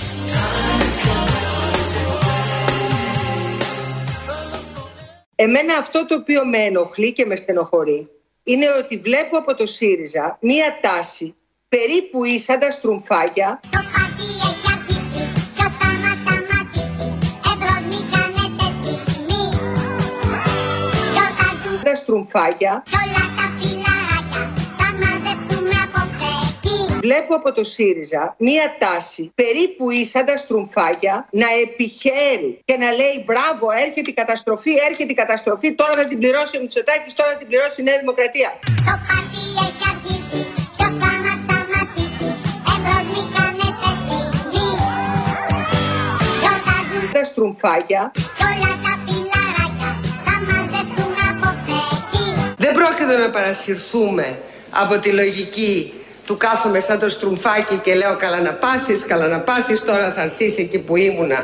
[SPEAKER 13] Εμένα αυτό το οποίο με ενοχλεί και με στενοχωρεί είναι ότι βλέπω από το ΣΥΡΙΖΑ μία τάση περίπου ίσα τα στρουμφάκια.
[SPEAKER 9] Το πάρτι έχει αρχίσει, ποιος θα μας σταματήσει, εμπρός μη κάνετε στιγμή. Γιορτάζουν
[SPEAKER 13] τα στρουμφάκια
[SPEAKER 9] κι όλα τα φιλαράκια, θα μαζευτούμε απόψε εκεί.
[SPEAKER 13] Βλέπω από το ΣΥΡΙΖΑ μία τάση περίπου ίσα τα στρουμφάκια να επιχαίρει και να λέει μπράβο, έρχεται η καταστροφή, έρχεται η καταστροφή, τώρα θα την πληρώσει ο Μητσοτάκης, τώρα θα την πληρώσει η Νέα Δημοκρατία.
[SPEAKER 9] Το πάρτι έχει αρχίσει, ποιος θα μας σταματήσει, εμπρός μη κάνετε στιγμή. Γιορτάζουν
[SPEAKER 13] τα στρουμφάκια
[SPEAKER 9] κι όλα τα φιλαράκια, θα μαζευτούμε απόψε εκεί.
[SPEAKER 13] Δεν πρόκειται να παρασυρθούμε από τη λογική του κάθομαι σαν το στρουμφάκι και λέω καλά να πάθεις, καλά να πάθεις, τώρα θα έρθεις εκεί που ήμουνα.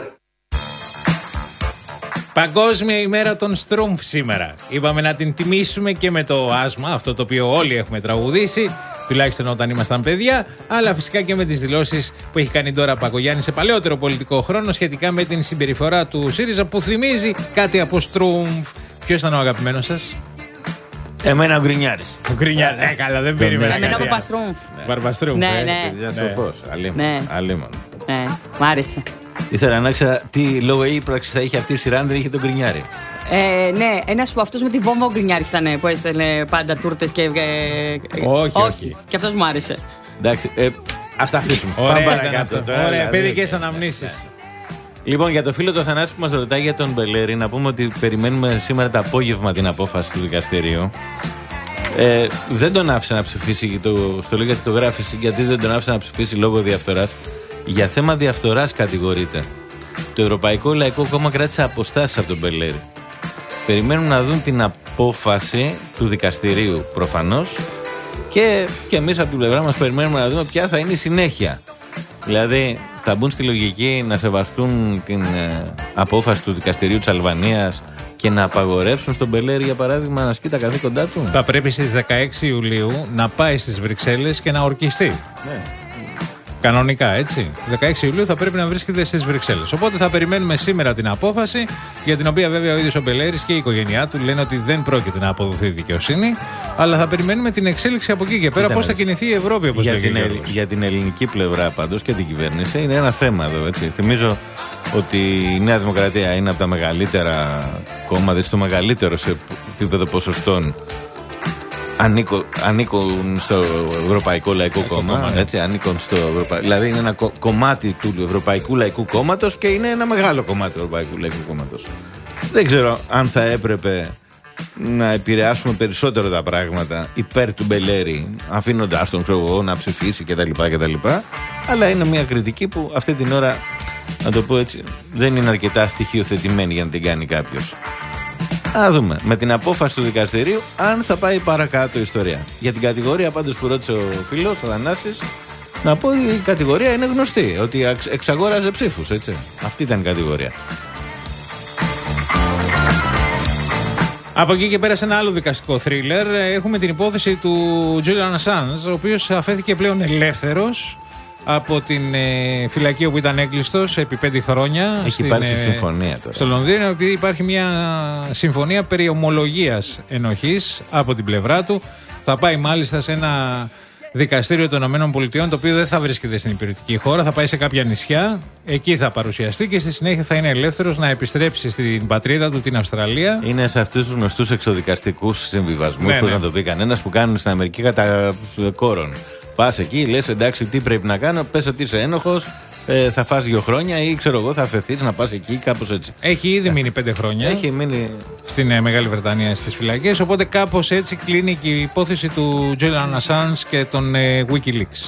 [SPEAKER 2] Παγκόσμια ημέρα των Στρούμφ σήμερα. Είπαμε να την τιμήσουμε και με το άσμα, αυτό το οποίο όλοι έχουμε τραγουδήσει, τουλάχιστον όταν ήμασταν παιδιά, αλλά φυσικά και με τις δηλώσεις που έχει κάνει τώρα Πακογιάννη σε παλαιότερο πολιτικό χρόνο σχετικά με την συμπεριφορά του ΣΥΡΙΖΑ που θυμίζει κάτι από Στρούμφ. Ποιος ήταν ο αγαπημένος σας?
[SPEAKER 3] Εμένα ο Γκρινιάρης.
[SPEAKER 2] Ο Γκρινιάρης, ε, καλά, δεν περίμενα.
[SPEAKER 4] Εμένα από Παστρούμφ.
[SPEAKER 2] Μπαρμπαστρούμφ.
[SPEAKER 4] Ναι, ναι.
[SPEAKER 3] Σοφός, αλίμον.
[SPEAKER 4] Ναι, μ' άρεσε.
[SPEAKER 3] Ήθελα να ξέρω τι λόγο ύπαρξη θα είχε αυτή η σειρά αν δεν είχε τον Γκρινιάρη.
[SPEAKER 4] Ε, ναι, ένας από αυτούς με τη βόμβα ο Γκρινιάρης ήταν που έστελνε πάντα τούρτες και.
[SPEAKER 2] Όχι, όχι.
[SPEAKER 4] Και αυτός μου άρεσε.
[SPEAKER 3] Εντάξει, ε, ας τα αφήσουμε.
[SPEAKER 2] Ωραία, παρακάτω. Ωραία, παιδικές αναμνήσεις.
[SPEAKER 3] Λοιπόν, για το φίλο του Θανάση που μας ρωτάει για τον Μπελέρη, να πούμε ότι περιμένουμε σήμερα το απόγευμα την απόφαση του δικαστηρίου. Ε, δεν τον άφησε να ψηφίσει, το, στο λέω γιατί το γράφει, γιατί δεν τον άφησε να ψηφίσει λόγω διαφθοράς. Για θέμα διαφθοράς κατηγορείται. Το Ευρωπαϊκό Λαϊκό Κόμμα κράτησε αποστάσεις από τον Μπελέρη. Περιμένουν να δουν την απόφαση του δικαστηρίου προφανώς και, και εμείς από την πλευρά μας περιμένουμε να δούμε ποια θα είναι η συνέχεια. Δηλαδή θα μπουν στη λογική να σεβαστούν την ε, απόφαση του δικαστηρίου της Αλβανίας και να απαγορεύσουν στον Μπελέρη, για παράδειγμα, να ασκεί τα καθήκοντά του.
[SPEAKER 2] Θα πρέπει στις δεκαέξι Ιουλίου να πάει στις Βρυξέλλες και να ορκιστεί.
[SPEAKER 3] Ναι.
[SPEAKER 2] Κανονικά, έτσι. δεκαέξι Ιουλίου θα πρέπει να βρίσκεται στις Βρυξέλλες. Οπότε θα περιμένουμε σήμερα την απόφαση, για την οποία βέβαια ο ίδιος ο Μπελέρης και η οικογένειά του λένε ότι δεν πρόκειται να αποδοθεί δικαιοσύνη, αλλά θα περιμένουμε την εξέλιξη από εκεί και πέρα, πώς θα κινηθεί η Ευρώπη, όπως
[SPEAKER 3] για,
[SPEAKER 2] λέγει
[SPEAKER 3] την,
[SPEAKER 2] ο
[SPEAKER 3] για την ελληνική πλευρά πάντως και την κυβέρνηση είναι ένα θέμα εδώ, έτσι. Θυμίζω ότι η Νέα Δημοκρατία είναι από τα μεγαλύτερα κόμματα, στο μεγαλύτερο σε επίπεδο ποσοστών. Ανήκω, ανήκουν στο Ευρωπαϊκό Λαϊκό Κόμμα. Έτσι, ανήκουν στο Ευρωπα... Δηλαδή είναι ένα κο- κομμάτι του Ευρωπαϊκού Λαϊκού Κόμματος και είναι ένα μεγάλο κομμάτι του Ευρωπαϊκού Λαϊκού Κόμματος. Δεν ξέρω αν θα έπρεπε να επηρεάσουμε περισσότερο τα πράγματα υπέρ του Μπελέρη, αφήνοντάς τον ξέρω εγώ, να ψηφίσει κτλ, κτλ. Αλλά είναι μια κριτική που αυτή την ώρα, να το πω έτσι, δεν είναι αρκετά στοιχειοθετημένη για να την κάνει κάποιος. Α δούμε με την απόφαση του δικαστηρίου αν θα πάει παρακάτω η ιστορία. Για την κατηγορία πάντως που ρώτησε ο φίλος, ο Θανάσης, να πω ότι η κατηγορία είναι γνωστή, ότι εξαγόραζε ψήφους, έτσι. Αυτή ήταν η κατηγορία.
[SPEAKER 2] Από εκεί και πέρα σε ένα άλλο δικαστικό θρίλερ έχουμε την υπόθεση του Julian Assange, ο οποίος αφέθηκε πλέον ελεύθερος από την ε, φυλακή όπου ήταν έκλειστος επί πέντε χρόνια.
[SPEAKER 3] Έχει
[SPEAKER 2] στην,
[SPEAKER 3] υπάρξει
[SPEAKER 2] ε,
[SPEAKER 3] συμφωνία τώρα.
[SPEAKER 2] Στο Λονδίνο, επειδή υπάρχει μια συμφωνία περί ομολογίας ενοχής από την πλευρά του. Θα πάει μάλιστα σε ένα δικαστήριο των ΗΠΑ, το οποίο δεν θα βρίσκεται στην υπηρετική χώρα, θα πάει σε κάποια νησιά, εκεί θα παρουσιαστεί και στη συνέχεια θα είναι ελεύθερος να επιστρέψει στην πατρίδα του, την Αυστραλία.
[SPEAKER 3] Είναι σε αυτούς τους γνωστούς εξοδικαστικούς συμβιβασμούς,
[SPEAKER 2] ναι,
[SPEAKER 3] πώς
[SPEAKER 2] ναι.
[SPEAKER 3] να το πει κανένας, που κάνουν στην Αμερική κατά κόρον. Πας εκεί, λες εντάξει, τι πρέπει να κάνω, πες ότι είσαι ένοχος, ε, θα φας δύο χρόνια ή ξέρω εγώ, θα αφαιθείς να πας εκεί, κάπως έτσι.
[SPEAKER 2] Έχει ήδη μείνει πέντε χρόνια.
[SPEAKER 3] Έχει μείνει
[SPEAKER 2] στην ε, Μεγάλη Βρετανία στις φυλακές. Οπότε κάπως έτσι κλείνει και η υπόθεση του Julian Assange και των ε, WikiLeaks.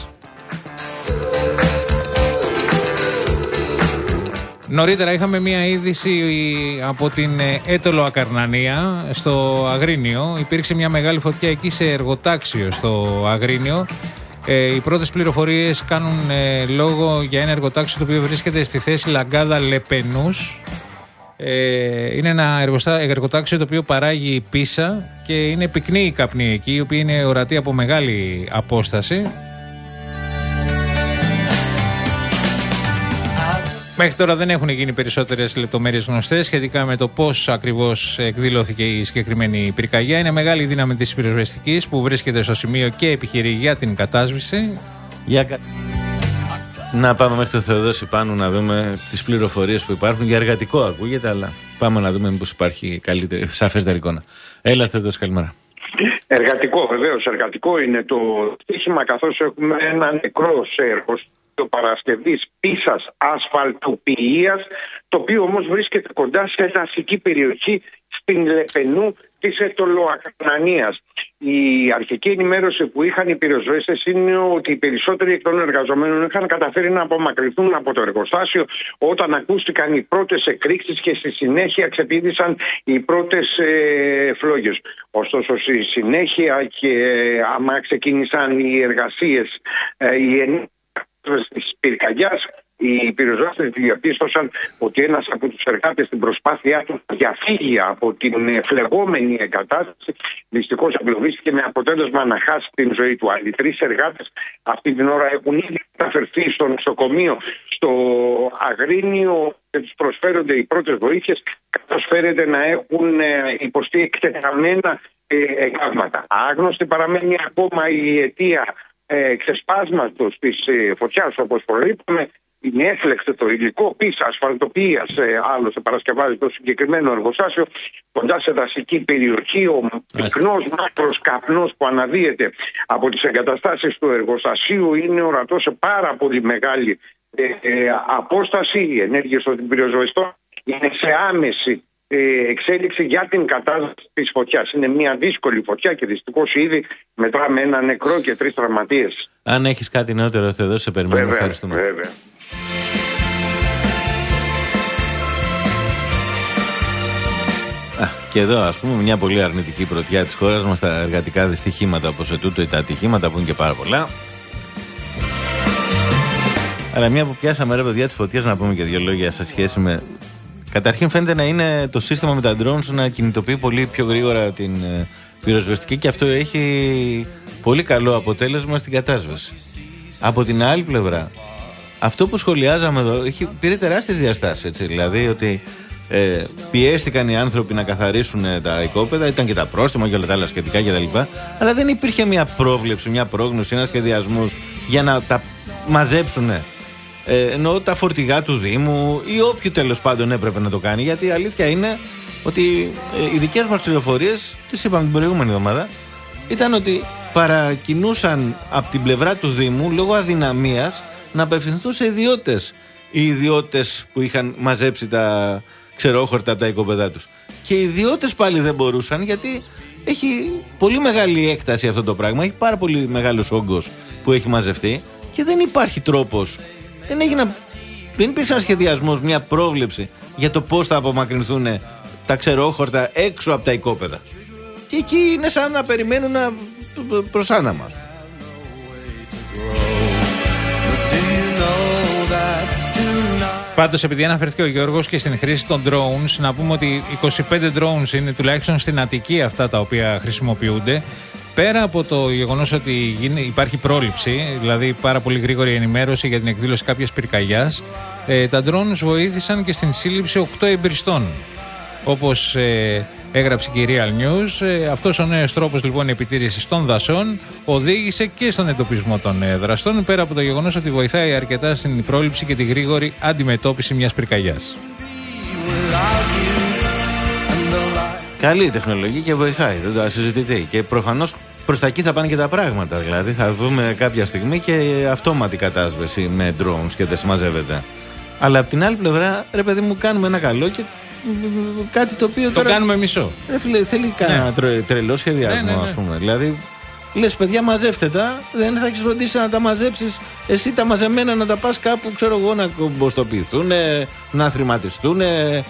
[SPEAKER 2] Νωρίτερα είχαμε μία είδηση από την Έτολο Ακαρνανία στο Αγρίνιο. Υπήρξε μια μεγάλη φωτιά εκεί σε εργοτάξιο στο Αγρίνιο. Ε, οι πρώτες πληροφορίες κάνουν ε, λόγο για ένα εργοτάξιο το οποίο βρίσκεται στη θέση Λαγκάδα Λεπενούς. Ε, είναι ένα εργοστά, εργοτάξιο το οποίο παράγει πίσα και είναι πυκνή η καπνή εκεί, η οποία είναι ορατή από μεγάλη απόσταση. Μέχρι τώρα δεν έχουν γίνει περισσότερες λεπτομέρειες γνωστές σχετικά με το πώς ακριβώς εκδηλώθηκε η συγκεκριμένη πυρκαγιά. Είναι μεγάλη η δύναμη της πυροσβεστικής που βρίσκεται στο σημείο και επιχειρεί για την κατάσβηση.
[SPEAKER 3] Για... Να πάμε μέχρι το Θεοδόση πάνω να δούμε τις πληροφορίες που υπάρχουν. Για εργατικό ακούγεται, αλλά πάμε να δούμε μήπως υπάρχει καλύτερη, σαφέστερη εικόνα. Έλα Θεοδόση, καλημέρα.
[SPEAKER 14] Εργατικό, βεβαίως. Εργατικό είναι το στοίχημα, καθώς έχουμε ένα νεκρό σε εργοστάσιο παρασκευής πίσας ασφαλτοποιίας, το οποίο όμως βρίσκεται κοντά σε δασική περιοχή στην Λεπενού της Ετωλοακρανανίας. Η αρχική ενημέρωση που είχαν οι πυροσβέστες είναι ότι οι περισσότεροι εκ των εργαζομένων είχαν καταφέρει να απομακρυνθούν από το εργοστάσιο όταν ακούστηκαν οι πρώτες εκρήξεις και στη συνέχεια ξεπήδησαν οι πρώτες ε, φλόγες. Ωστόσο στη συνέχεια και ε, άμα ξεκίνησαν οι εργασίες, ε, οι ενέργειες της πυρκαγιάς, οι πυροσβέστες διαπίστωσαν ότι ένας από τους εργάτες στην προσπάθειά του να διαφύγει από την φλεγόμενη εγκατάσταση δυστυχώς εγκλωβίστηκε με αποτέλεσμα να χάσει την ζωή του. Άλλοι τρεις εργάτες αυτή την ώρα έχουν ήδη μεταφερθεί στο νοσοκομείο στο Αγρίνιο και τους προσφέρονται οι πρώτες βοήθειες, καθώς φαίνεται να έχουν υποστεί εκτεταμένα εγκάβματα. Άγνωστη παραμένει ακόμα η αιτία Ε, ξεσπάσματος της ε, φωτιάς, όπως προείπαμε. Είναι έφλεξε το υλικό πίσα ασφαλτοποιίας, ε, άλλωστε παρασκευάζει το συγκεκριμένο εργοστάσιο κοντά σε δασική περιοχή. Ο πυκνός μαύρος καπνός που αναδύεται από τις εγκαταστάσεις του εργοστασίου είναι ορατό σε πάρα πολύ μεγάλη ε, ε, απόσταση. Οι ενέργειες των πυροσβεστών είναι σε άμεση εξέλιξη για την κατάσταση της φωτιάς. Είναι μια δύσκολη φωτιά και δυστυχώς ήδη μετράμε ένα νεκρό και τρεις τραυματίες.
[SPEAKER 3] Αν έχεις κάτι νεότερο Θεοδόση, σε περιμένουμε.
[SPEAKER 14] Βέβαια,
[SPEAKER 3] ευχαριστούμε.
[SPEAKER 14] βέβαια.
[SPEAKER 3] Α, και εδώ ας πούμε μια πολύ αρνητική πρωτιά της χώρας μας, τα εργατικά δυστυχήματα όπως ετούτο ή τα ατυχήματα που είναι και πάρα πολλά. Αλλά μια που πιάσαμε ρε παιδιά της φωτιάς, να πούμε και δύο λόγια σε σχέση με... Καταρχήν φαίνεται να είναι το σύστημα με τα drones να κινητοποιεί πολύ πιο γρήγορα την ε, πυροσβεστική και αυτό έχει πολύ καλό αποτέλεσμα στην κατάσβεση. Από την άλλη πλευρά, αυτό που σχολιάζαμε εδώ έχει, πήρε τεράστιες διαστάσεις, έτσι, δηλαδή ότι ε, πιέστηκαν οι άνθρωποι να καθαρίσουν τα οικόπεδα, ήταν και τα πρόστιμα και όλα τα άλλα σχετικά κτλ. Αλλά δεν υπήρχε μια πρόβλεψη, μια πρόγνωση, ένα σχεδιασμός για να τα μαζέψουν. Ε, ενώ τα φορτηγά του Δήμου ή όποιου τέλος πάντων έπρεπε να το κάνει, γιατί η αλήθεια είναι ότι ε, οι δικές μας πληροφορίες, τις είπαμε την προηγούμενη εβδομάδα, ήταν ότι παρακινούσαν από την πλευρά του Δήμου λόγω αδυναμίας να απευθυνθούν σε ιδιώτες. Οι ιδιώτες που είχαν μαζέψει τα ξερόχορτα από τα οικόπεδά τους. Και οι ιδιώτες πάλι δεν μπορούσαν, γιατί έχει πολύ μεγάλη έκταση αυτό το πράγμα. Έχει πάρα πολύ μεγάλος όγκος που έχει μαζευτεί και δεν υπάρχει τρόπος. Δεν, έγινα, δεν υπήρχε ένα σχεδιασμός, μια πρόβλεψη για το πώς θα απομακρυνθούν τα ξερόχορτα έξω από τα οικόπεδα. Και εκεί είναι σαν να περιμένουν να προς άναμα.
[SPEAKER 2] Πάντως, επειδή αναφερθεί ο Γιώργος και στην χρήση των drones, να πούμε ότι είκοσι πέντε drones είναι τουλάχιστον στην Αττική αυτά τα οποία χρησιμοποιούνται. Πέρα από το γεγονός ότι υπάρχει πρόληψη, δηλαδή πάρα πολύ γρήγορη ενημέρωση για την εκδήλωση κάποιας πυρκαγιάς, ε, τα drones βοήθησαν και στην σύλληψη οκτώ εμπριστών. Όπως ε, έγραψε και η Real News, ε, αυτός ο νέος τρόπος λοιπόν επιτήρησης των δασών οδήγησε και στον εντοπισμό των ε, δραστών, πέρα από το γεγονός ότι βοηθάει αρκετά στην πρόληψη και τη γρήγορη αντιμετώπιση μιας πυρκαγιάς.
[SPEAKER 3] Καλή τεχνολογία και βοηθάει, δεν το συζητηθεί. Και προφανώς προς τα εκεί θα πάνε και τα πράγματα. Δηλαδή θα δούμε κάποια στιγμή και αυτόματη κατάσβεση με drones και δεν συμμαζεύεται. Αλλά από την άλλη πλευρά, ρε παιδί μου, κάνουμε ένα καλό και κάτι το οποίο
[SPEAKER 2] το
[SPEAKER 3] τώρα
[SPEAKER 2] κάνουμε μισό.
[SPEAKER 3] Ρε φίλε, θέλει κανένα ναι. τρελό σχεδιασμό, ναι, ναι, ναι. ας πούμε. Δηλαδή, λες παιδιά, μαζεύτε τα, δεν θα έχεις φροντίσει να τα μαζέψεις. Εσύ τα μαζεμένα να τα πας κάπου, ξέρω εγώ, να κομποστοποιηθούν, να θρηματιστούν,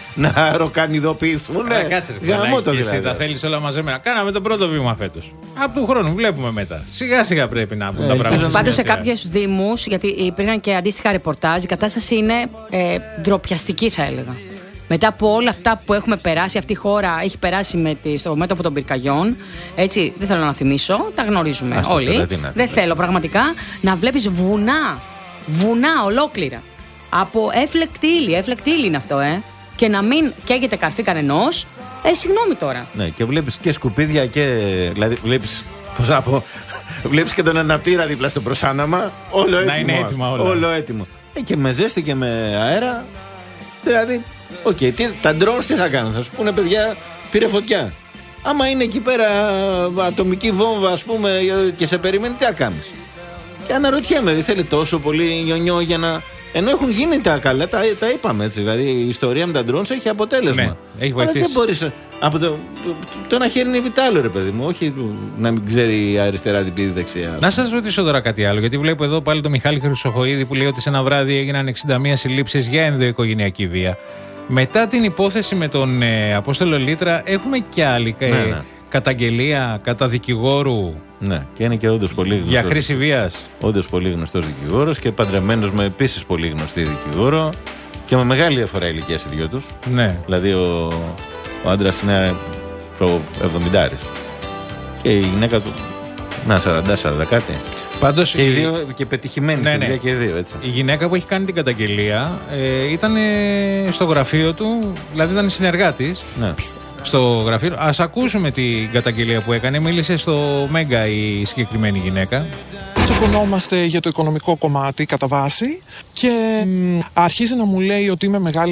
[SPEAKER 3] να ροκανιδοποιηθούν.
[SPEAKER 2] Κάτσε, γαμώ το δηλαδή. Εσύ τα θέλεις όλα μαζεμένα. Κάναμε το πρώτο βήμα φέτος. Από του χρόνου βλέπουμε μετά. Σιγά σιγά πρέπει να πούν ε, τα πράγματα.
[SPEAKER 4] Πάντως σε κάποιους δήμους, γιατί υπήρχαν και αντίστοιχα ρεπορτάζ, η κατάσταση είναι ε, ντροπιαστική, θα έλεγα. Μετά από όλα αυτά που έχουμε περάσει, αυτή η χώρα έχει περάσει με τη, στο μέτωπο των πυρκαγιών. Έτσι, δεν θέλω να θυμίσω, τα γνωρίζουμε Άστο όλοι. Τώρα, να δεν θέλω πραγματικά να βλέπεις βουνά, βουνά ολόκληρα. Από έφλεκτη ύλη, έφλεκτη ύλη είναι αυτό, ε. Και να μην καίγεται καρφί κανενός. Ε, συγγνώμη τώρα.
[SPEAKER 3] Ναι, και βλέπεις και σκουπίδια και. Δηλαδή, βλέπεις. Πώς να πω. Βλέπεις και τον αναπτήρα δίπλα στο προσάναμα. Όλο έτοιμο.
[SPEAKER 2] Να είναι έτοιμα όλα.
[SPEAKER 3] Όλο έτοιμο. Ε, και με ζέστη και με αέρα. Δηλαδή. Οκ, okay, τα drones τι θα κάνουν, θα σου πούνε παιδιά πήρε φωτιά. Άμα είναι εκεί πέρα ατομική βόμβα, ας πούμε, και σε περιμένει, τι θα κάνεις. Και αναρωτιέμαι, δεν θέλει τόσο πολύ νιονιό για να. Ενώ έχουν γίνει τα καλά, τα, τα είπαμε έτσι. Δηλαδή η ιστορία με τα drones έχει αποτέλεσμα.
[SPEAKER 2] Ναι, έχει βοηθήσει.
[SPEAKER 3] Αλλά δεν μπορείς. Από το, το ένα χέρι είναι βιτάλο, ρε παιδί μου. Όχι να μην ξέρει η αριστερά την πει δεξιά.
[SPEAKER 2] Να σας ρωτήσω τώρα κάτι άλλο. Γιατί βλέπω εδώ πάλι τον Μιχάλη Χρυσοχοΐδη που λέει ότι σε ένα βράδυ έγιναν εξήντα μία συλλήψεις για ενδοοικογενειακή βία. Μετά την υπόθεση με τον ε, Απόστολο Λίτρα, έχουμε και άλλη ε, ναι, ναι. καταγγελία κατά δικηγόρου.
[SPEAKER 3] Ναι, και είναι και όντως πολύ γνωστός.
[SPEAKER 2] Για χρήση βίας.
[SPEAKER 3] Όντως πολύ γνωστός δικηγόρος και παντρεμένος με επίσης πολύ γνωστή δικηγόρο και με μεγάλη διαφορά ηλικίας οι δυο τους.
[SPEAKER 2] Ναι.
[SPEAKER 3] Δηλαδή ο, ο άντρας είναι προ εβδομηντάρης και η γυναίκα του να σαράντα σαράντα κάτι.
[SPEAKER 2] Πάντως
[SPEAKER 3] και οι δύο και πετυχημένοι ναι, ναι. και οι δύο, έτσι.
[SPEAKER 2] Η γυναίκα που έχει κάνει την καταγγελία ε, ήταν στο γραφείο του, δηλαδή ήταν συνεργάτης.
[SPEAKER 3] Ναι.
[SPEAKER 2] Στο γραφείο. Ας ακούσουμε την καταγγελία που έκανε. Μίλησε στο Μέγκα η συγκεκριμένη γυναίκα.
[SPEAKER 15] Τσακωνόμαστε για το οικονομικό κομμάτι κατά βάση και μ, αρχίζει να μου λέει ότι είμαι μεγάλη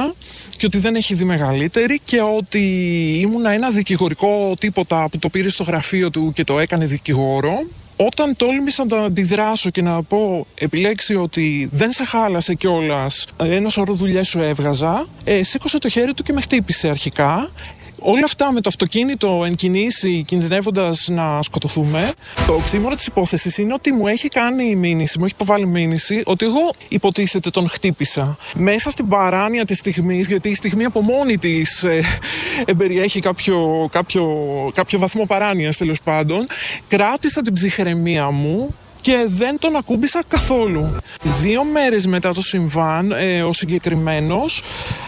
[SPEAKER 15] και ότι δεν έχει δει μεγαλύτερη και ότι ήμουνα ένα δικηγορικό τίποτα που το πήρε στο γραφείο του και το έκανε δικηγόρο. Όταν τόλμησα να αντιδράσω και να πω επιλέξει ότι δεν σε χάλασε κιόλας, ένα σωρό δουλειές σου έβγαζα, ε, σήκωσε το χέρι του και με χτύπησε αρχικά. Όλα αυτά με το αυτοκίνητο εν κινήσει, κινδυνεύοντας να σκοτωθούμε. Το οξύμορο της υπόθεσης είναι ότι μου έχει κάνει μήνυση, μου έχει υποβάλει μήνυση ότι εγώ υποτίθεται τον χτύπησα. Μέσα στην παράνοια της στιγμής, γιατί η στιγμή από μόνη της ε, ε, περιέχει κάποιο, κάποιο, κάποιο βαθμό παράνοιας τέλος πάντων, κράτησα την ψυχραιμία μου και δεν τον ακούμπησα καθόλου. Δύο μέρες μετά το συμβάν, ε, ο συγκεκριμένος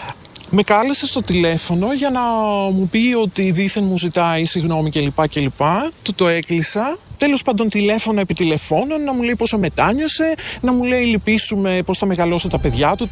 [SPEAKER 15] με κάλεσε στο τηλέφωνο για να μου πει ότι δήθεν μου ζητάει συγγνώμη κλπ. κλπ. Του το έκλεισα. Τέλος πάντων τηλέφωνα επί τηλεφώνων να μου λέει πόσο μετάνιωσε, να μου λέει λυπήσουμε πώς θα μεγαλώσω τα παιδιά του.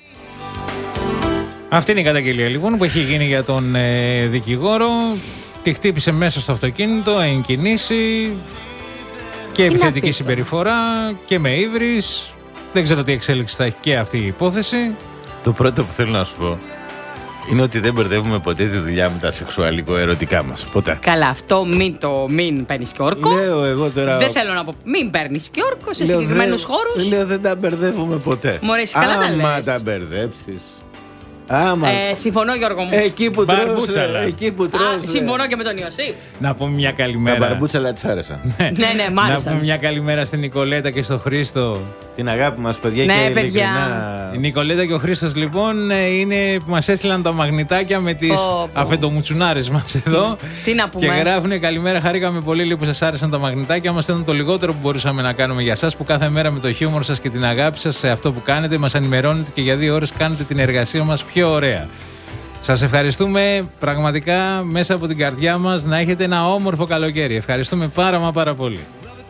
[SPEAKER 2] Αυτή είναι η καταγγελία λοιπόν που έχει γίνει για τον ε, δικηγόρο. Τη χτύπησε μέσα στο αυτοκίνητο, εν κινήσει και επιθετική συμπεριφορά και με ύβρις. Δεν ξέρω τι εξέλιξη θα έχει και αυτή η υπόθεση.
[SPEAKER 3] Το πρώτο που θέλω να σου πω είναι ότι δεν μπερδεύουμε ποτέ τη δουλειά με τα σεξουαλικό-ερωτικά μας. Ποτέ.
[SPEAKER 4] Καλά, αυτό μην το μην παίρνεις και όρκο.
[SPEAKER 3] Λέω εγώ τώρα.
[SPEAKER 4] Δεν θέλω να πω. Μην παίρνεις και όρκο σε συγκεκριμένους χώρους.
[SPEAKER 3] Λέω δεν τα μπερδεύουμε ποτέ.
[SPEAKER 4] Μου αρέσει καλά τα λες.
[SPEAKER 3] Άμα τα μπερδέψεις. Άμα.
[SPEAKER 4] Ε, συμφωνώ, Γιώργο μου.
[SPEAKER 3] Εκεί που τρως,
[SPEAKER 2] Μπαρμπούτσαλα.
[SPEAKER 3] εκεί που τρως.
[SPEAKER 4] Α, συμφωνώ και με τον Ιωσήφ.
[SPEAKER 2] Να πούμε μια καλημέρα.
[SPEAKER 3] Τα μπαρμπούτσαλα της άρεσαν.
[SPEAKER 4] Ναι, ναι, μ'
[SPEAKER 2] Να
[SPEAKER 4] άρεσαν.
[SPEAKER 2] πούμε μια καλημέρα στην Νικολέτα και στον Χρήστο.
[SPEAKER 3] Την αγάπη μας, παιδιά,
[SPEAKER 4] Ναι,
[SPEAKER 3] και
[SPEAKER 4] παιδιά.
[SPEAKER 3] ειλικρινά.
[SPEAKER 2] Η Νικολέτα και ο Χρήστος λοιπόν ε, είναι που μας έστειλαν τα μαγνητάκια με τις
[SPEAKER 4] Πω, πω.
[SPEAKER 2] αφεντομουτσουνάρες μας εδώ.
[SPEAKER 4] Τι να
[SPEAKER 2] Και
[SPEAKER 4] πούμε.
[SPEAKER 2] γράφουνε καλημέρα, χαρήκαμε πολύ λίγο που σας άρεσαν τα μαγνητάκια μας. Ήταν το λιγότερο που μπορούσαμε να κάνουμε για σας, που κάθε μέρα με το χιούμορ σας και την αγάπη σας σε αυτό που κάνετε μας ενημερώνετε και για δύο ώρες κάνετε την εργασία μας πιο ωραία. Σας ευχαριστούμε πραγματικά μέσα από την καρδιά μας. Να έχετε ένα όμορφο καλοκαίρι. Ευχαριστούμε πάρα μα πάρα πολύ.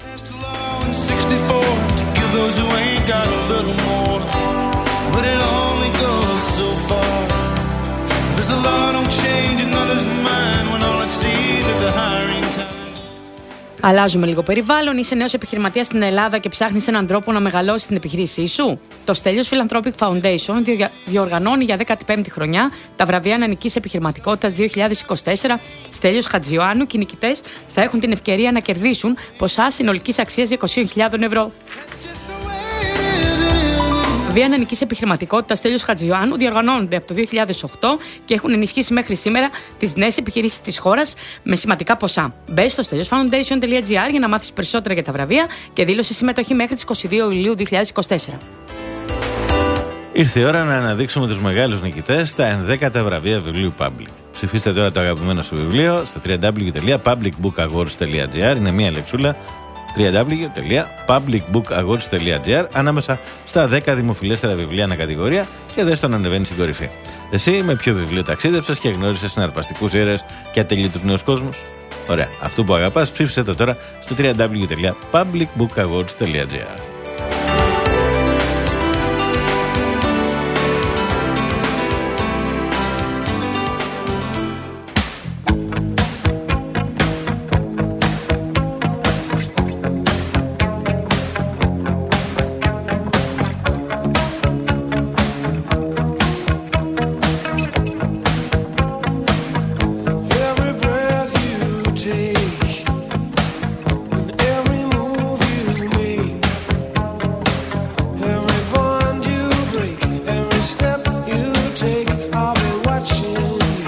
[SPEAKER 4] Αλλάζουμε λίγο περιβάλλον. Είσαι νέος επιχειρηματίας στην Ελλάδα και ψάχνεις έναν τρόπο να μεγαλώσεις την επιχείρησή σου. Το Στέλιος Philanthropic Foundation διο- διοργανώνει για δέκατη πέμπτη χρονιά τα βραβεία Νεανικής Επιχειρηματικότητας δύο χιλιάδες είκοσι τέσσερα. Στέλιος Χατζιωάννου και οι νικητές θα έχουν την ευκαιρία να κερδίσουν ποσά συνολικής αξίας διακόσιες χιλιάδες ευρώ. Τα βραβεία Νεανικής Επιχειρηματικότητας Στέλιος Χατζιωάννου διοργανώνονται από το δύο χιλιάδες οκτώ και έχουν ενισχύσει μέχρι σήμερα τις νέες επιχειρήσεις της χώρας με σημαντικά ποσά. Μπες στο στέλιος foundation τελεία τζι άρ για να μάθεις περισσότερα για τα βραβεία και δήλωσε συμμετοχή μέχρι τις είκοσι δύο Ιουλίου δύο χιλιάδες είκοσι τέσσερα.
[SPEAKER 3] Ήρθε η ώρα να αναδείξουμε τους μεγάλους νικητές στα ενδέκατα βραβεία βιβλίου Public. Ψηφίστε τώρα το αγαπημένο σου βιβλίο στο double-u double-u double-u τελεία public book awards τελεία τζι άρ. Είναι μία λεξούλα. double-u double-u double-u τελεία public book awards τελεία τζι άρ ανάμεσα στα δέκα δημοφιλέστερα βιβλία ανακατηγορία και δες το να ανεβαίνει στην κορυφή. Εσύ με ποιο βιβλίο ταξίδεψες και γνώρισες συναρπαστικούς ήρωες και ατελείτους νέους κόσμους? Ωραία. Αυτό που αγαπάς ψήφισε το τώρα στο double-u double-u double-u τελεία public book awards τελεία τζι άρ.
[SPEAKER 1] Every breath you take and every move you make, every bond you break, every step you take, I'll be watching you.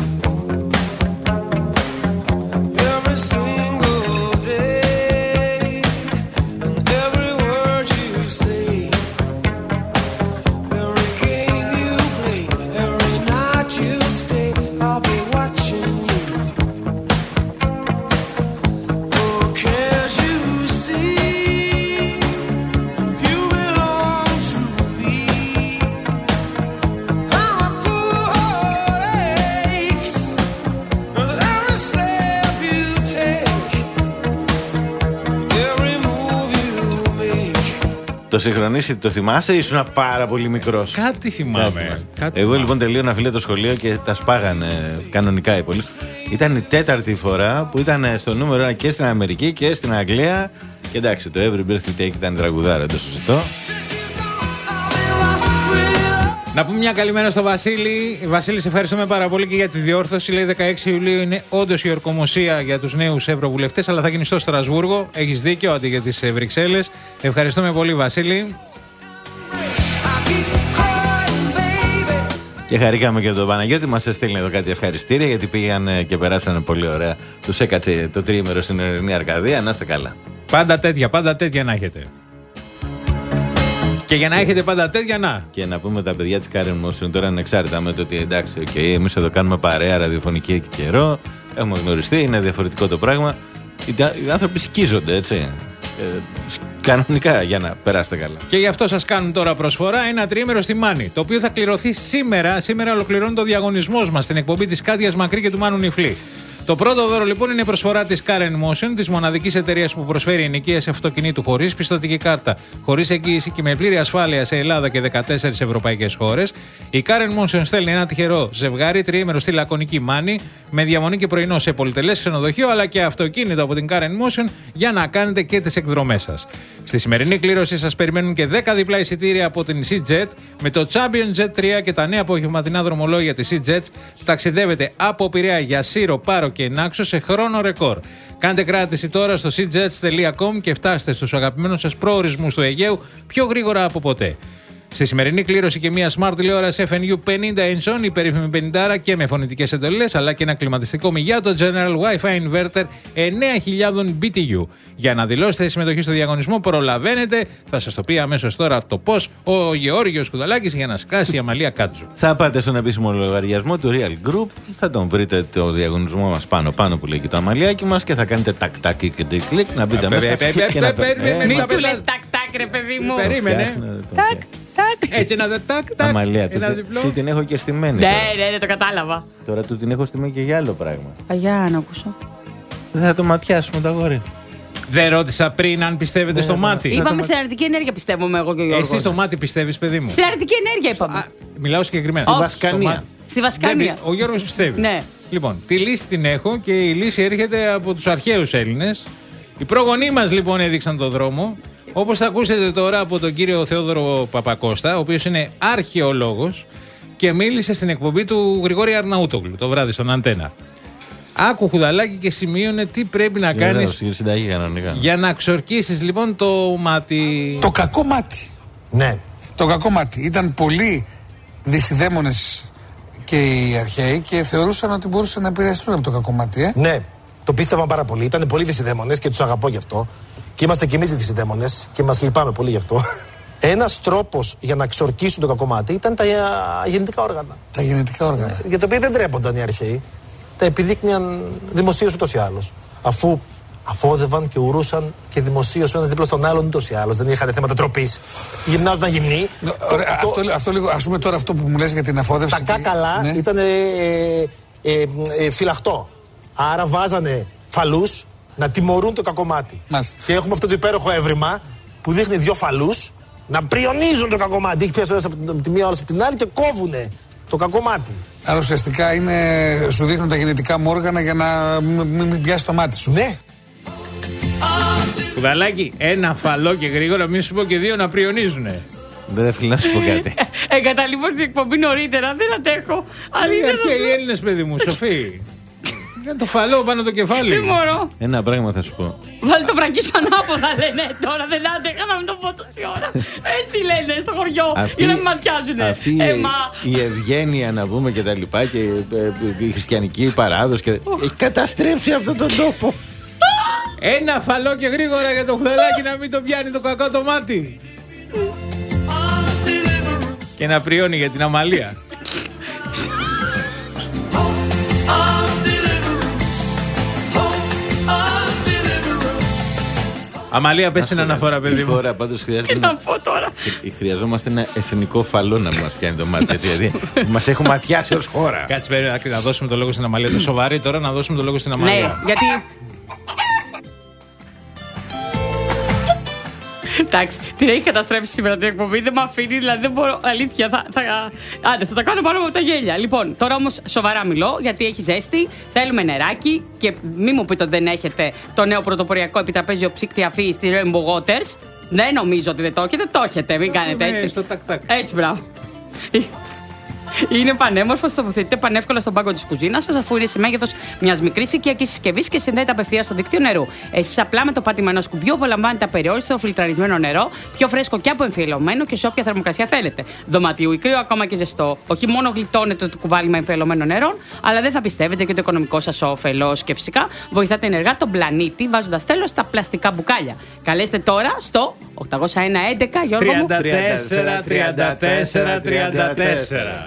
[SPEAKER 1] Every single day and every word you say, every game you play, every night you stay, I'll be watching you. Oh, can't you see you belong to me? How a poor heart aches with every step you take, every move you make.
[SPEAKER 3] Το συγχρονίσει, το θυμάσαι, ήσουν πάρα πολύ μικρός?
[SPEAKER 2] Κάτι θυμάμαι. Κάτι
[SPEAKER 3] Εγώ
[SPEAKER 2] θυμάμαι.
[SPEAKER 3] λοιπόν τελείωνα φίλε το σχολείο και τα σπάγανε κανονικά οι πολίτες. Ήταν η τέταρτη φορά που ήταν στο νούμερο ένα και στην Αμερική και στην Αγγλία. Και εντάξει, το Every Breath You Take ήταν τραγουδάρα, δεν το συζητώ.
[SPEAKER 2] Να πούμε μια καλημέρα στο Βασίλη. Βασίλη, σε ευχαριστούμε πάρα πολύ και για τη διόρθωση. Λέει δεκαέξι Ιουλίου είναι όντως η ορκομοσία για τους νέους ευρωβουλευτές, αλλά θα γίνει στο Στρασβούργο. Έχεις δίκιο, αντί για τις Βρυξέλλες. Ευχαριστούμε πολύ, Βασίλη.
[SPEAKER 3] Και χαρήκαμε και τον Παναγιώτη, μας έστειλε εδώ κάτι ευχαριστήρια γιατί πήγαν και περάσανε πολύ ωραία. Τους έκατσε το τρίμερο στην Ειρηνή Αρκαδία. Να είστε καλά.
[SPEAKER 2] Πάντα τέτοια, πάντα τέτοια να έχετε. Και για να έχετε πάντα τέτοια, να.
[SPEAKER 3] Και να πούμε τα παιδιά της Karen Motion τώρα ανεξάρτητα με το ότι εντάξει, okay, εμείς εδώ κάνουμε παρέα ραδιοφωνική και καιρό. Έχουμε γνωριστεί, είναι διαφορετικό το πράγμα. Οι, οι άνθρωποι σκίζονται, έτσι. Ε, κανονικά για να περάσετε καλά.
[SPEAKER 2] Και γι' αυτό σας κάνουν τώρα προσφορά ένα τριήμερο στη Μάνη, το οποίο θα κληρωθεί σήμερα. Σήμερα ολοκληρώνει το διαγωνισμός μας στην εκπομπή της Κάτιας Μακρύ και του Μάνου Νιφλή. Το πρώτο δώρο λοιπόν είναι η προσφορά της Karen Motion, της μοναδικής εταιρείας που προσφέρει ενοικίαση αυτοκινήτου χωρίς πιστωτική κάρτα, χωρίς εγγύηση και με πλήρη ασφάλεια σε Ελλάδα και δεκατέσσερις ευρωπαϊκές χώρες. Η Karen Motion στέλνει ένα τυχερό ζευγάρι τριήμερο στη λακωνική Μάνη με διαμονή και πρωινό σε πολυτελές ξενοδοχείο αλλά και αυτοκίνητο από την Karen Motion για να κάνετε και τις εκδρομές σας. Στη σημερινή κλήρωση σας περιμένουν και δέκα διπλά εισιτήρια από την EasyJet με το Champion Jet τρία και τα νέα απογευματινά δρομολόγια της EasyJet. Ταξιδεύετε από Πειραιά για Σύρο, Πάρο και Νάξο σε χρόνο ρεκόρ. Κάντε κράτηση τώρα στο seajets τελεία com και φτάστε στους αγαπημένους σας προορισμούς του Αιγαίου πιο γρήγορα από ποτέ. Στη σημερινή κλήρωση και μια smart τηλεόραση εφ εν γιου πενήντα inch, η περίφημη πενήντα και με φωνητικές εντολές, αλλά και ένα κλιματιστικό μηγιά, το General Wi-Fi Inverter εννέα χιλιάδες μπι τι γιου. Για να δηλώσετε συμμετοχή στο διαγωνισμό, προλαβαίνετε. Θα σας το πει αμέσως τώρα το πώς ο Γεώργιος Κουδαλάκης για να σκάσει η Αμαλία Κάτζου.
[SPEAKER 3] Θα πάτε στον επίσημο λογαριασμό του Real Group, θα τον βρείτε το διαγωνισμό μας πάνω-πάνω που λέγει το Αμαλιάκι μας και θα κάνετε τακ-τακ και κλικ να μπείτε μέσα.
[SPEAKER 4] Μην του λες τακ-τακ, ρε παιδί μου.
[SPEAKER 2] Περίμενε.
[SPEAKER 4] Τακ.
[SPEAKER 2] Έτσι να δω τάκ, τάκ.
[SPEAKER 3] Αμαλία, του, του την έχω και στημένη.
[SPEAKER 4] Ναι, ναι, ναι, το κατάλαβα.
[SPEAKER 3] Τώρα του την έχω στημένη και για άλλο πράγμα.
[SPEAKER 4] Αγιά, να ακούσω.
[SPEAKER 3] Δεν θα το ματιάσουμε το αγόρι.
[SPEAKER 2] Δεν ρώτησα πριν αν πιστεύετε
[SPEAKER 3] ναι,
[SPEAKER 2] στο
[SPEAKER 3] ναι,
[SPEAKER 2] μάτι.
[SPEAKER 4] Είπαμε στην αρνητική ενέργεια, πιστεύουμε εγώ και ο Γιώργος.
[SPEAKER 2] Εσύ στο μάτι πιστεύεις, παιδί μου?
[SPEAKER 4] Στην αρνητική ενέργεια είπαμε.
[SPEAKER 2] Α, μιλάω συγκεκριμένα.
[SPEAKER 3] Στη Βασκανία.
[SPEAKER 4] Στη Βασκανία.
[SPEAKER 2] Ο Γιώργος πιστεύει.
[SPEAKER 4] Ναι.
[SPEAKER 2] Λοιπόν, τη λύση την έχω και η λύση έρχεται από τους αρχαίους Έλληνες. Οι πρόγονοί μας λοιπόν έδειξαν τον δρόμο. Όπως θα ακούσετε τώρα από τον κύριο Θεόδωρο Παπακώστα, ο οποίος είναι αρχαιολόγος και μίλησε στην εκπομπή του Γρηγόρη Αρναούτογλου το βράδυ στον Αντένα. Άκου Κουδαλάκι και σημείωνε τι πρέπει να κάνεις για να ξορκίσεις λοιπόν το μάτι.
[SPEAKER 16] Το κακό μάτι. Ναι. Το κακό μάτι. Ήταν πολύ δυσιδαίμονες και οι αρχαίοι και θεωρούσαν ότι μπορούσαν να επηρεαστούν από το κακό μάτι. Ε?
[SPEAKER 17] Ναι. Το πίστευαν πάρα πολύ. Ήταν πολύ δυσιδαίμονες και τους αγαπώ γι' αυτό. Και είμαστε κι εμείς δυσιδαίμονες και μας λυπάμαι πολύ γι' αυτό. Ένας τρόπος για να ξορκίσουν το κακό μάτι ήταν τα γεννητικά όργανα.
[SPEAKER 16] Τα γεννητικά όργανα.
[SPEAKER 17] Για τα οποία δεν τρέπονταν οι αρχαίοι. Τα επιδείκνυαν δημοσίως ούτως ή άλλως. Αφού αφόδευαν και ουρούσαν και δημοσίως ο ένας δίπλα στον άλλον ούτως ή άλλως. Δεν είχαν θέματα τροπής. Γυμνάζονταν γυμνοί.
[SPEAKER 16] Ωραία, το, αυτό, το... αυτό λίγο, ας πούμε τώρα αυτό που μου λες για την αφόδευση.
[SPEAKER 17] Τα κάκαλα ναι. ήταν ε, ε, ε, ε, φυλαχτό. Άρα βάζανε φαλούς να τιμωρούν το κακομάτι. Μάλιστα. Και έχουμε αυτό το υπέροχο έβριμα που δείχνει δύο φαλούς να πριονίζουν το κακομάτι. Έχει πιάσει από τη μία, όλες από την άλλη και κόβουνε το κακομάτι.
[SPEAKER 16] Άρα ουσιαστικά είναι, σου δείχνουν τα γενετικά μου όργανα για να μην μ, πιάσει το μάτι σου.
[SPEAKER 17] Ναι.
[SPEAKER 2] Κουδαλάκι, ένα φαλό και γρήγορα, μην σου πω και δύο να πριονίζουνε.
[SPEAKER 3] Δεν θέλω να σου πω κάτι.
[SPEAKER 4] Εγκαταλείπω την εκπομπή νωρίτερα, δεν αντέχω.
[SPEAKER 2] Αλήθεια. Οι Έλληνες, παιδί μου, Σοφή. Για το φαλό πάνω το κεφάλι.
[SPEAKER 4] Τι μωρό.
[SPEAKER 3] Ένα πράγμα θα σου πω.
[SPEAKER 4] Βάλει το βρακί σου ανάποδα, λένε. Τώρα δεν άντεχα να μην το πω τόση ώρα. Έτσι λένε στο χωριό.
[SPEAKER 3] Αυτή,
[SPEAKER 4] για να μην ματιάζουνε.
[SPEAKER 3] Αυτή
[SPEAKER 4] ε,
[SPEAKER 3] η,
[SPEAKER 4] μα...
[SPEAKER 3] η ευγένεια να πούμε και τα λοιπά και ε, η χριστιανική παράδοση. Και, έχει καταστρέψει αυτόν τον τόπο.
[SPEAKER 2] Ένα φαλό και γρήγορα για το Κουδαλάκι να μην το πιάνει το κακό το μάτι. Και να πριώνει για την Αμαλία. Αμαλία, πες την αναφορά, παιδί μου.
[SPEAKER 3] Χώρα, πάντως χρειάζεται.
[SPEAKER 4] Τι να πω τώρα.
[SPEAKER 3] Χρειαζόμαστε ένα εθνικό φαλό να μας πιάνει το μάτι. Δηλαδή, μας έχουν ματιάσει ως χώρα.
[SPEAKER 2] Κάτσε, πρέπει να δώσουμε το λόγο στην Αμαλία. Το σοβαρή τώρα να δώσουμε το λόγο στην Αμαλία.
[SPEAKER 4] Ναι, γιατί. Εντάξει, την έχει καταστρέψει σήμερα την εκπομπή, δεν με αφήνει, δηλαδή δεν μπορώ. Αλήθεια, θα, θα, άντε, θα τα κάνω πάνω από τα γέλια. Λοιπόν, τώρα όμως σοβαρά μιλώ, γιατί έχει ζέστη, θέλουμε νεράκι και μη μου πείτε ότι δεν έχετε το νέο πρωτοποριακό επιτραπέζιο ψύκτη αφή στη Rainbow Waters. Δεν νομίζω ότι δεν το έχετε, το έχετε, μην κάνετε έτσι.
[SPEAKER 2] Στο τακ, τακ.
[SPEAKER 4] Έτσι, μπράβο. Είναι πανέμορφο, τοποθετείται πανεύκολα στον πάγκο τη κουζίνα σα, αφού είναι σε μέγεθος μιας μικρής οικιακής συσκευής και συνδέεται απευθείας στο δίκτυο νερού. Εσείς απλά με το πάτημα ενός κουμπιού απολαμβάνετε απεριόριστο φιλτραρισμένο νερό, πιο φρέσκο και αποεμφιαλωμένο και σε όποια θερμοκρασία θέλετε. Δωματίου ή κρύο, ακόμα και ζεστό. Όχι μόνο γλιτώνετε το κουβάλι με εμφιαλωμένο νερό, αλλά δεν θα πιστεύετε και το οικονομικό σας όφελος. Και φυσικά βοηθάτε ενεργά τον πλανήτη βάζοντας τέλος στα πλαστικά μπουκάλια. Καλέστε τώρα στο οκτακόσια ένα έντεκα Γιώργο μου.
[SPEAKER 2] τριάντα τέσσερα τριάντα τέσσερα τριάντα τέσσερα.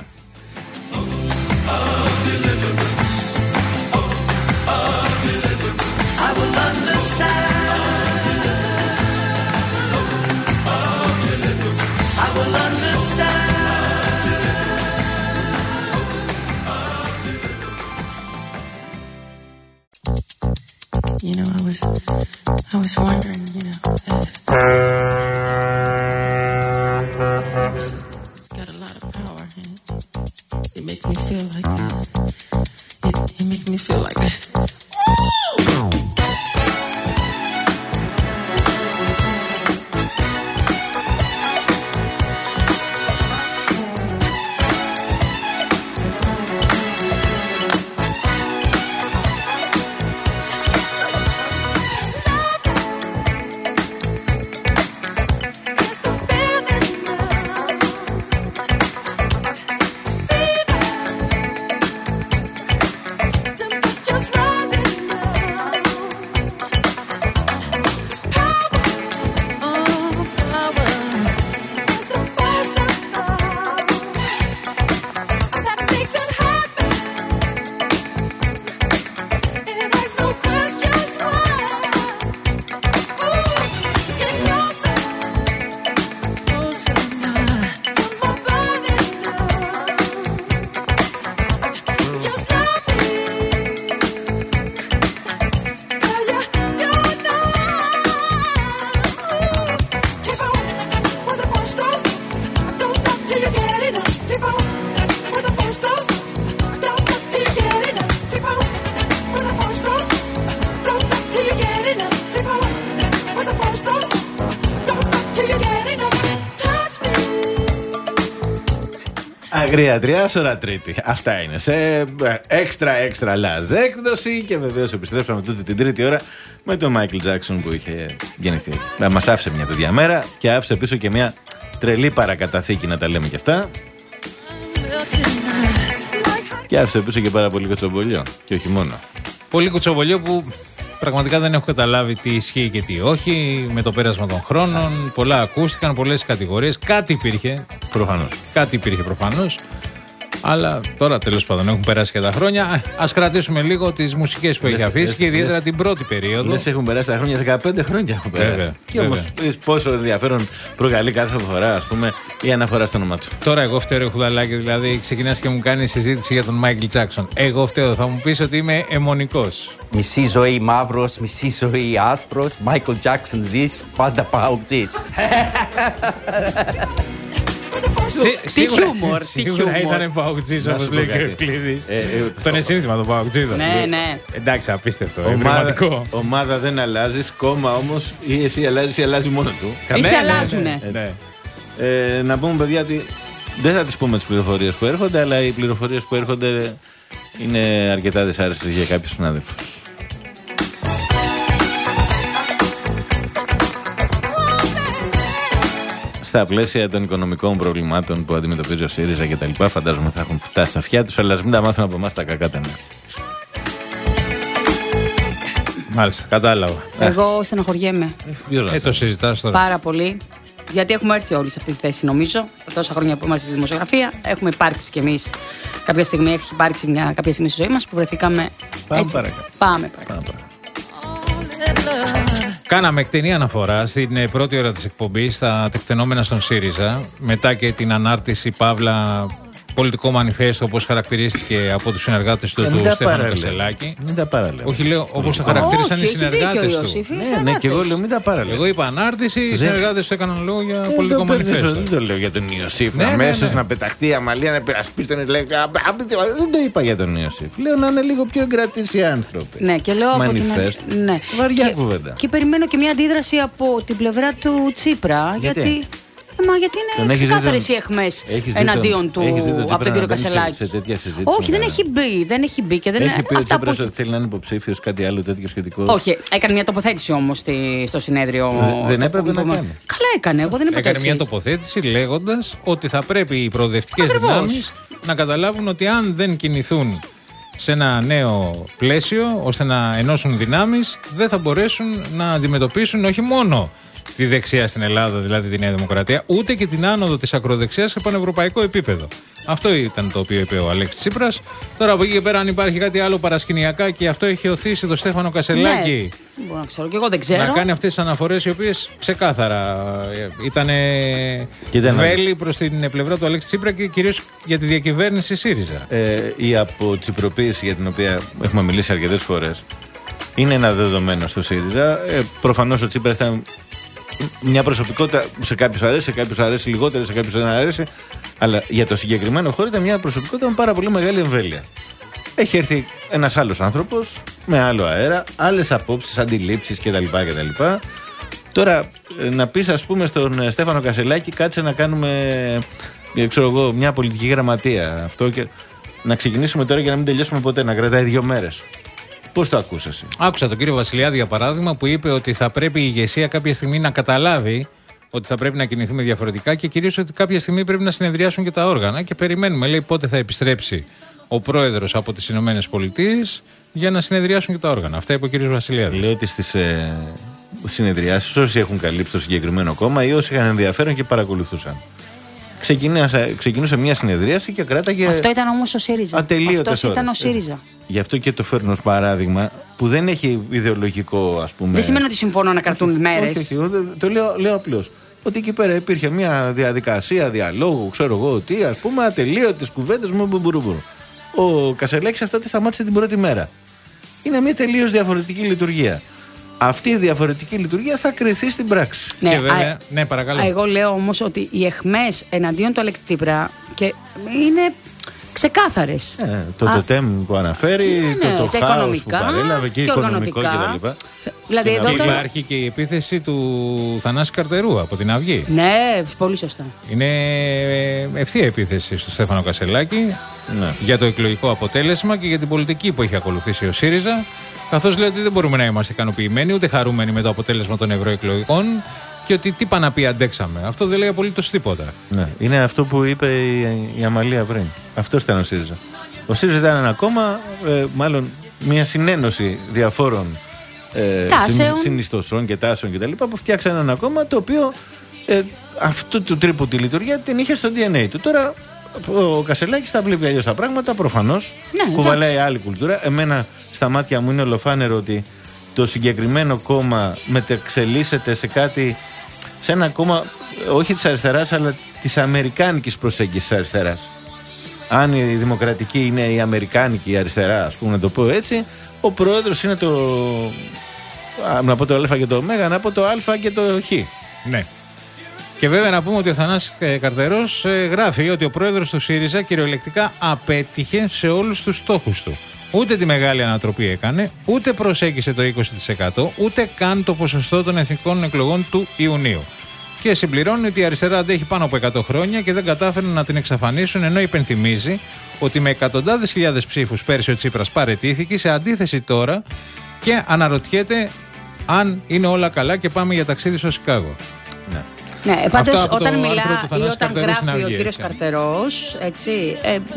[SPEAKER 18] You know, I was, I was wondering, you know, if it's got a lot of power, and it makes me feel like, uh, it, it makes me feel like.
[SPEAKER 3] Αγρία τρία, ώρα Τρίτη. Αυτά είναι. Σε έξτρα έξτρα λάζ έκδοση. Και βεβαίως επιστρέψαμε τούτη την τρίτη ώρα με τον Μάικλ Τζάκσον που είχε γεννηθεί. Μας άφησε μια τέτοια μέρα και άφησε πίσω και μια τρελή παρακαταθήκη, να τα λέμε κι αυτά. Και άφησε πίσω και πάρα πολύ κοτσομπολιό. Και όχι μόνο.
[SPEAKER 2] Πολύ κοτσομπολιό που πραγματικά δεν έχω καταλάβει τι ισχύει και τι όχι. Με το πέρασμα των χρόνων, πολλά ακούστηκαν, πολλές κατηγορίες. Κάτι υπήρχε.
[SPEAKER 3] Προφανώς.
[SPEAKER 2] Κάτι υπήρχε προφανώς. Αλλά τώρα τέλος πάντων έχουν περάσει και τα χρόνια. Ας κρατήσουμε λίγο τις μουσικές που λες, έχει αφήσει λες, και ιδιαίτερα λες, την πρώτη περίοδο.
[SPEAKER 3] Λες έχουν περάσει τα χρόνια, δεκαπέντε χρόνια έχουν περάσει. Βέβαια, και όμως πόσο ενδιαφέρον προκαλεί κάθε φορά, ας πούμε, η αναφορά στο όνομά του.
[SPEAKER 2] Τώρα εγώ φταίω, Χουδαλάκη, δηλαδή ξεκινάς και μου κάνει συζήτηση για τον Μάικλ Τζάκσον. Εγώ φταίω, θα μου πεις ότι είμαι αιμονικός.
[SPEAKER 19] Μισή ζωή μαύρος, μισή ζωή άσπρος. Μάικλ Τζάκσον ζεις, πάντα πάω ζεις.
[SPEAKER 4] Τι χιούμορ, τι
[SPEAKER 2] σίγουρα ήταν παουτζής, όπως λέει και ο Ευκλήδης. Αυτό είναι σύνθημα το παουτζίδο.
[SPEAKER 4] Ναι, ναι.
[SPEAKER 2] Εντάξει, απίστευτο, εμβληματικό.
[SPEAKER 3] Ομάδα δεν αλλάζεις, κόμμα όμως, ή εσύ αλλάζεις ή αλλάζει μόνο του.
[SPEAKER 4] Ή σε αλλάζουνε.
[SPEAKER 3] Να πούμε, παιδιά, ότι δεν θα τις πούμε τις πληροφορίες που έρχονται, αλλά οι πληροφορίες που έρχονται είναι αρκετά δυσάρεστες για κάποιους συνάδελφους. Στα πλαίσια των οικονομικών προβλημάτων που αντιμετωπίζει ο ΣΥΡΙΖΑ και τα λοιπά, φαντάζομαι θα έχουν φτάσει στα αυτιά τους, αλλά ας μην τα μάθουν από εμάς τα κακά τα νέα.
[SPEAKER 2] Μάλιστα, κατάλαβα.
[SPEAKER 4] Εγώ στεναχωριέμαι.
[SPEAKER 2] Ε, το συζητάς τώρα.
[SPEAKER 4] Πάρα πολύ. Γιατί έχουμε έρθει όλοι σε αυτή τη θέση, νομίζω. Στα τόσα χρόνια που είμαστε στη δημοσιογραφία, έχουμε υπάρξει κι εμείς. Κάποια στιγμή έχει υπάρξει μια κάποια στιγμή στη ζωή μας που βρεθήκαμε.
[SPEAKER 3] Πάμε
[SPEAKER 4] έτσι.
[SPEAKER 3] παρακάτω.
[SPEAKER 4] Πάμε παρακάτω.
[SPEAKER 2] Κάναμε εκτενή αναφορά στην ε, πρώτη ώρα της εκπομπής στα τεκτενόμενα στον ΣΥΡΙΖΑ, μετά και την ανάρτηση Παύλα πολιτικό μανιφέστο, όπως χαρακτηρίστηκε από τους συνεργάτες του, του Στέφανου Κασελάκη.
[SPEAKER 3] Μην τα παραλέω.
[SPEAKER 2] Όχι, λέω όπως τα χαρακτήρισαν οι συνεργάτες του.
[SPEAKER 3] Ναι, ναι, και εγώ λέω μην τα παραλέω.
[SPEAKER 2] Εγώ είπα ανάρτηση, οι συνεργάτες του έκαναν λόγο για πολιτικό μανιφέστο.
[SPEAKER 3] Δεν το λέω για τον Ιωσήφ. Αμέσως να πεταχτεί η Αμαλία, να περασπίσει τον Ελέγχο. Δεν το είπα για τον Ιωσήφ. Λέω να είναι λίγο πιο εγκρατείς οι άνθρωποι.
[SPEAKER 4] Ναι, και λέω από την. Ναι.
[SPEAKER 3] Βαριά κουβέντα.
[SPEAKER 4] Και περιμένω και μια αντίδραση από την πλευρά του Τσίπρα. Γιατί. Ε, μα γιατί είναι ξεκάθαρες οι αιχμές εναντίον του από τον κύριο Κασελάκη. Όχι, δεν έχει μπει. Δεν έχει μπει και δεν
[SPEAKER 3] έχει πει ο Τσίπρας
[SPEAKER 4] που...
[SPEAKER 3] ότι θέλει να είναι υποψήφιος, κάτι άλλο τέτοιο σχετικό.
[SPEAKER 4] Όχι, έκανε μια τοποθέτηση όμως στο συνέδριο.
[SPEAKER 3] Δεν, δεν έπρεπε να κάνει.
[SPEAKER 4] Καλά έκανε, εγώ δεν είπα
[SPEAKER 2] Έκανε μια τοποθέτηση λέγοντας ότι θα πρέπει οι προοδευτικές δυνάμεις να καταλάβουν ότι αν δεν κινηθούν σε ένα νέο πλαίσιο ώστε να ενώσουν δυνάμεις, δεν θα μπορέσουν να αντιμετωπίσουν όχι μόνο τη δεξιά στην Ελλάδα, δηλαδή τη Νέα Δημοκρατία, ούτε και την άνοδο της ακροδεξιάς σε πανευρωπαϊκό επίπεδο. Αυτό ήταν το οποίο είπε ο Αλέξης Τσίπρας. Τώρα από εκεί και πέρα, αν υπάρχει κάτι άλλο παρασκηνιακά και αυτό έχει οθήσει τον Στέφανο Κασελάκη.
[SPEAKER 4] Ναι, μπορώ να ξέρω, και εγώ δεν ξέρω.
[SPEAKER 2] Να κάνει αυτές τις αναφορές οι οποίες ξεκάθαρα ήταν βέλη προς την πλευρά του Αλέξη Τσίπρα και κυρίως για τη διακυβέρνηση ΣΥΡΙΖΑ.
[SPEAKER 3] Ε, η αποτσιπροποίηση για την οποία έχουμε μιλήσει αρκετές φορές είναι ένα δεδομένο στο ΣΥΡΙΖΑ. Ε, προφανώς ο Τσίπρας ήταν μια προσωπικότητα που σε κάποιους αρέσει, σε κάποιους αρέσει λιγότερο, σε κάποιους δεν αρέσει. Αλλά για το συγκεκριμένο χώρο ήταν μια προσωπικότητα με πάρα πολύ μεγάλη εμβέλεια. Έχει έρθει ένας άλλος άνθρωπος με άλλο αέρα, άλλες απόψεις, αντιλήψεις κτλ. κτλ. Τώρα να πεις, ας πούμε, στον Στέφανο Κασελάκη, κάτσε να κάνουμε, ξέρω εγώ, μια πολιτική γραμματεία. Αυτό και να ξεκινήσουμε τώρα και να μην τελειώσουμε ποτέ, να κρατάει δύο μέρες. Πώς το ακούς εσύ?
[SPEAKER 2] Άκουσα τον κύριο Βασιλιάδη για παράδειγμα που είπε ότι θα πρέπει η ηγεσία κάποια στιγμή να καταλάβει ότι θα πρέπει να κινηθούμε διαφορετικά και κυρίως ότι κάποια στιγμή πρέπει να συνεδριάσουν και τα όργανα και περιμένουμε, λέει, πότε θα επιστρέψει ο πρόεδρος από τις Ηνωμένες Πολιτείες για να συνεδριάσουν και τα όργανα. Αυτά είπε ο κύριος Βασιλιάδη.
[SPEAKER 3] Λέω ότι στις ε, συνεδριάσεις όσοι έχουν καλύψει το συγκεκριμένο κόμμα ή όσοι είχαν ενδιαφέρον και παρακολουθούσαν, ξεκινούσε μια συνεδρίαση και κράταγε.
[SPEAKER 4] Αυτό ήταν όμως ο ΣΥΡΙΖΑ.
[SPEAKER 3] Ατελείωτες
[SPEAKER 4] Αυτό ήταν ο
[SPEAKER 3] ώρες.
[SPEAKER 4] ΣΥΡΙΖΑ.
[SPEAKER 3] Γι' αυτό και το φέρνω ως παράδειγμα που δεν έχει ιδεολογικό, ας πούμε.
[SPEAKER 4] Δεν σημαίνει ότι συμφωνώ να κρατούν μέρες.
[SPEAKER 3] Όχι, όχι, το λέω, λέω απλώς. Ότι εκεί πέρα υπήρχε μια διαδικασία διαλόγου, ξέρω εγώ τι, ας πούμε, ατελείωτες κουβέντες μου μπουρουμπουρου. Ο Κασελάκης αυτά τη σταμάτησε την πρώτη μέρα. Είναι μια τελείως διαφορετική λειτουργία. Αυτή η διαφορετική λειτουργία θα κριθεί στην πράξη.
[SPEAKER 4] Ναι,
[SPEAKER 2] και βέβαια,
[SPEAKER 4] α,
[SPEAKER 2] ναι, παρακαλώ.
[SPEAKER 4] Α, εγώ λέω όμως ότι οι αιχμές εναντίον του Αλέξη Τσίπρα και είναι ξεκάθαρες.
[SPEAKER 3] Ε, το τοτέμ που αναφέρει,
[SPEAKER 4] ναι, ναι,
[SPEAKER 3] το, το
[SPEAKER 4] τα
[SPEAKER 3] χάος
[SPEAKER 4] οικονομικά
[SPEAKER 3] που παρέλαβε και,
[SPEAKER 4] και
[SPEAKER 3] οικονομικό
[SPEAKER 4] οργανωτικά.
[SPEAKER 3] κτλ.
[SPEAKER 4] Δηλαδή,
[SPEAKER 2] και
[SPEAKER 4] εδώ
[SPEAKER 2] να...
[SPEAKER 4] τώρα...
[SPEAKER 2] Υπάρχει και η επίθεση του Θανάση Καρτερού από την Αυγή.
[SPEAKER 4] Ναι, πολύ σωστά.
[SPEAKER 2] Είναι ευθεία επίθεση στο Στέφανο Κασελάκη, ναι, για το εκλογικό αποτέλεσμα και για την πολιτική που έχει ακολουθήσει ο ΣΥΡΙΖΑ. Καθώς λέει ότι δεν μπορούμε να είμαστε ικανοποιημένοι ούτε χαρούμενοι με το αποτέλεσμα των ευρωεκλογικών και ότι τι πάνε να πει αντέξαμε. Αυτό δεν λέει απολύτως τίποτα.
[SPEAKER 3] Ναι, είναι αυτό που είπε η, η Αμαλία πριν. Αυτό ήταν ο ΣΥΡΙΖΑ. Ο ΣΥΡΙΖΑ ήταν ένα κόμμα, ε, μάλλον μια συνένωση διαφόρων ε, συνιστοσών και τάσεων κτλ. Που φτιάξαν ένα κόμμα το οποίο ε, αυτού του τρύπου τη λειτουργία την είχε στο ντι εν έι του. Τώρα ο Κασελάκης τα βλέπει αλλιώς τα πράγματα, προφανώς. Ναι, κουβαλάει άλλη κουλτούρα. Εμένα στα μάτια μου είναι ολοφάνερο ότι το συγκεκριμένο κόμμα μετεξελίσσεται σε κάτι, σε ένα κόμμα όχι της αριστεράς αλλά της αμερικάνικης προσέγγισης αριστεράς. Αν η δημοκρατική είναι η αμερικάνικη αριστερά, ας πούμε, να το πω έτσι, ο πρόεδρος είναι το, να πω το α και το ω, να πω το α και το χ.
[SPEAKER 2] Ναι. Και βέβαια να πούμε ότι ο Θανάσης Καρτερός γράφει ότι ο πρόεδρος του ΣΥΡΙΖΑ κυριολεκτικά απέτυχε σε όλους τους στόχους του. Ούτε τη μεγάλη ανατροπή έκανε, ούτε προσέγγισε το είκοσι τοις εκατό, ούτε καν το ποσοστό των εθνικών εκλογών του Ιουνίου. Και συμπληρώνει ότι η αριστερά αντέχει πάνω από εκατό χρόνια και δεν κατάφεραν να την εξαφανίσουν, ενώ υπενθυμίζει ότι με εκατοντάδες χιλιάδες ψήφους πέρσι ο Τσίπρας παραιτήθηκε, σε αντίθεση τώρα, και αναρωτιέται αν είναι όλα καλά και πάμε για ταξίδι στο Σικάγο.
[SPEAKER 4] Ναι. Ναι, πάντως όταν μιλά ή όταν γράφει ο κύριος Καρτερός, έτσι, ε, ε, ε,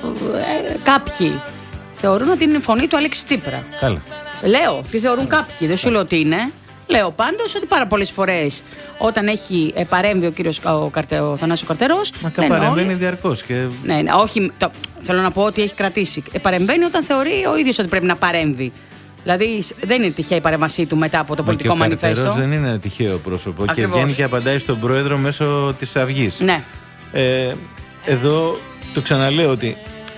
[SPEAKER 4] κάποιοι θεωρούν ότι είναι η φωνή του Αλέξη Τσίπρα.
[SPEAKER 3] Καλά.
[SPEAKER 4] Λέω, τι θεωρούν κάποιοι, δεν σου λέω τι είναι. Λέω πάντως ότι πάρα πολλές φορές όταν έχει παρέμβει ο κύριος ο Καρτε, ο Θανάσης Καρτερός.
[SPEAKER 3] Μα ναι, παρεμβαίνει διαρκώς. Και...
[SPEAKER 4] Ναι, ναι, όχι. Το, θέλω να πω ότι έχει κρατήσει. Ε, παρεμβαίνει όταν θεωρεί ο ίδιος ότι πρέπει να παρέμβει. Δηλαδή δεν είναι τυχαία η παρέμβασή του μετά από το
[SPEAKER 3] Μα
[SPEAKER 4] πολιτικό μανιφέστο. Ο
[SPEAKER 3] Καρτερός δεν είναι τυχαίο πρόσωπο.
[SPEAKER 4] Ακριβώς.
[SPEAKER 3] Και βγαίνει και απαντάει στον πρόεδρο μέσω της Αυγής.
[SPEAKER 4] Ναι.
[SPEAKER 3] Ε, εδώ το ξαναλέω ότι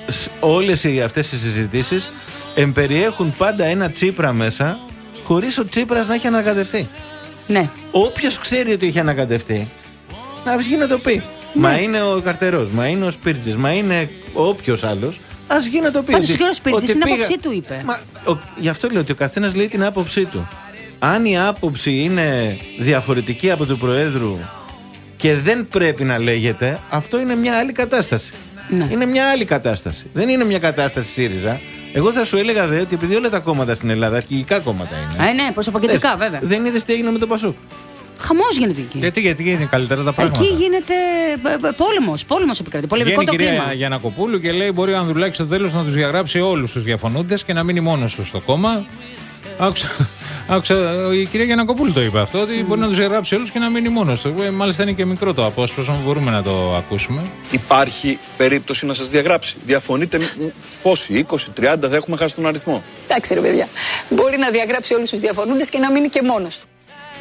[SPEAKER 3] όλες αυτές οι συζητήσεις εμπεριέχουν πάντα ένα Τσίπρα μέσα, χωρίς ο Τσίπρας να έχει ανακατευτεί.
[SPEAKER 4] Ναι.
[SPEAKER 3] Όποιος ξέρει ότι έχει ανακατευτεί, να βγει να το πει. Ναι. Μα είναι ο Καρτερός, μα είναι ο Σπίρτζης, μα είναι όποιος άλλος. Ας βγει να το πει.
[SPEAKER 4] Πάντως ο κύριος Σπίρτζης την άποψή του είπε.
[SPEAKER 3] Μα, ο, γι' αυτό λέω ότι ο καθένας λέει την άποψή του. Αν η άποψη είναι διαφορετική από του Προέδρου και δεν πρέπει να λέγεται, αυτό είναι μια άλλη κατάσταση.
[SPEAKER 4] Ναι.
[SPEAKER 3] Είναι μια άλλη κατάσταση. Δεν είναι μια κατάσταση ΣΥΡΙΖΑ. Εγώ θα σου έλεγα δε ότι επειδή όλα τα κόμματα στην Ελλάδα, αρχηγικά κόμματα είναι.
[SPEAKER 4] Α, ναι, προσωποκεντρικά βέβαια.
[SPEAKER 3] Δεν είδες τι έγινε με το Πασόκ.
[SPEAKER 4] Χαμός γίνεται εκεί.
[SPEAKER 2] Γιατί, γιατί γίνεται καλύτερα τα πράγματα.
[SPEAKER 4] Εκεί γίνεται πόλεμος, πόλεμος επικρατεί. Πολεμικό το κλίμα.
[SPEAKER 2] Βγαίνει η κυρία Γιαννακοπούλου και λέει: μπορεί ο Ανδρουλάκης στο τέλος να τους διαγράψει όλους τους διαφωνούντες και να μείνει μόνος του στο κόμμα. Άκουσα, άκουσα, η κυρία Γιαννακοπούλου το είπε αυτό, ότι mm. μπορεί να τους διαγράψει όλους και να μείνει μόνος του. Ε, μάλιστα είναι και μικρό το απόσπασμα, μπορούμε να το ακούσουμε.
[SPEAKER 20] Υπάρχει περίπτωση να σας διαγράψει? Διαφωνείτε πόσοι, είκοσι, τριάντα, θα έχουμε χάσει τον αριθμό?
[SPEAKER 21] Εντάξει ρε παιδιά, μπορεί να διαγράψει όλους τους διαφωνούντες και να μείνει και μόνος του.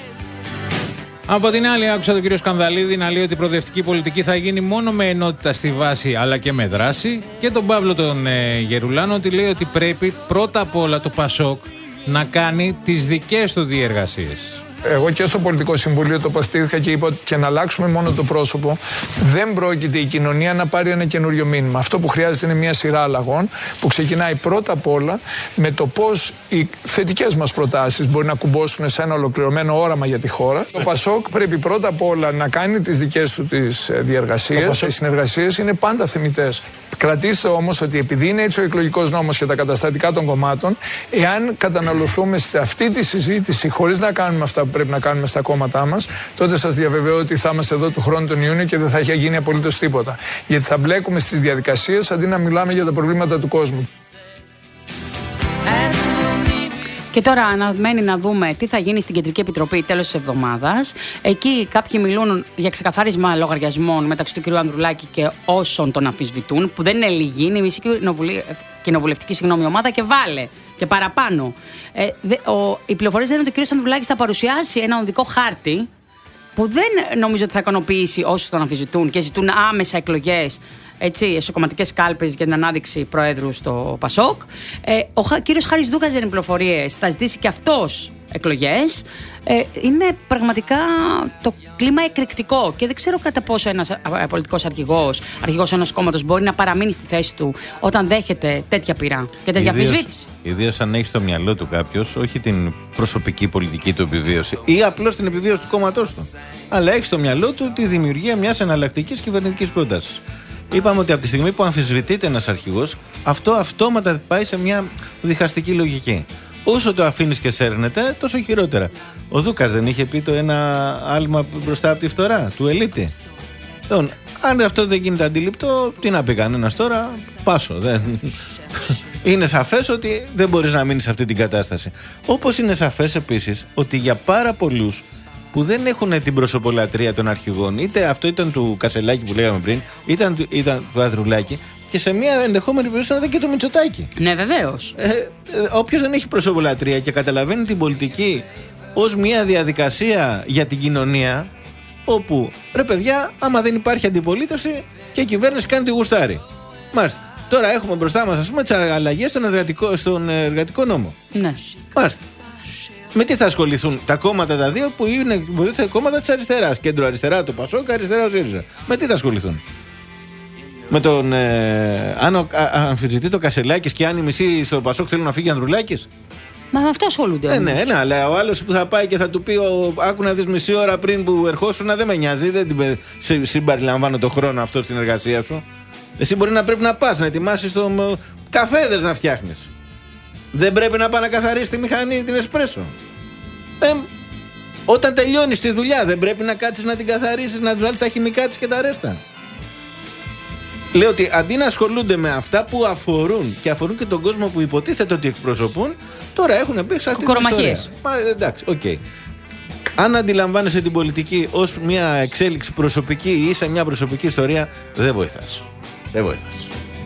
[SPEAKER 2] Από την άλλη, άκουσα τον κύριο Σκανδαλίδη να λέει ότι η προοδευτική πολιτική θα γίνει μόνο με ενότητα στη βάση αλλά και με δράση. Και τον Παύλο τον ε, Γερουλάνο ότι λέει ότι πρέπει πρώτα απ' όλα το Πασόκ να κάνει τις δικές του διεργασίες.
[SPEAKER 11] Εγώ και στο Πολιτικό Συμβουλίο τοποθετήθηκα και είπα ότι και να αλλάξουμε μόνο το πρόσωπο δεν πρόκειται η κοινωνία να πάρει ένα καινούριο μήνυμα. Αυτό που χρειάζεται είναι μια σειρά αλλαγών που ξεκινάει πρώτα απ' όλα με το πώς οι θετικές μας προτάσεις μπορεί να κουμπώσουν σε ένα ολοκληρωμένο όραμα για τη χώρα. Το Πασόκ πρέπει πρώτα απ' όλα να κάνει τις δικές του τις διεργασίες. Οι συνεργασίες είναι πάντα θεμιτές. Κρατήστε όμως ότι επειδή είναι έτσι ο εκλογικός νόμος και τα καταστατικά των κομμάτων, εάν καταναλωθούμε σε αυτή τη συζήτηση χωρίς να κάνουμε αυτά που πρέπει να κάνουμε στα κόμματά μας, τότε σας διαβεβαιώ ότι θα είμαστε εδώ του χρόνου τον Ιούνιο και δεν θα έχει γίνει απολύτως τίποτα. Γιατί θα μπλέκουμε στις διαδικασίες αντί να μιλάμε για τα προβλήματα του κόσμου.
[SPEAKER 4] Και τώρα αναμένει να δούμε τι θα γίνει στην Κεντρική Επιτροπή τέλος της εβδομάδας. Εκεί κάποιοι μιλούν για ξεκαθάρισμα λογαριασμών μεταξύ του κ. Ανδρουλάκη και όσων τον αμφισβητούν, που δεν είναι λίγοι, είναι η μισή κοινοβουλευτική συγγνώμη ομάδα και βάλε και παραπάνω. Ε, δε, ο, οι πληροφορίες λένε ότι ο κ. Ανδρουλάκης θα παρουσιάσει ένα οδικό χάρτη που δεν νομίζω ότι θα ικανοποιήσει όσους τον αμφισβητούν και ζητούν άμεσα εκλογές. Έτσι, εσωκομματικές κάλπες για την ανάδειξη προέδρου στο Πασόκ. Ε, ο κύριος Χάρης Δούκας δεν είναι πληροφορίες. Θα ζητήσει και αυτός εκλογές. Ε, είναι πραγματικά το κλίμα εκρηκτικό και δεν ξέρω κατά πόσο ένας πολιτικός αρχηγός, αρχηγός ενός κόμματος μπορεί να παραμείνει στη θέση του όταν δέχεται τέτοια πειρά και τέτοια αμφισβήτηση.
[SPEAKER 3] Ιδίως αν έχει στο μυαλό του κάποιος όχι την προσωπική πολιτική του επιβίωση ή απλώς την επιβίωση του κόμματός του, αλλά έχει στο μυαλό του τη δημιουργία μιας εναλλακτικής κυβερνητικής πρότασης. Είπαμε ότι από τη στιγμή που αμφισβητείται ένας αρχηγός, αυτό αυτόματα πάει σε μια διχαστική λογική. Όσο το αφήνεις και σέρνεται, τόσο χειρότερα. Ο Δούκας δεν είχε πει το ένα άλμα μπροστά από τη φθορά του Ελίτη. Λοιπόν, αν αυτό δεν γίνεται αντιληπτό, τι να πει κανένας τώρα, πάσο. Δεν... είναι σαφές ότι δεν μπορείς να μείνεις σε αυτή την κατάσταση. Όπως είναι σαφές επίσης ότι για πάρα πολλούς που δεν έχουν την προσωπολατρία των αρχηγών, είτε αυτό ήταν του Κασελάκη που λέγαμε πριν, ήταν, ήταν του Ανδρουλάκη, και σε μια ενδεχόμενη περίπτωση να ήταν και το Μητσοτάκη.
[SPEAKER 4] Ναι, βεβαίως.
[SPEAKER 3] Ε, ε, όποιος δεν έχει προσωπολατρία και καταλαβαίνει την πολιτική ως μια διαδικασία για την κοινωνία, όπου ρε παιδιά, άμα δεν υπάρχει αντιπολίτευση και η κυβέρνηση κάνει τη γουστάρι. Μάλιστα. Τώρα έχουμε μπροστά μας, ας πούμε, τις αλλαγές στον εργατικό, στον εργατικό νόμο.
[SPEAKER 4] Ναι.
[SPEAKER 3] Μάλιστα. Με τι θα ασχοληθούν τα κόμματα τα δύο που είναι κόμματα της αριστεράς? Κέντρο αριστερά το Πασόκ, αριστερά ο ΣΥΡΙΖΑ. Με τι θα ασχοληθούν? Με τον. Ε, αν ο, α, αμφισβητεί το Κασελάκης και αν οι μισοί στο Πασόκ θέλουν να φύγει Ανδρουλάκης.
[SPEAKER 4] Μα με αυτό ασχολούνται.
[SPEAKER 3] Ε, ναι, ναι, αλλά ο άλλος που θα πάει και θα του πει: ο, άκου να δεις μισή ώρα πριν που ερχόσουν, να δεν με νοιάζει, δεν την συμπαριλαμβάνω το χρόνο αυτό στην εργασία σου. Εσύ μπορεί να πρέπει να πας να ετοιμάσεις το καφέδες να φτιάχνεις. Δεν πρέπει να πάει να καθαρίσει τη μηχανή, την εσπρέσο. Ε, όταν τελειώνεις τη δουλειά, δεν πρέπει να κάτσεις να την καθαρίσεις, να τους βάλεις τα χημικά της και τα ρέστα. Λέω ότι αντί να ασχολούνται με αυτά που αφορούν και αφορούν και τον κόσμο που υποτίθεται ότι εκπροσωπούν, τώρα έχουν μπει σε αυτή την ιστορία. Μα, εντάξει, οκ. Okay. Αν αντιλαμβάνεσαι την πολιτική ως μια εξέλιξη προσωπική ή σε μια προσωπική ιστορία, δεν βοηθάς. Δεν βοηθάς.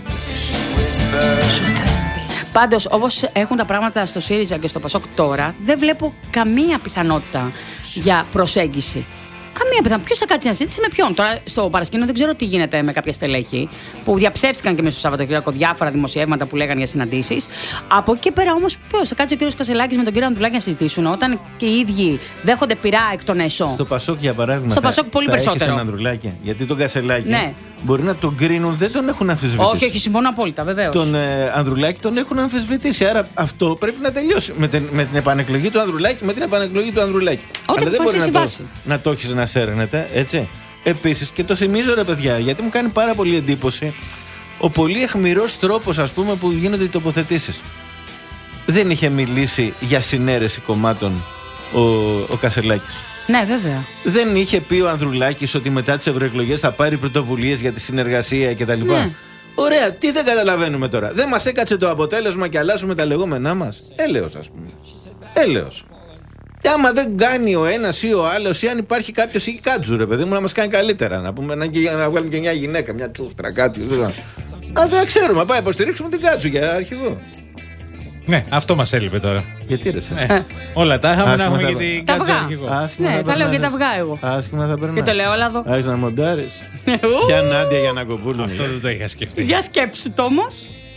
[SPEAKER 4] Πάντως, όπως έχουν τα πράγματα στο ΣΥΡΙΖΑ και στο ΠΑΣΟΚ τώρα, δεν βλέπω καμία πιθανότητα για προσέγγιση. Καμία πιθανότητα. Ποιος θα κάτσει να συζητήσει με ποιον? Τώρα στο παρασκήνιο δεν ξέρω τι γίνεται με κάποια στελέχη που διαψεύστηκαν και μέσα στο Σαββατοκύριακο διάφορα δημοσιεύματα που λέγανε για συναντήσεις. Από εκεί πέρα όμως, ποιος θα κάτσει ο κύριος Κασελάκης με τον κύριο Ανδρουλάκη να συζητήσουν όταν και οι ίδιοι δέχονται πειρά εκ των έσω?
[SPEAKER 3] Στο Πασόκ, για παράδειγμα.
[SPEAKER 4] Στο
[SPEAKER 3] θα,
[SPEAKER 4] Πασόκ πολύ
[SPEAKER 3] θα
[SPEAKER 4] περισσότερο.
[SPEAKER 3] Τον Ανδρουλάκη. Γιατί τον Κασελάκη
[SPEAKER 4] ναι.
[SPEAKER 3] μπορεί να τον κρίνουν, δεν τον έχουν αμφισβητήσει.
[SPEAKER 4] Όχι, όχι, συμφωνώ απόλυτα, βεβαίως.
[SPEAKER 3] Τον ε, Ανδρουλάκη τον έχουν αμφισβητήσει. Άρα αυτό πρέπει να τελειώσει με την, με την επανεκλογή του Ανδρουλάκη, με την επανεκλογή του Ανδρουλάκη.
[SPEAKER 4] Όταν
[SPEAKER 3] δεν μπορεί να το, να το έχεις να σέρνεται, έτσι. Επίσης, και το θυμίζω ρε παιδιά, γιατί μου κάνει πάρα πολύ εντύπωση ο πολύ αιχμηρός τρόπος, ας πούμε, που γίνονται οι τοποθετήσεις. Δεν είχε μιλήσει για συνέρεση κομμάτων ο, ο Κασελάκης.
[SPEAKER 4] Ναι, βέβαια.
[SPEAKER 3] Δεν είχε πει ο Ανδρουλάκης ότι μετά τις ευρωεκλογές θα πάρει πρωτοβουλίες για τη συνεργασία κτλ. Ναι. Ωραία, τι δεν καταλαβαίνουμε τώρα? Δεν μας έκατσε το αποτέλεσμα και αλλάζουμε τα λεγόμενά μας? Έλεος, ας πούμε. Έλεος. Και άμα δεν κάνει ο ένας ή ο άλλος, ή αν υπάρχει κάποιος ή κάτσου, ρε παιδί μου, να μας κάνει καλύτερα. Να πούμε να, να βγάλουμε και μια γυναίκα, μια τσούχτρα, κάτι. Να δεν ξέρουμε, πάει υποστηρίξουμε την κάτσου για αρχηγό.
[SPEAKER 2] Ναι, αυτό μας έλειπε τώρα.
[SPEAKER 3] Γιατί ρε,
[SPEAKER 2] ε, όλα τα είχαμε να έχουμε για την κάτσου αρχηγό.
[SPEAKER 4] Ναι, θα λέω για τα αυγά εγώ.
[SPEAKER 3] Άσχημα θα περνάει.
[SPEAKER 4] Και το λέω Ελλάδο.
[SPEAKER 3] Άρχισε να μοντάρεις. Ποια Νάντια Γιαννακοπούλου?
[SPEAKER 2] Αυτό δεν το είχα σκεφτεί.
[SPEAKER 4] Για σκέψου το όμως.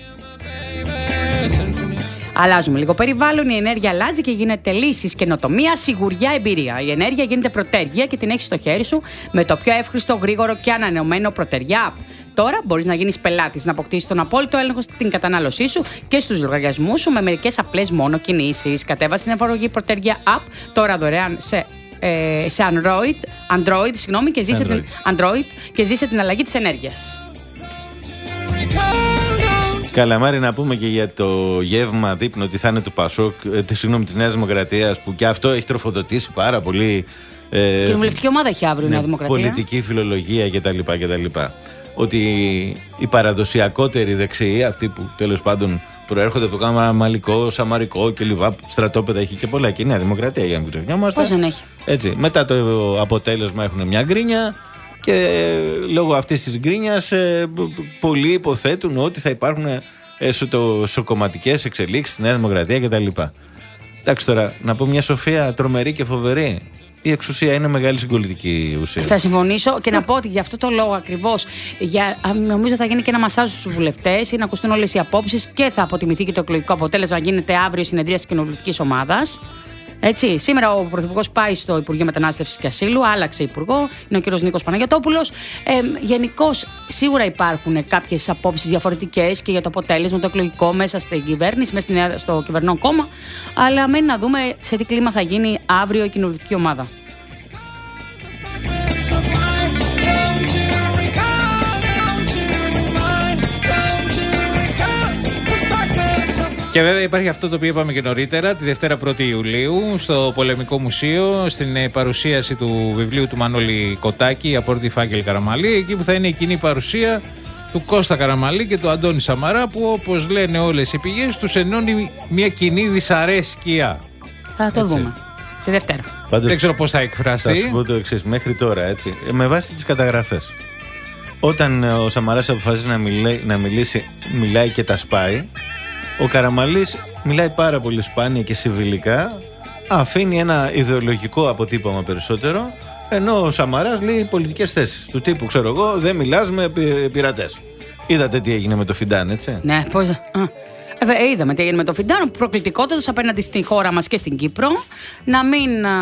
[SPEAKER 4] Αλλάζουμε λίγο περιβάλλον, η ενέργεια αλλάζει και γίνεται λύσεις, καινοτομία, σιγουριά, εμπειρία. Η ενέργεια γίνεται πρωτέργεια και την έχεις στο χέρι σου με το πιο εύχριστο, γρήγορο και ανανεωμένο Πρωτέρια App. Τώρα μπορείς να γίνεις πελάτης, να αποκτήσεις τον απόλυτο έλεγχο στην κατανάλωσή σου και στους λογαριασμούς σου με μερικές απλές μόνο κινήσεις. Κατέβασε την εφαρμογή Πρωτέρια App τώρα δωρεάν σε, ε, σε Android, Android, συγγνώμη, και ζήσε, Android. Την, Android και ζήσε την αλλαγή της ενέργειας.
[SPEAKER 3] Καλαμάρι, να πούμε και για το γεύμα δείπνο ότι θα είναι του Πασόκ, ε, συγγνώμη, της Νέας Δημοκρατίας, που και αυτό έχει τροφοδοτήσει πάρα πολύ. Ε,
[SPEAKER 4] Κοινοβουλευτική ομάδα έχει αύριο η Νέα Δημοκρατία.
[SPEAKER 3] Πολιτική φιλολογία κτλ. κτλ. Ότι οι παραδοσιακότεροι δεξιοί, αυτοί που τέλος πάντων προέρχονται από το Καμαλικό, Σαμαρικό κλπ. Στρατόπεδα έχει και πολλά. Και η Νέα Δημοκρατία, για να μην ξεχνιόμαστε.
[SPEAKER 4] Πώς δεν έχει?
[SPEAKER 3] Έτσι, μετά το αποτέλεσμα έχουν μια γκρίνια. Και λόγω αυτής της γκρίνιας ε, πολλοί υποθέτουν ότι θα υπάρχουν εσωκομματικές εξελίξεις στη Νέα Δημοκρατία κτλ. Εντάξει, τώρα να πω μια σοφία τρομερή και φοβερή. Η εξουσία είναι μεγάλη συγκολητική ουσία.
[SPEAKER 4] Θα συμφωνήσω και να πω ότι για αυτό το λόγο ακριβώς, για, νομίζω θα γίνει και ένα μασάζ στους βουλευτές ή να ακουστούν όλες οι απόψεις και θα αποτιμηθεί και το εκλογικό αποτέλεσμα. Γίνεται αύριο η συνεδρία της κοινοβουλευτικής ομάδας. Έτσι, σήμερα ο Πρωθυπουργός πάει στο Υπουργείο Μετανάστευσης και Ασύλου, άλλαξε υπουργό, είναι ο κύριος Νίκος Παναγιωτόπουλος. Ε, γενικώς, σίγουρα υπάρχουν κάποιες απόψεις διαφορετικές και για το αποτέλεσμα, το εκλογικό μέσα στην κυβέρνηση, μέσα στο κυβερνών κόμμα. Αλλά μένει να δούμε σε τι κλίμα θα γίνει αύριο η κοινοβουλευτική ομάδα.
[SPEAKER 2] Και βέβαια υπάρχει αυτό το οποίο είπαμε και νωρίτερα, τη Δευτέρα πρώτη Ιουλίου, στο Πολεμικό Μουσείο, στην παρουσίαση του βιβλίου του Μανώλη Κοτάκη, «Απόρτη Φάκελ Καραμαλή», εκεί που θα είναι η κοινή παρουσία του Κώστα Καραμαλή και του Αντώνη Σαμαρά, που όπως λένε όλες οι πηγές, τους ενώνει μια κοινή δυσαρέσκεια.
[SPEAKER 4] Θα το
[SPEAKER 2] έτσι
[SPEAKER 4] δούμε τη Δευτέρα.
[SPEAKER 3] Πάντως,
[SPEAKER 2] δεν ξέρω πώς θα εκφραστεί.
[SPEAKER 3] Θα σου πω το εξής, μέχρι τώρα, έτσι, με βάση τις καταγραφές. Όταν ο Σαμαράς αποφασίζει να, μιλάει, να μιλήσει, μιλάει και τα σπάει. Ο Καραμαλής μιλάει πάρα πολύ σπάνια και συμβιλικά, αφήνει ένα ιδεολογικό αποτύπωμα περισσότερο, ενώ ο Σαμαράς λέει πολιτικές θέσεις. Του τύπου, ξέρω εγώ, δεν μιλάς με πειρατές. Είδατε τι έγινε με το Φιντάν, έτσι.
[SPEAKER 4] Ναι, πώς. Ε, είδαμε τι έγινε με το Φιντάν, προκλητικότητας απέναντι στη χώρα μας και στην Κύπρο, να μην α,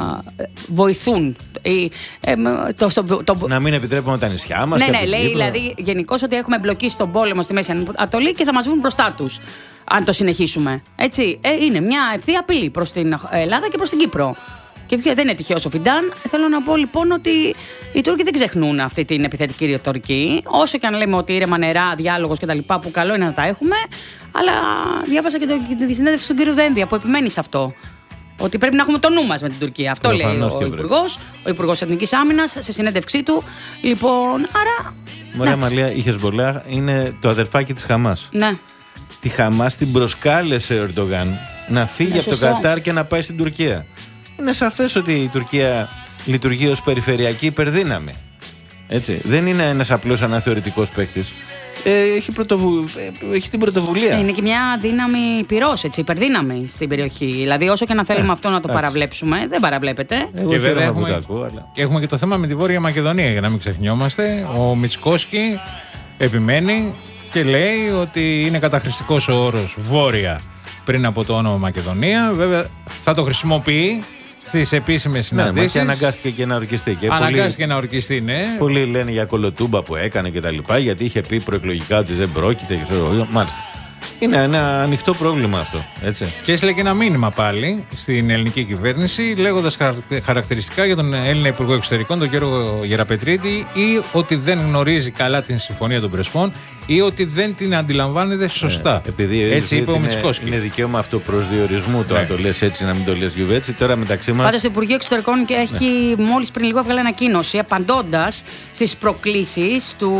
[SPEAKER 4] βοηθούν. Η, ε, το, το, το,
[SPEAKER 3] να μην επιτρέπουμε τα νησιά μας.
[SPEAKER 4] Ναι, ναι, λέει δηλαδή γενικώς ότι έχουμε εμπλοκή στον πόλεμο στη Μέση Ανατολή και θα μας βγουν μπροστά τους, αν το συνεχίσουμε. Έτσι, ε, είναι μια ευθεία απειλή προς την Ελλάδα και προς την Κύπρο. Και ποιο δεν είναι τυχαίος ο Φιντάν. Θέλω να πω λοιπόν ότι οι Τούρκοι δεν ξεχνούν αυτή την επιθετική ρητορική. Όσο και αν λέμε ότι ήρεμα νερά, διάλογος κτλ. Που καλό είναι να τα έχουμε. Αλλά διάβασα και, το, και τη συνέντευξη του κ. Δένδια που επιμένει σε αυτό. Ότι πρέπει να έχουμε το νου μας με την Τουρκία. Αυτό λέει ο Υπουργός, ο Υπουργός Εθνικής Άμυνας σε συνέντευξή του. Λοιπόν, άρα.
[SPEAKER 3] Μωρέ Μαλία, η Χεσμολάχ είναι το αδερφάκι της Χαμάς.
[SPEAKER 4] Ναι.
[SPEAKER 3] Τη Χαμάς την προσκάλεσε ο Ερντογάν να φύγει
[SPEAKER 4] ναι,
[SPEAKER 3] από το Κατάρ και να πάει στην Τουρκία. Είναι σαφές ότι η Τουρκία λειτουργεί ως περιφερειακή υπερδύναμη. Έτσι. Δεν είναι ένας απλός αναθεωρητικός παίκτης. Ε, έχει, πρωτοβου... ε, έχει την πρωτοβουλία.
[SPEAKER 4] Είναι και μια δύναμη πυρός, έτσι, υπερδύναμη στην περιοχή. Δηλαδή, όσο και να θέλουμε ε, αυτό να το εντάξει. παραβλέψουμε, δεν παραβλέπεται.
[SPEAKER 2] Εγώ και βέβαια έχουμε, κακό, αλλά... έχουμε και το θέμα με τη Βόρεια Μακεδονία, για να μην ξεχνιόμαστε. Ο Μιτσκόσκι επιμένει και λέει ότι είναι καταχρηστικός ο όρος Βόρεια πριν από το όνομα Μακεδονία. Βέβαια, θα το χρησιμοποιεί στις επίσημες συναντήσεις.
[SPEAKER 3] Ναι, και αναγκάστηκε και να ορκιστεί. Και
[SPEAKER 2] αναγκάστηκε
[SPEAKER 3] πολλοί,
[SPEAKER 2] να ορκιστεί, ναι.
[SPEAKER 3] Πολλοί λένε για κολοτούμπα που έκανε και τα λοιπά, γιατί είχε πει προεκλογικά ότι δεν πρόκειται. Ξέρω, μάλιστα. Είναι ένα ανοιχτό πρόβλημα αυτό. Έτσι.
[SPEAKER 2] Και έστειλε και ένα μήνυμα πάλι στην ελληνική κυβέρνηση, λέγοντας χαρακτηριστικά για τον Έλληνα Υπουργό Εξωτερικών, τον κύριο Γεραπετρίτη, ή ότι δεν γνωρίζει καλά την Συμφωνία των Πρεσπών ή ότι δεν την αντιλαμβάνεται σωστά.
[SPEAKER 3] Ε, επειδή
[SPEAKER 2] έτσι είπε ο
[SPEAKER 3] Μητσικόσκι. Είναι δικαίωμα αυτοπροσδιορισμού το ναι. να το λες έτσι, να μην το λες γιουβέτσι. Τώρα μεταξύ μας.
[SPEAKER 4] Πάντως το Υπουργείο Εξωτερικών και έχει ναι. μόλις πριν λίγο έβγαλε ανακοίνωση απαντώντας στις προκλήσεις του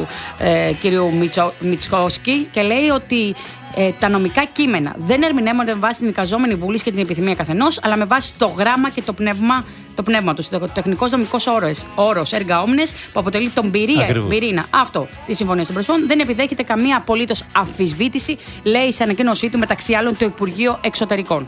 [SPEAKER 4] ε, κύριου Μητσικόσκι και λέει ότι Ε, τα νομικά κείμενα δεν ερμηνεύονται με βάση την εικαζόμενη βούληση και την επιθυμία καθενός, αλλά με βάση το γράμμα και το πνεύμα, το πνεύμα του. Το τεχνικός νομικός όρος έργα όμνες, που αποτελεί τον πυρήνα, πυρήνα αυτό τη Συμφωνία των Πρεσπών, δεν επιδέχεται καμία απολύτως αμφισβήτηση, λέει σε ανακοίνωσή του μεταξύ άλλων το Υπουργείο Εξωτερικών.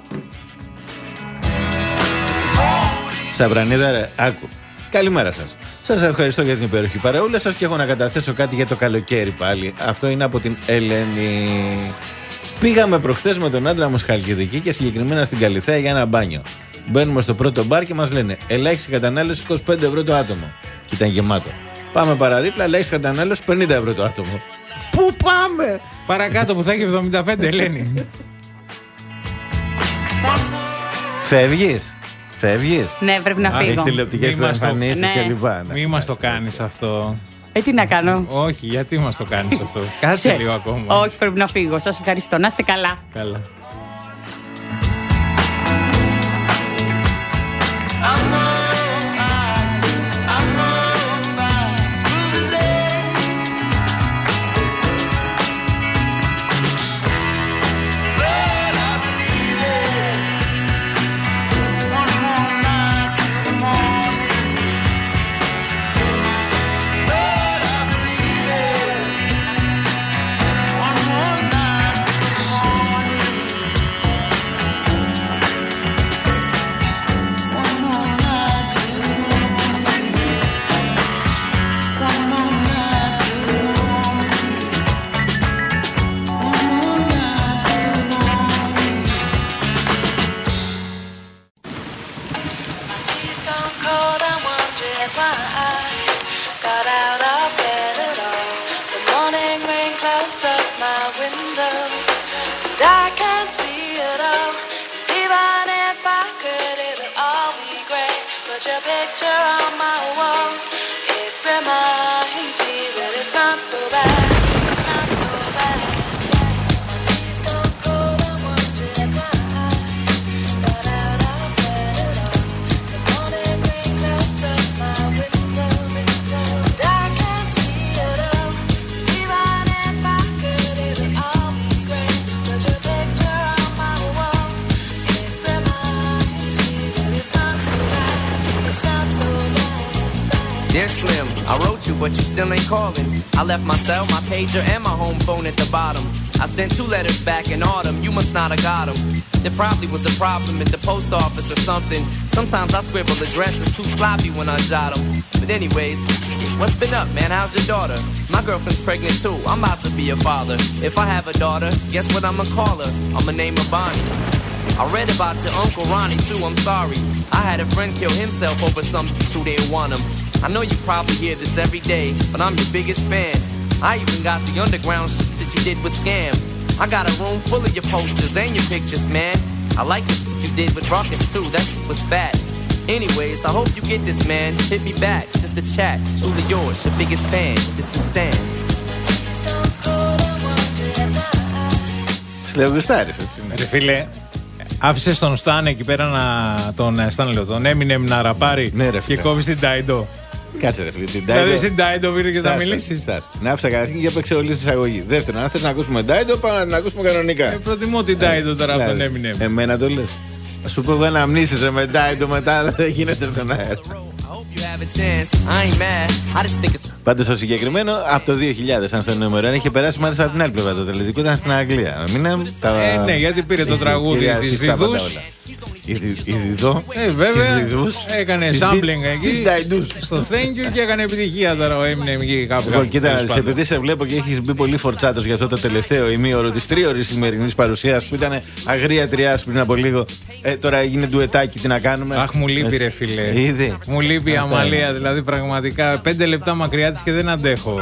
[SPEAKER 3] Σαβρανίδα, ρε, άκου. Καλημέρα σας. Σας ευχαριστώ για την υπέροχη παρεούλα σας και έχω να καταθέσω κάτι για το καλοκαίρι πάλι. Αυτό είναι από την Ελένη. Πήγαμε προχθές με τον άντρα μου Χαλκιδική και συγκεκριμένα στην Καλιθέα για ένα μπάνιο. Μπαίνουμε στο πρώτο μπαρ και μας λένε ελάχιστη κατανάλωση είκοσι πέντε ευρώ το άτομο. Και ήταν γεμάτο. Πάμε παραδίπλα, ελάχιστη κατανάλωση πενήντα ευρώ το άτομο. Πού πάμε!
[SPEAKER 2] Παρακάτω που θα έχει εβδομήντα πέντε, Ελένη.
[SPEAKER 3] Φεύγεις. Φεύγεις.
[SPEAKER 4] Ναι, πρέπει να φύγω.
[SPEAKER 3] Έχεις τηλεοπτικές προεμφανίσεις
[SPEAKER 4] ναι.
[SPEAKER 3] και λοιπά. Ναι.
[SPEAKER 2] Μη μας το κάνεις αυτό.
[SPEAKER 4] Ε, τι να κάνω.
[SPEAKER 2] Όχι, γιατί μας το κάνεις αυτό. Κάτσε λίγο ακόμα.
[SPEAKER 4] Όχι, πρέπει να φύγω. Σας ευχαριστώ. Να είστε καλά.
[SPEAKER 2] Καλά.
[SPEAKER 1] understand why I got out of bed at all. The morning rain clouds up my window, and I can't see it all. Even if I could, it would all be great. Put your picture on my wall. It reminds me that it's not so bad. It's not so bad. My tears don't cold, I'm wondering why I got out of bed at all. The morning rain clouds up my window, and I can't see it all. Even if I could, it would all be great. Put your picture on my wall. It reminds me that it's not so bad. It's not so bad.
[SPEAKER 6] Dear Slim, I wrote you, but you still ain't calling. I left my cell, my pager, and my home phone at the bottom. I sent two letters back in autumn, you must not have got them. There probably was a problem at the post office or something. Sometimes I scribble addresses too sloppy when I jot them. But anyways, what's been up, man? How's your daughter? My girlfriend's pregnant too, I'm about to be a father. If I have a daughter, guess what I'ma call her? I'ma name her Bonnie. I read about your Uncle Ronnie too, I'm sorry. I had a friend kill himself over some bitch who didn't want him. I know you probably hear this every day, but I'm your biggest fan. I even got the underground shit that you did with Scam. I got a room full of your posters and your pictures, man. I like the shit you did with Ruckus too, that shit was fat. Anyways, I hope you get this, man. Hit me back, just a chat. Truly yours, your biggest fan. This is Stan.
[SPEAKER 3] Συλλογιστάρεις, έτσι.
[SPEAKER 2] Ρε φίλε, άφησες τον Σταν εκεί πέρα να τον, Σταν, λέω, τον Eminem να ραπάρει, ναι, και κόβεις την Τάιντο.
[SPEAKER 3] Κάτσε ρε φίλε, την
[SPEAKER 2] Δηλαδή
[SPEAKER 3] Τάιντο.
[SPEAKER 2] στην Τάιντο πήρε και θα μιλήσεις.
[SPEAKER 3] Να άφησα καταρχήν και έπαιξε όλη τη εισαγωγή. Δεύτερον, αν θες να ακούσουμε Τάιντο, πάμε να την ακούσουμε κανονικά.
[SPEAKER 2] Ε, προτιμώ την Τάιντο τώρα από τον Eminem.
[SPEAKER 3] Εμένα το λες. Θα σου πω εγώ να μνήσεις με Τάιντο μετά, αλλά δεν γίνεται στον αέρα. Πάντως το συγκεκριμένο από το δύο χιλιάδες ήταν στο νούμερο ένα, είχε περάσει μάλιστα από την άλλη πλευρά. Το τελετικό ήταν στην Αγγλία. Μην, τα...
[SPEAKER 2] Ε, ναι, γιατί πήρε το τραγούδι της Διδούς.
[SPEAKER 3] Η Διδό.
[SPEAKER 2] Ε, βέβαια. Έκανε sampling εκεί στο Thank You και έκανε επιτυχία τώρα ο Eminem εκεί κάπου.
[SPEAKER 3] Λοιπόν, κοίτα, επειδή σε βλέπω και έχεις μπει πολύ φορτσάτος για αυτό το τελευταίο ημίωρο της τρίωρης σημερινής παρουσίας που ήταν αγρία τριάς πριν από λίγο. Ε, τώρα έγινε ντουετάκι, τι να κάνουμε.
[SPEAKER 2] Αχ, μου λείπει ρε φίλε.
[SPEAKER 3] Ήδη.
[SPEAKER 2] Μου λείπει η Αμαλία, δηλαδή πραγματικά πέντε λεπτά μακριά της και δεν αντέχω.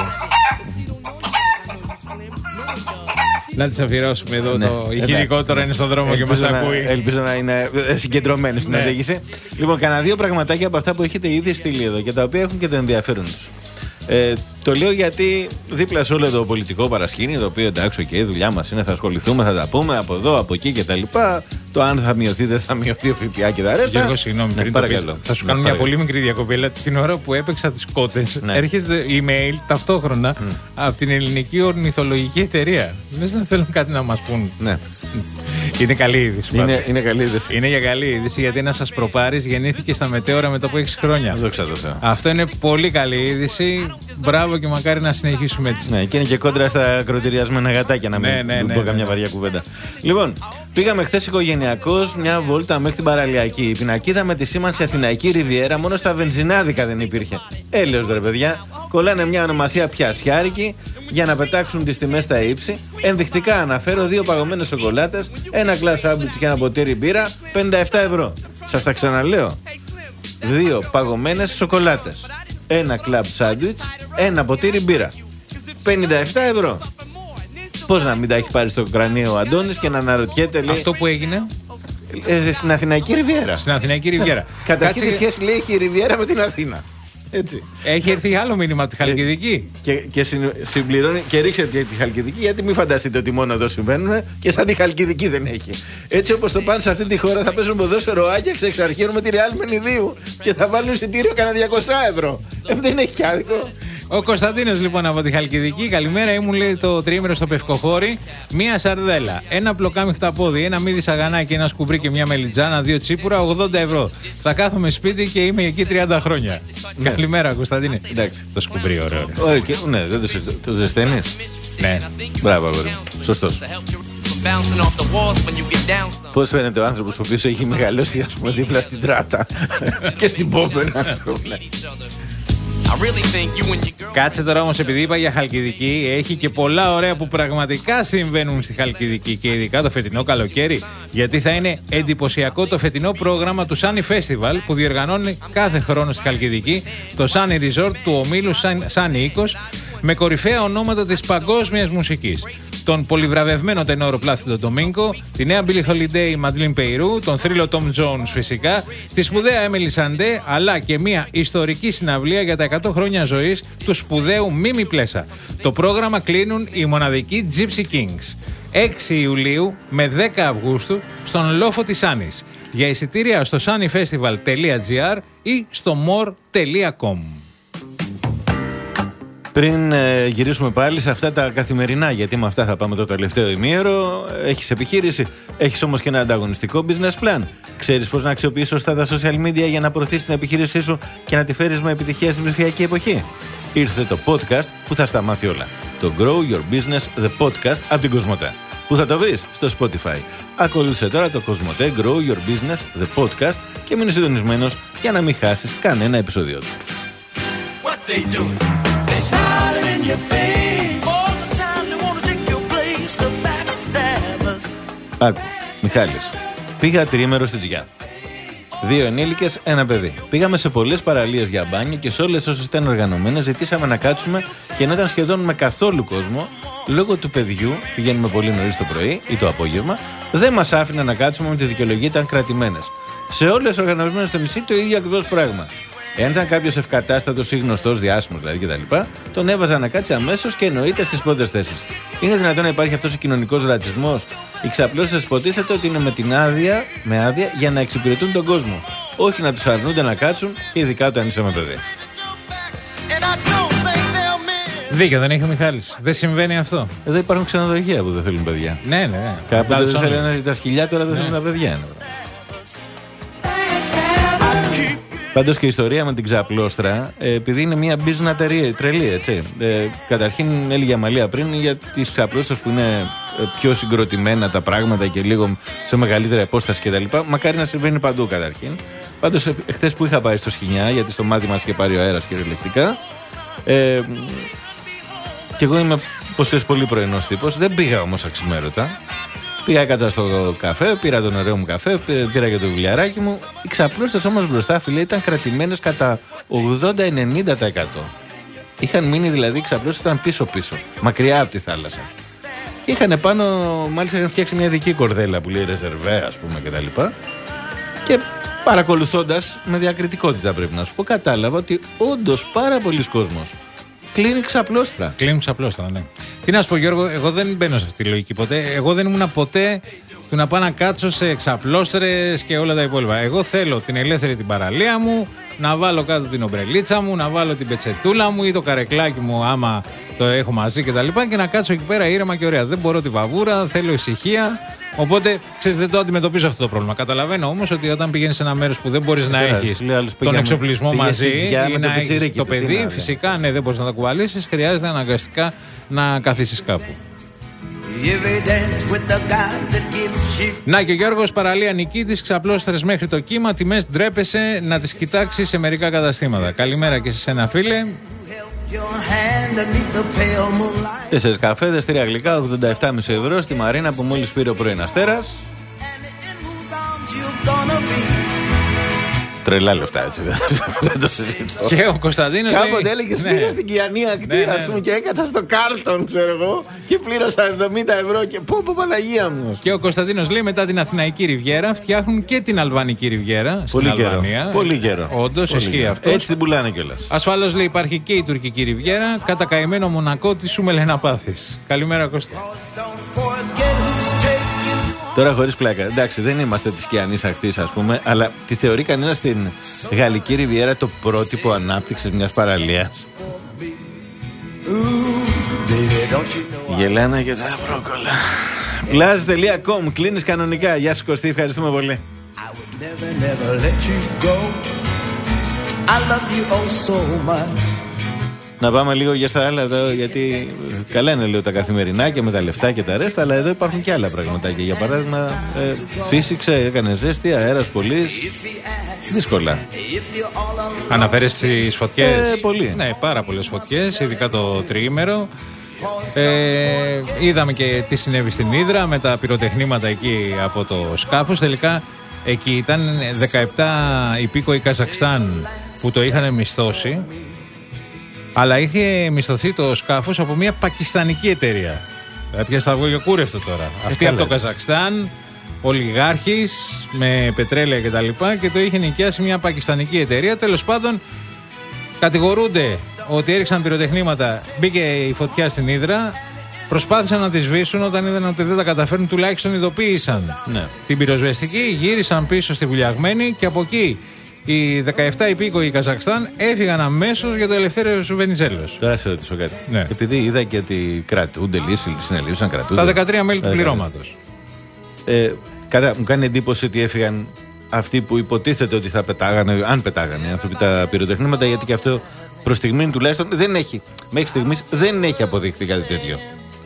[SPEAKER 2] Να τις αφιερώσουμε εδώ. Ναι, το ηχηρικό τώρα είναι στον δρόμο και μας
[SPEAKER 3] να,
[SPEAKER 2] ακούει.
[SPEAKER 3] Ελπίζω να είναι συγκεντρωμένοι στην οδήγηση. Λοιπόν, κανένα δύο πραγματάκια από αυτά που έχετε ήδη στείλει εδώ και τα οποία έχουν και το ενδιαφέρον τους. Ε, το λέω γιατί δίπλα σε όλο το πολιτικό παρασκήνιο, το οποίο εντάξει, okay, η δουλειά μας είναι, θα ασχοληθούμε, θα τα πούμε από εδώ, από εκεί κτλ. Το αν θα μειωθεί, δεν θα μειωθεί ο ΦΠΑ και τα ρέστα.
[SPEAKER 2] Γιώργο, συγγνώμη, πριν
[SPEAKER 3] παρακαλώ.
[SPEAKER 2] Το θα σου κάνω μια πολύ μικρή διακοπή. Αλλά την ώρα που έπαιξα τις κότες, ναι, έρχεται email ταυτόχρονα mm. από την Ελληνική Ορνηθολογική Εταιρεία. Λες να θέλουν κάτι να μας πούν.
[SPEAKER 3] Ναι.
[SPEAKER 2] Είναι καλή είδηση.
[SPEAKER 3] Είναι, είναι καλή είδηση.
[SPEAKER 2] Είναι για καλή είδηση, γιατί ένας Ασπροπάρης γεννήθηκε στα μετέωρα μετά από έξι χρόνια.
[SPEAKER 3] Δόξα τω Θεώ.
[SPEAKER 2] Αυτό είναι πολύ καλή είδηση. Μπράβο και μακάρι να συνεχίσουμε έτσι.
[SPEAKER 3] Ναι, και είναι και κόντρα στα κροτηριασμένα γατάκια, να μην
[SPEAKER 2] ναι, ναι, ναι,
[SPEAKER 3] πω
[SPEAKER 2] ναι,
[SPEAKER 3] καμιά
[SPEAKER 2] ναι.
[SPEAKER 3] βαριά κουβέντα. Λοιπόν, πήγαμε χθες οικογενειακώς μια βόλτα μέχρι την παραλιακή. Η πινακίδα με τη σήμανση Αθηναϊκή Ριβιέρα μόνο στα βενζινάδικα δεν υπήρχε. Έλεος ρε παιδιά. Κολλάνε μια ονομασία πιασιάρικη για να πετάξουν τις τιμές στα ύψη. Ενδεικτικά αναφέρω δύο παγωμένες σοκολάτες, ένα κλάσ σάντουιτς και ένα ποτήρι μπύρα, πενήντα επτά ευρώ. Σας τα ξαναλέω. Δύο παγωμένες σοκολάτες, ένα κλαμπ σάντουιτς, ένα ποτήρι μπύρα, πενήντα επτά ευρώ. Πώς να μην τα έχει πάρει στο κρανίο ο Αντώνης και να αναρωτιέται, λέει.
[SPEAKER 2] Αυτό που έγινε
[SPEAKER 3] ε, στην Αθηναϊκή Ριβιέρα.
[SPEAKER 2] Στην Αθηναϊκή Ριβιέρα.
[SPEAKER 3] Καταρχήν τι σχέση λέει έχει η Ριβιέρα με την Αθήνα. Έτσι.
[SPEAKER 2] Έχει έρθει άλλο μήνυμα από τη Χαλκιδική.
[SPEAKER 3] Και, και συμπληρώνει και ρίξτε τη Χαλκιδική, γιατί μην φανταστείτε ότι μόνο εδώ συμβαίνουν και σαν τη Χαλκιδική δεν έχει. Έτσι όπως το πάνε σε αυτή τη χώρα θα παίζουν ποδόσφαιρο Άγιαξ εξ αρχείων με τη Ρεάλ Μενιδίου και θα βάλουν εισιτήριο κανένα διακόσια ευρώ. Ε, δεν έχει κι άδικο.
[SPEAKER 2] Ο Κωνσταντίνος λοιπόν από τη Χαλκιδική. Καλημέρα, ήμουν λέει το τριήμερο στο Πευκοχώρι. Μία σαρδέλα, ένα πλοκάμι χταπόδι, ένα μύδι σαγανάκι, ένα σκουμπρί και μια μελιτζάνα, δύο τσίπουρα, ογδόντα ευρώ. Θα κάθομαι σπίτι και είμαι εκεί τριάντα χρόνια. Ναι. Καλημέρα, Κωνσταντίνε.
[SPEAKER 3] Εντάξει.
[SPEAKER 2] Το σκουμπρί, ωραίο.
[SPEAKER 3] Ωραία, και, ναι, δεν το, το ζεσταίνεις.
[SPEAKER 2] Ναι.
[SPEAKER 3] Μπράβο, αγόρι. Σωστός. Πώς φαίνεται ο άνθρωπος ο οποίος έχει μεγαλώσει, ας πούμε, δίπλα στην Τράτα και στην Πόπεν.
[SPEAKER 2] Κάτσε τώρα όμως, επειδή είπα για Χαλκιδική, έχει και πολλά ωραία που πραγματικά συμβαίνουν στη Χαλκιδική και ειδικά το φετινό καλοκαίρι, γιατί θα είναι εντυπωσιακό το φετινό πρόγραμμα του Sunny Festival που διοργανώνει κάθε χρόνο στη Χαλκιδική το Sunny Resort του ομίλου Sunny Οίκος, με κορυφαία ονόματα της παγκόσμιας μουσικής. Τον πολυβραβευμένο τενόρο Πλάσιντο Ντομίνγκο, τη νέα Billie Holiday Μαντλίν Πεϊρού, τον θρύλο Tom Jones φυσικά, τη σπουδαία Έμιλι Σαντέ, αλλά και μια ιστορική συναυλία για τα εκατό χρόνια ζωής του σπουδαίου Μίμη Πλέσα. Το πρόγραμμα κλείνουν οι μοναδικοί Gypsy Kings. έξι Ιουλίου με δέκα Αυγούστου στον λόφο της Άννης. Για εισιτήρια στο sunnyfestival τελεία gr ή στο more τελεία com.
[SPEAKER 3] Πριν ε, γυρίσουμε πάλι σε αυτά τα καθημερινά, γιατί με αυτά θα πάμε το τελευταίο ημίωρο, έχεις επιχείρηση, έχεις όμως και ένα ανταγωνιστικό business plan. Ξέρεις πώς να αξιοποιήσεις σωστά τα social media για να προωθήσεις την επιχείρησή σου και να τη φέρεις με επιτυχία στην ψηφιακή εποχή. Ήρθε το podcast που θα στα μάθει όλα. Το Grow Your Business The Podcast από την Κοσμοτέ. Που θα το βρεις στο Spotify. Ακολούθησε τώρα το Κοσμοτέ Grow Your Business The Podcast και μείνε συντονισμένος για να μην χάσεις κανένα επεισόδιο του. Άκου, Μιχάλης. Πήγα τριήμερο στη Τζιά. Δύο ενήλικες, ένα παιδί. Πήγαμε σε πολλές παραλίες για μπάνιο και σε όλες όσες ήταν οργανωμένες ζητήσαμε να κάτσουμε και ενώ ήταν σχεδόν με καθόλου κόσμο, λόγω του παιδιού, πηγαίνουμε πολύ νωρίς το πρωί ή το απόγευμα, δεν μας άφηνε να κάτσουμε με τη δικαιολογία ήταν κρατημένες. Σε όλες τις οργανωμένες στο νησί το ίδιο ακριβώς πράγμα. Εάν ήταν κάποιος ευκατάστατος ή γνωστός, διάσημος δηλαδή κτλ., τον έβαζα να κάτσει αμέσως και εννοείται στις πρώτες θέσεις. Είναι δυνατόν να υπάρχει αυτός ο κοινωνικός ρατσισμός? Οι ξαπλώσεις υποτίθεται ότι είναι με την άδεια, με άδεια για να εξυπηρετούν τον κόσμο. Όχι να τους αρνούνται να κάτσουν και ειδικά όταν είσαι με παιδί.
[SPEAKER 2] Δίκιο δεν έχει ο Μιχάλης. Δεν συμβαίνει αυτό.
[SPEAKER 3] Εδώ υπάρχουν ξενοδοχεία που δεν θέλουν παιδιά.
[SPEAKER 2] Ναι, ναι, ναι.
[SPEAKER 3] Κάποτε δεν θέλουν τα σκυλιά, τώρα δεν ναι. θέλουν τα παιδιά. Πάντως και η ιστορία με την ξαπλώστρα, επειδή είναι μια business τρελή, έτσι. Ε, καταρχήν έλεγε Αμαλία πριν για τις ξαπλώστρες που είναι πιο συγκροτημένα τα πράγματα και λίγο σε μεγαλύτερη απόσταση κτλ. Μακάρι να συμβαίνει παντού καταρχήν. Πάντως εχθές που είχα πάει στο Σχοινιά, γιατί στο μάτι μας είχε πάρει ο αέρας κυριολεκτικά. Ε, και εγώ είμαι, πως λες, πολύ πρωινός τύπος. Δεν πήγα όμως αξιμέρωτα. Πήγα κάτω στο καφέ, πήρα τον ωραίο μου καφέ, πήρα και το βιβλιαράκι μου. Οι ξαπλώστες όμως μπροστά, φίλε, ήταν κρατημένες κατά ογδόντα με ενενήντα τοις εκατό. Είχαν μείνει δηλαδή, οι ξαπλώστες ήταν πίσω-πίσω, μακριά από τη θάλασσα. Και είχαν πάνω, μάλιστα είχαν φτιάξει μια δική κορδέλα που λέει ρεζερβέ, ας πούμε, κτλ. Και, και παρακολουθώντας με διακριτικότητα, πρέπει να σου πω, κατάλαβα ότι όντως πάρα πολλοί κόσμος κλείνει ξαπλώστρα.
[SPEAKER 2] Κλείνει ξαπλώστρα, ναι. Τι να σου πω, Γιώργο, εγώ δεν μπαίνω σε αυτή τη λογική ποτέ. Εγώ δεν ήμουν ποτέ του να πάω να κάτσω σε ξαπλώστρες και όλα τα υπόλοιπα. Εγώ θέλω την ελεύθερη την παραλία μου, να βάλω κάτω την ομπρελίτσα μου, να βάλω την πετσετούλα μου ή το καρεκλάκι μου, άμα το έχω μαζί κτλ. Και, και να κάτσω εκεί πέρα ήρεμα και ωραία. Δεν μπορώ τη βαβούρα, θέλω ησυχία. Οπότε, ξέρεις, δεν το αντιμετωπίζω αυτό το πρόβλημα. Καταλαβαίνω όμως ότι όταν πηγαίνεις σε ένα μέρος που δεν μπορείς να έχεις τον εξοπλισμό μαζί ή να έχεις το παιδί, φυσικά ναι, δεν μπορείς να τα κουβαλήσεις, χρειάζεται αναγκαστικά να καθίσεις κάπου. Να και ο Γιώργος, παραλία Νικήτης, ξαπλώστρες μέχρι το κύμα, τιμές ντρέπεσαι να τις κοιτάξεις σε μερικά καταστήματα. Καλημέρα και σε σένα, φίλε.
[SPEAKER 3] Τέσσερις καφέδες, τρία γλυκά, ογδόντα επτά κόμμα πέντε ευρώ στη Μαρίνα που μόλις πήρε ο πρώην Αστέρας. Τρελά λεφτά, έτσι. Δεν το συζητώ.
[SPEAKER 2] Και ο Κωνσταντίνος.
[SPEAKER 3] Κάποτε έλεγε πήγα ναι. στην Κιανή Ακτή, ναι, ναι, ας πούμε, και έκατσα στο Κάρλτον, ξέρω εγώ, και πλήρωσα εβδομήντα ευρώ. Και πω, πω, Παναγία μου.
[SPEAKER 2] Και ο Κωνσταντίνος λέει μετά την Αθηναϊκή Ριβιέρα φτιάχνουν και την Αλβανική Ριβιέρα.
[SPEAKER 3] Πολύ
[SPEAKER 2] στην
[SPEAKER 3] καιρό.
[SPEAKER 2] Αλβανία.
[SPEAKER 3] Πολύ καιρό.
[SPEAKER 2] Όντως ισχύει αυτό.
[SPEAKER 3] Έτσι την πουλάνε κιόλας.
[SPEAKER 2] Ασφαλώς λέει υπάρχει και η Τουρκική Ριβιέρα. Κατά καημένο Μονακό, τι σου με λένε να πάθεις. Καλημέρα, Κώστα.
[SPEAKER 3] Τώρα χωρίς πλάκα. Εντάξει, δεν είμαστε της Κιανής Ακτής, ας πούμε, αλλά τη θεωρεί κανένα στην Γαλλική Ριβιέρα το πρότυπο ανάπτυξης μιας παραλίας? Γελάνε και τα πρόκολλα. Πλάζ τελεία κομ, κλείνεις κανονικά. Γεια σου Κωστή, ευχαριστούμε πολύ. Να πάμε λίγο για στα άλλα εδώ, γιατί καλά είναι λίγο τα καθημερινά και με τα λεφτά και τα ρέστα, αλλά εδώ υπάρχουν και άλλα πραγματάκια. Για παράδειγμα, ε, φύσηξε, έκανε ζέστη, αέρας πολύς. Δύσκολα.
[SPEAKER 2] Αναφέρεσαι στις φωτιές.
[SPEAKER 3] Ε, πολύ.
[SPEAKER 2] Ναι, πάρα πολλές φωτιές, ειδικά το τριήμερο. Ε, είδαμε και τι συνέβη στην Ύδρα με τα πυροτεχνήματα εκεί από το σκάφος. Τελικά εκεί ήταν δεκαεπτά υπήκοοι Καζακστάν που το είχαν μισθώσει, αλλά είχε μισθωθεί το σκάφος από μια πακιστανική εταιρεία. Πια στα αυγογιοκούρευτο τώρα. Ε, Αυτή από το Καζακστάν, ολιγάρχης με πετρέλαια κτλ. Και, τα λοιπά, και το είχε νοικιάσει μια πακιστανική εταιρεία. Τέλος πάντων, κατηγορούνται ότι έριξαν πυροτεχνήματα. Μπήκε η φωτιά στην Ύδρα. Προσπάθησαν να τη σβήσουν. Όταν είδαν ότι δεν τα καταφέρουν, τουλάχιστον ειδοποίησαν ναι. την πυροσβεστική. Γύρισαν πίσω στη Βουλιαγμένη και από εκεί οι δεκαεπτά υπήκοοι Καζακστάν έφυγαν αμέσως για το Ελευθέριος Βενιζέλος.
[SPEAKER 3] Τώρα σε ρωτήσω κάτι.
[SPEAKER 2] Ναι.
[SPEAKER 3] Επειδή είδα και ότι κρατούνται λύσεις, συνελήφθησαν, κρατούνται.
[SPEAKER 2] Τα δεκατρία μέλη του πληρώματος.
[SPEAKER 3] Ε, κατά, μου κάνει εντύπωση ότι έφυγαν αυτοί που υποτίθεται ότι θα πετάγανε, αν πετάγανε άνθρωποι τα πυροτεχνήματα, γιατί και αυτό προς στιγμή τουλάχιστον δεν έχει, μέχρι στιγμής δεν έχει αποδειχθεί κάτι τέτοιο.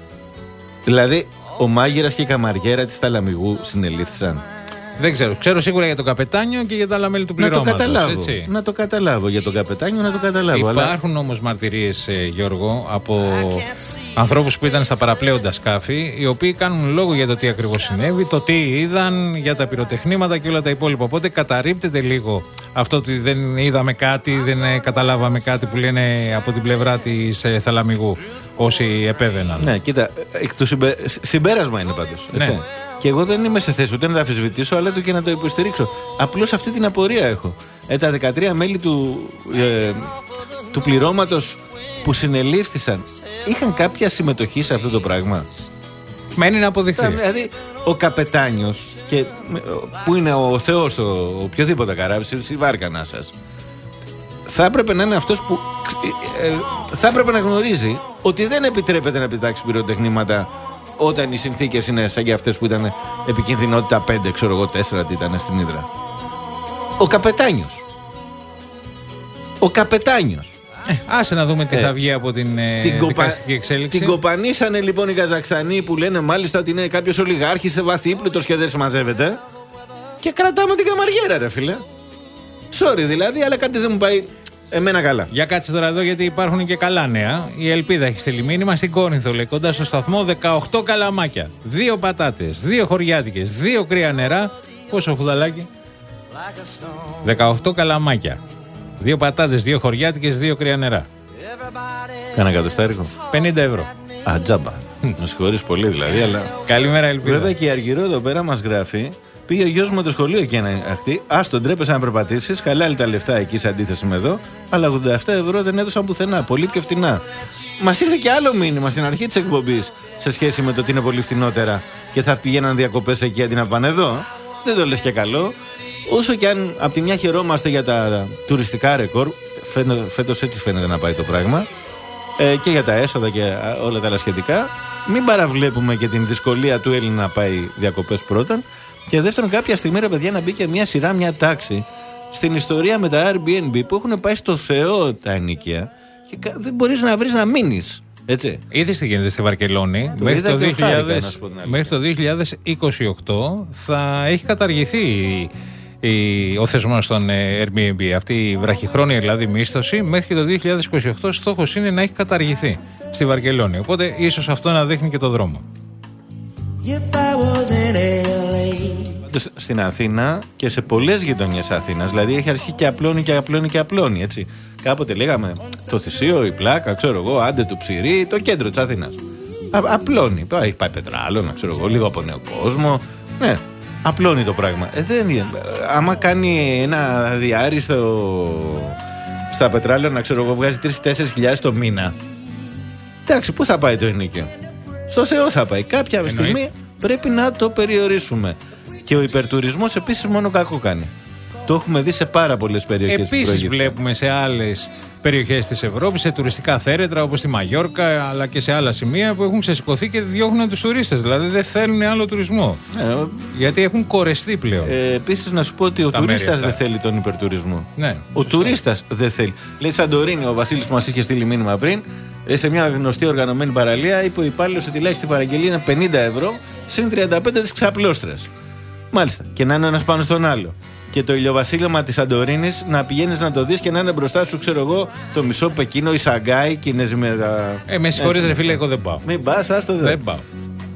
[SPEAKER 3] Δηλαδή, ο μάγειρας και η καμαριέρα της Ταλαμιγού συνελήφθησαν.
[SPEAKER 2] Δεν ξέρω. Ξέρω σίγουρα για τον καπετάνιο και για τα άλλα μέλη του πληρώματος.
[SPEAKER 3] Να το καταλάβω.
[SPEAKER 2] Έτσι.
[SPEAKER 3] Να το καταλάβω. Για τον καπετάνιο να το καταλάβω.
[SPEAKER 2] Υπάρχουν
[SPEAKER 3] αλλά...
[SPEAKER 2] όμως μαρτυρίες, ε, Γιώργο, από ανθρώπους που ήταν στα παραπλέοντα σκάφη, οι οποίοι κάνουν λόγο για το τι ακριβώς συνέβη, το τι είδαν, για τα πυροτεχνήματα και όλα τα υπόλοιπα. Οπότε καταρρίπτεται λίγο αυτό ότι δεν είδαμε κάτι, δεν ε, καταλάβαμε κάτι που λένε από την πλευρά της ε, Θαλαμιγού όσοι επέβαιναν.
[SPEAKER 3] Ναι, κοίτα, το συμπε... συμπέρασμα είναι πάντως.
[SPEAKER 2] Ναι.
[SPEAKER 3] Και εγώ δεν είμαι σε θέση ούτε να τα αμφισβητήσω, αλλά ούτε και να το υποστηρίξω. Απλώς αυτή την απορία έχω. Ε, τα δεκατρία μέλη του, ε, του πληρώματος που συνελήφθησαν είχαν κάποια συμμετοχή σε αυτό το πράγμα?
[SPEAKER 2] Μένει να αποδειχθεί.
[SPEAKER 3] Δηλαδή, ο καπετάνιος, και, που είναι ο Θεός στο οποιοδήποτε καράβι, στη βάρκα σας, θα έπρεπε να είναι αυτός που ε, ε, θα έπρεπε να γνωρίζει ότι δεν επιτρέπεται να πετάξει πυροτεχνήματα όταν οι συνθήκες είναι σαν και αυτές που ήταν επικινδυνότητα πέντε, ξέρω εγώ, τέσσερα τι ήταν στην Ύδρα. Ο καπετάνιος. Ο καπετάνιος.
[SPEAKER 2] Ε, άσε να δούμε τι
[SPEAKER 3] ε,
[SPEAKER 2] θα βγει από την, ε,
[SPEAKER 3] την
[SPEAKER 2] δικαστική εξέλιξη.
[SPEAKER 3] Την κοπανίσανε λοιπόν οι Καζακστανοί που λένε μάλιστα ότι είναι κάποιος ολιγάρχης σε βαθύπλουτος και δεν συμμαζεύεται. Και κρατάμε την καμαριέρα, ρε φίλε. Sorry δηλαδή, αλλά κάτι δεν μου πάει εμένα καλά.
[SPEAKER 2] Για κάτσε τώρα εδώ, γιατί υπάρχουν και καλά νέα. Η Ελπίδα έχει στείλει μήνυμα στην Κόρινθο, λέει, κοντά στο σταθμό, δεκαοκτώ καλαμάκια, δύο πατάτες, δύο χωριάτικες, δύο κρύα νερά. Πόσο χουδαλάκι? δεκαοκτώ καλαμάκια, δύο πατάτες, δύο χωριάτικες, δύο κρύα νερά.
[SPEAKER 3] Κάνα εκατοστάρικο.
[SPEAKER 2] πενήντα ευρώ.
[SPEAKER 3] Α, τζάμπα. Να συγχωρείς πολύ δηλαδή, αλλά.
[SPEAKER 2] Καλημέρα, Ελπίδα.
[SPEAKER 3] Βέβαια και η Αργυρό εδώ πέρα μας γράφει. Πήγε ο γιος μου το σχολείο και ένα αχτή. Ας τον τρέπεσαι να περπατήσεις. Χαλάει τα λεφτά εκεί σε αντίθεση με εδώ. Αλλά ογδόντα επτά ευρώ δεν έδωσαν πουθενά. Πολύ πιο φτηνά. Μας ήρθε και άλλο μήνυμα στην αρχή της εκπομπής σε σχέση με το ότι είναι πολύ φτηνότερα και θα πηγαίναν διακοπές εκεί αντί να πάνε εδώ. Δεν το λες και καλό. Όσο και αν από τη μια χαιρόμαστε για τα τουριστικά ρεκόρ, φέτος έτσι φαίνεται να πάει το πράγμα, ε, και για τα έσοδα και όλα τα άλλα σχετικά, μην παραβλέπουμε και την δυσκολία του Έλληνα να πάει διακοπές πρώτα. Και δεύτερον, κάποια στιγμή, ρε παιδιά, να μπει και μια σειρά, μια τάξη στην ιστορία με τα Airbnb που έχουν πάει στο Θεό τα ενοίκια και δεν μπορείς να βρεις να μείνεις. Έτσι.
[SPEAKER 2] Είδες τι γίνεται στη Βαρκελόνη.
[SPEAKER 3] Το
[SPEAKER 2] μέχρι, το
[SPEAKER 3] δύο χιλιάδες,
[SPEAKER 2] χιλιάδες, μέχρι το δύο χιλιάδες είκοσι οκτώ θα έχει καταργηθεί η, η, ο θεσμός των Airbnb. Αυτή η βραχυχρόνια δηλαδή μίσθωση μέχρι το δύο χιλιάδες είκοσι οκτώ στόχος είναι να έχει καταργηθεί στη Βαρκελόνη. Οπότε ίσως αυτό να δείχνει και το δρόμο.
[SPEAKER 3] Στην Αθήνα και σε πολλές γειτονιές Αθήνας, δηλαδή έχει αρχίσει και απλώνει και απλώνει και απλώνει, έτσι. Κάποτε λέγαμε το Θησίο, η Πλάκα, ξέρω εγώ, άντε του Ψηρή, το κέντρο της Αθήνας. Α, απλώνει. Έχει πάει πετράλαιο, ξέρω εγώ, λίγο από νέο κόσμο. Ναι, απλώνει το πράγμα. Ε, δεν είναι. Άμα κάνει ένα διάριστο στα πετράλαια, να ξέρω εγώ, βγάζει τρεις με τέσσερις χιλιάδες το μήνα. Εντάξει, πού θα πάει το ενοίκιο? Στο Θεό θα πάει. Κάποια Εννοεί. στιγμή πρέπει να το περιορίσουμε. Και ο υπερτουρισμός επίσης μόνο κακό κάνει. Το έχουμε δει σε πάρα πολλές περιοχές.
[SPEAKER 2] Επίσης βλέπουμε σε άλλες περιοχές της Ευρώπης, σε τουριστικά θέρετρα όπως τη Μαγιόρκα, αλλά και σε άλλα σημεία που έχουν ξεσηκωθεί και διώχνουν τους τουρίστες. Δηλαδή δεν θέλουν άλλο τουρισμό. Ε, γιατί έχουν κορεστεί πλέον.
[SPEAKER 3] Ε, επίσης να σου πω ότι ο τουρίστας δεν θέλει τον υπερτουρισμό.
[SPEAKER 2] Ναι,
[SPEAKER 3] ο τουρίστας δεν θέλει. Λέει Σαντορίνη, ο Βασίλης που μας είχε στείλει μήνυμα πριν, σε μια γνωστή οργανωμένη παραλία, είπε ο υπάλληλος ότι ελάχιστη παραγγελία είναι πενήντα ευρώ συν τριάντα πέντε της ξαπλώστρας. Μάλιστα. Και να είναι ένας πάνω στον άλλο. Και και το ηλιοβασίλεμα της Σαντορίνης να πηγαίνεις να το δεις και να είναι μπροστά σου, ξέρω εγώ, το μισό Πεκίνο, η Σαγκάη, Κινέζοι με τα.
[SPEAKER 2] Ε, με συγχωρείς, ρε φίλε, εγώ δεν πάω.
[SPEAKER 3] Μην πας, άστο δεν.
[SPEAKER 2] Δεν πάω.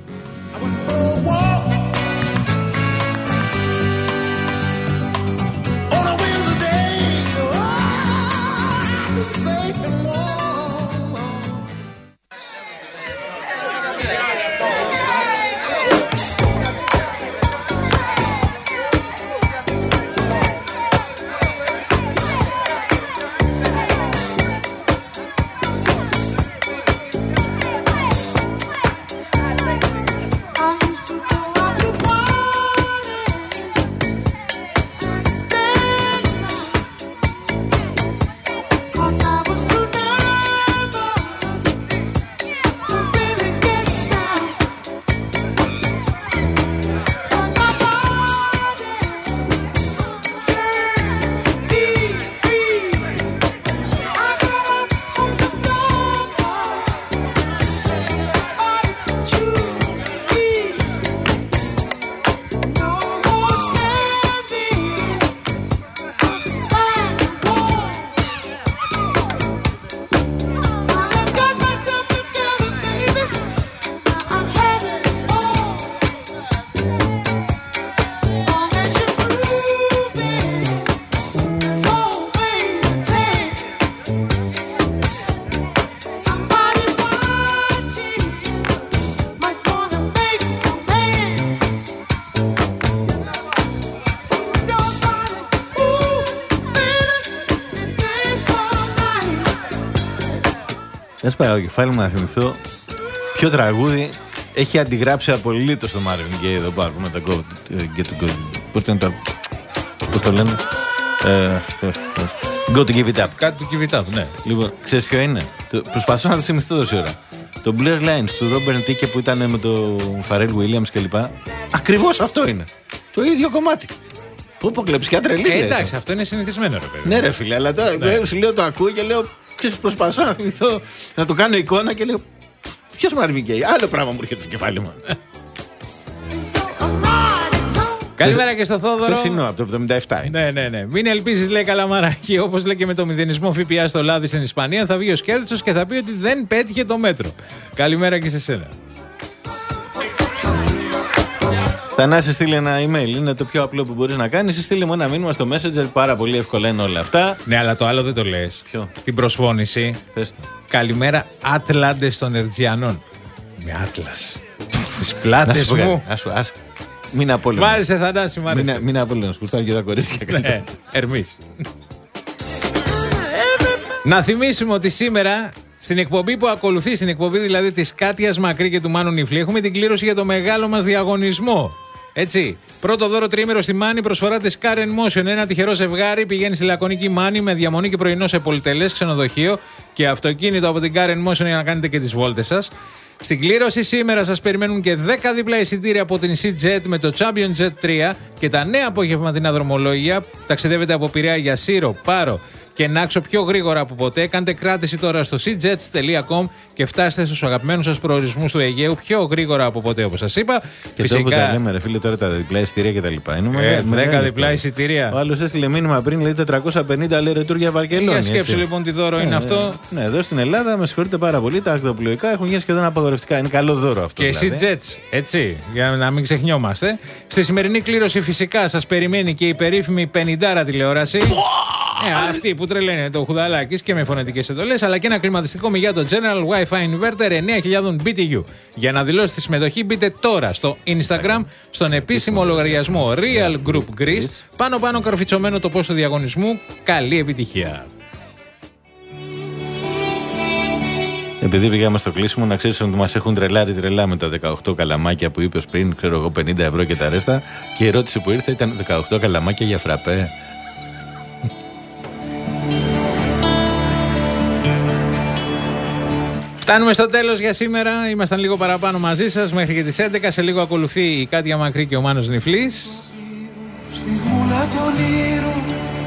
[SPEAKER 3] Δεν σπάει το κεφάλι μου να θυμηθώ ποιο τραγούδι έχει αντιγράψει απολύτως το Marvin Gaye εδώ πάνω με τα Get to Go. Πώς το λένε? Go to give it up.
[SPEAKER 2] Κάτι to give it up, ναι.
[SPEAKER 3] Λοιπόν, ξέρεις ποιο είναι? Προσπαθώ να το θυμηθώ τόση ώρα. Το Blair Lines του Robert Tike που ήταν με το Pharrell Williams κλπ. Ακριβώς αυτό είναι. Το ίδιο κομμάτι. Πού πω κλεψιά τρελή.
[SPEAKER 2] Ε, εντάξει, αυτό είναι συνηθισμένο, ρε παιδί.
[SPEAKER 3] Ναι, ρε φίλε, αλλά τώρα ναι. Σου λέω το ακούω και λέω. Ξέρεις, προσπαθώ να θυμηθώ, να το κάνω εικόνα και λέω ποιος Marvin Gaye, άλλο πράγμα μου έρχεται στο κεφάλι μου.
[SPEAKER 2] Καλημέρα και στο Θόδωρο.
[SPEAKER 3] Ποιος είναι από το εβδομήντα επτά.
[SPEAKER 2] Ναι, ναι, ναι. Μην ελπίζεις, λέει Καλαμαράκι, όπως λέει και με το μηδενισμό ΦΠΑ στο λάδι στην Ισπανία, θα βγει ο Σκέρτσος και θα πει ότι δεν πέτυχε το μέτρο. Καλημέρα και σε σένα.
[SPEAKER 3] Θανάση, στείλε ένα email. Είναι το πιο απλό που μπορείς να κάνεις. Στείλε μου ένα μήνυμα στο Messenger. Πάρα πολύ εύκολα είναι όλα αυτά.
[SPEAKER 2] Ναι, αλλά το άλλο δεν το λες.
[SPEAKER 3] Ποιο?
[SPEAKER 2] Την προσφώνηση.
[SPEAKER 3] Πες το.
[SPEAKER 2] Καλημέρα, Άτλαντες των Ερτζιανών. Με Άτλας. Στις πλάτες μου.
[SPEAKER 3] Ας, ας, μην απόλυτο.
[SPEAKER 2] Μ' άρεσε, Θανάση, μ' άρεσε.
[SPEAKER 3] Μην, μην απόλυτο. Σκουστάρει και τα κορίτσια.
[SPEAKER 2] Ναι, Ερμής. Να θυμίσουμε ότι σήμερα στην εκπομπή που ακολουθεί, στην εκπομπή δηλαδή της Κάτιας Μακρύ και του Μάνου Νιφλή, έχουμε την κλήρωση για το μεγάλο μας διαγωνισμό. Έτσι. Πρώτο δώρο τριήμερο στη Μάνη, προσφορά της Car and Motion. Ένα τυχερό ζευγάρι πηγαίνει στη λακωνική Μάνη με διαμονή και πρωινό σε πολυτελές ξενοδοχείο και αυτοκίνητο από την Car and Motion για να κάνετε και τις βόλτες σας. Στην κλήρωση σήμερα σας περιμένουν και δέκα διπλά εισιτήρια από την EasyJet με το Champion Jet τρία και τα νέα απογευματινά δρομολόγια. Ταξιδεύετε από Πειραιά για Σύρο, Πάρο και Νάξο πιο γρήγορα από ποτέ. Κάντε κράτηση τώρα στο σι τζετς τελεία κομ και φτάστε στους αγαπημένους σας προορισμούς του Αιγαίου πιο γρήγορα από ποτέ, όπως σας είπα.
[SPEAKER 3] Και φυσικά... τώρα που τα λέμε, ρε φίλε, τώρα τα διπλά εισιτήρια και τα λοιπά.
[SPEAKER 2] Είναι δέκα διπλά εισιτήρια.
[SPEAKER 3] Ο άλλος έστειλε μήνυμα πριν, λέει τετρακόσια πενήντα λέει ρετούρ για Βαρκελόνη.
[SPEAKER 2] Για σκέψου λοιπόν τι δώρο
[SPEAKER 3] ναι,
[SPEAKER 2] είναι αυτό.
[SPEAKER 3] Ναι, εδώ στην Ελλάδα, με συγχωρείτε πάρα πολύ, τα ακτοπλοϊκά έχουν γίνει σχεδόν απαγορευτικά. Είναι καλό δώρο αυτό.
[SPEAKER 2] Και
[SPEAKER 3] δηλαδή.
[SPEAKER 2] EasyJet, έτσι, για να μην ξεχνιόμαστε. Στη σημερινή κλήρωση φυσικά σας περιμένει και η περίφημη πενηντάρα τηλεόραση. Ε, αυτή που τρελαίνει το Χουδαλάκης και με φωνητικές εντολές, αλλά και ένα κλιματιστικό μηγιά το General Wi-Fi Inverter εννέα χιλιάδες μπι τι γιου. Για να δηλώσετε τη συμμετοχή, μπείτε τώρα στο Instagram, στον επίσημο λογαριασμό Real Group Greece. Πάνω πάνω καρφιτσωμένο το post του διαγωνισμού. Καλή επιτυχία.
[SPEAKER 3] Επειδή πήγαμε στο κλείσιμο, να ξέρεις ότι μας έχουν τρελάρει τρελά με τα δεκαοκτώ καλαμάκια που είπες πριν, ξέρω εγώ, πενήντα ευρώ και τα ρέστα. Και η ερώτηση που ήρθε ήταν δεκαοκτώ καλαμάκια για φραπέ.
[SPEAKER 2] Φτάνουμε στο τέλος για σήμερα. Ήμασταν λίγο παραπάνω μαζί σας μέχρι και τις έντεκα. Σε λίγο ακολουθεί η Κάτια Μακρύ και ο Μάνος Νιφλής.
[SPEAKER 7] Στη γούλα των ήρων,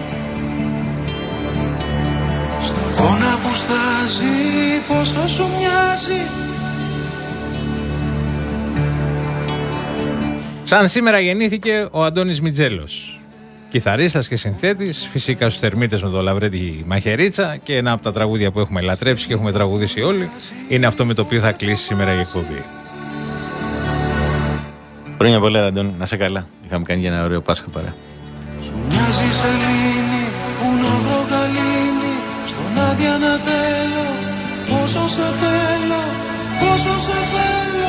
[SPEAKER 7] στο γόνα που στάζει, πόσο σου μοιάζει.
[SPEAKER 2] Σαν σήμερα γεννήθηκε ο Αντώνης Μιτζέλος. κιθαρίστας και συνθέτης, φυσικά στους Θερμίτες με το Λαβρέντη Μαχαιρίτσα, και ένα από τα τραγούδια που έχουμε λατρέψει και έχουμε τραγουδήσει όλοι είναι αυτό με το οποίο θα κλείσει σήμερα η εκπομπή.
[SPEAKER 3] Χρόνια πολλά, Ραντών, να σε καλά. Είχαμε κάνει για ένα ωραίο Πάσχα παρά.
[SPEAKER 7] Σου μοιάζει σελήνη που να βρω γαλήνη στον αδιανατέλω. Πόσο σε θέλω, πόσο σε θέλω.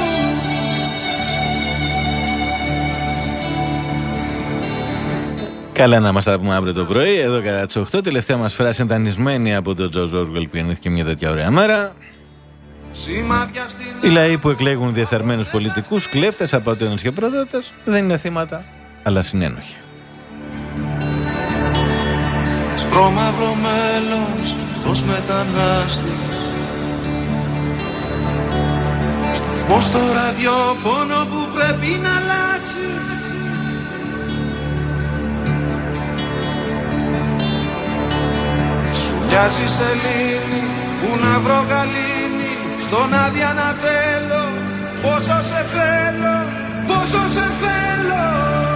[SPEAKER 3] Καλά να μας τα πούμε αύριο το πρωί, εδώ κατά τις οκτώ. Τελευταία μας φράση εντανισμένη από τον Τζορτζ Όρουελ που γεννήθηκε μια τέτοια ωραία μέρα. Οι λαοί που εκλέγουν διεφθαρμένους πολιτικούς, κλέφτες, απατεώνες και προδότες δεν είναι θύματα, αλλά συνένοχοι.
[SPEAKER 7] Σπρώμαυρο μέλλον, σκεφτός μετανάστης. Σταθμός στο ραδιόφωνο που πρέπει να αλλάξει. Σου μοιάζει σελήνη που να βρω γαλήνη στον αδιανατέλω. Πόσο σε θέλω, πόσο σε θέλω.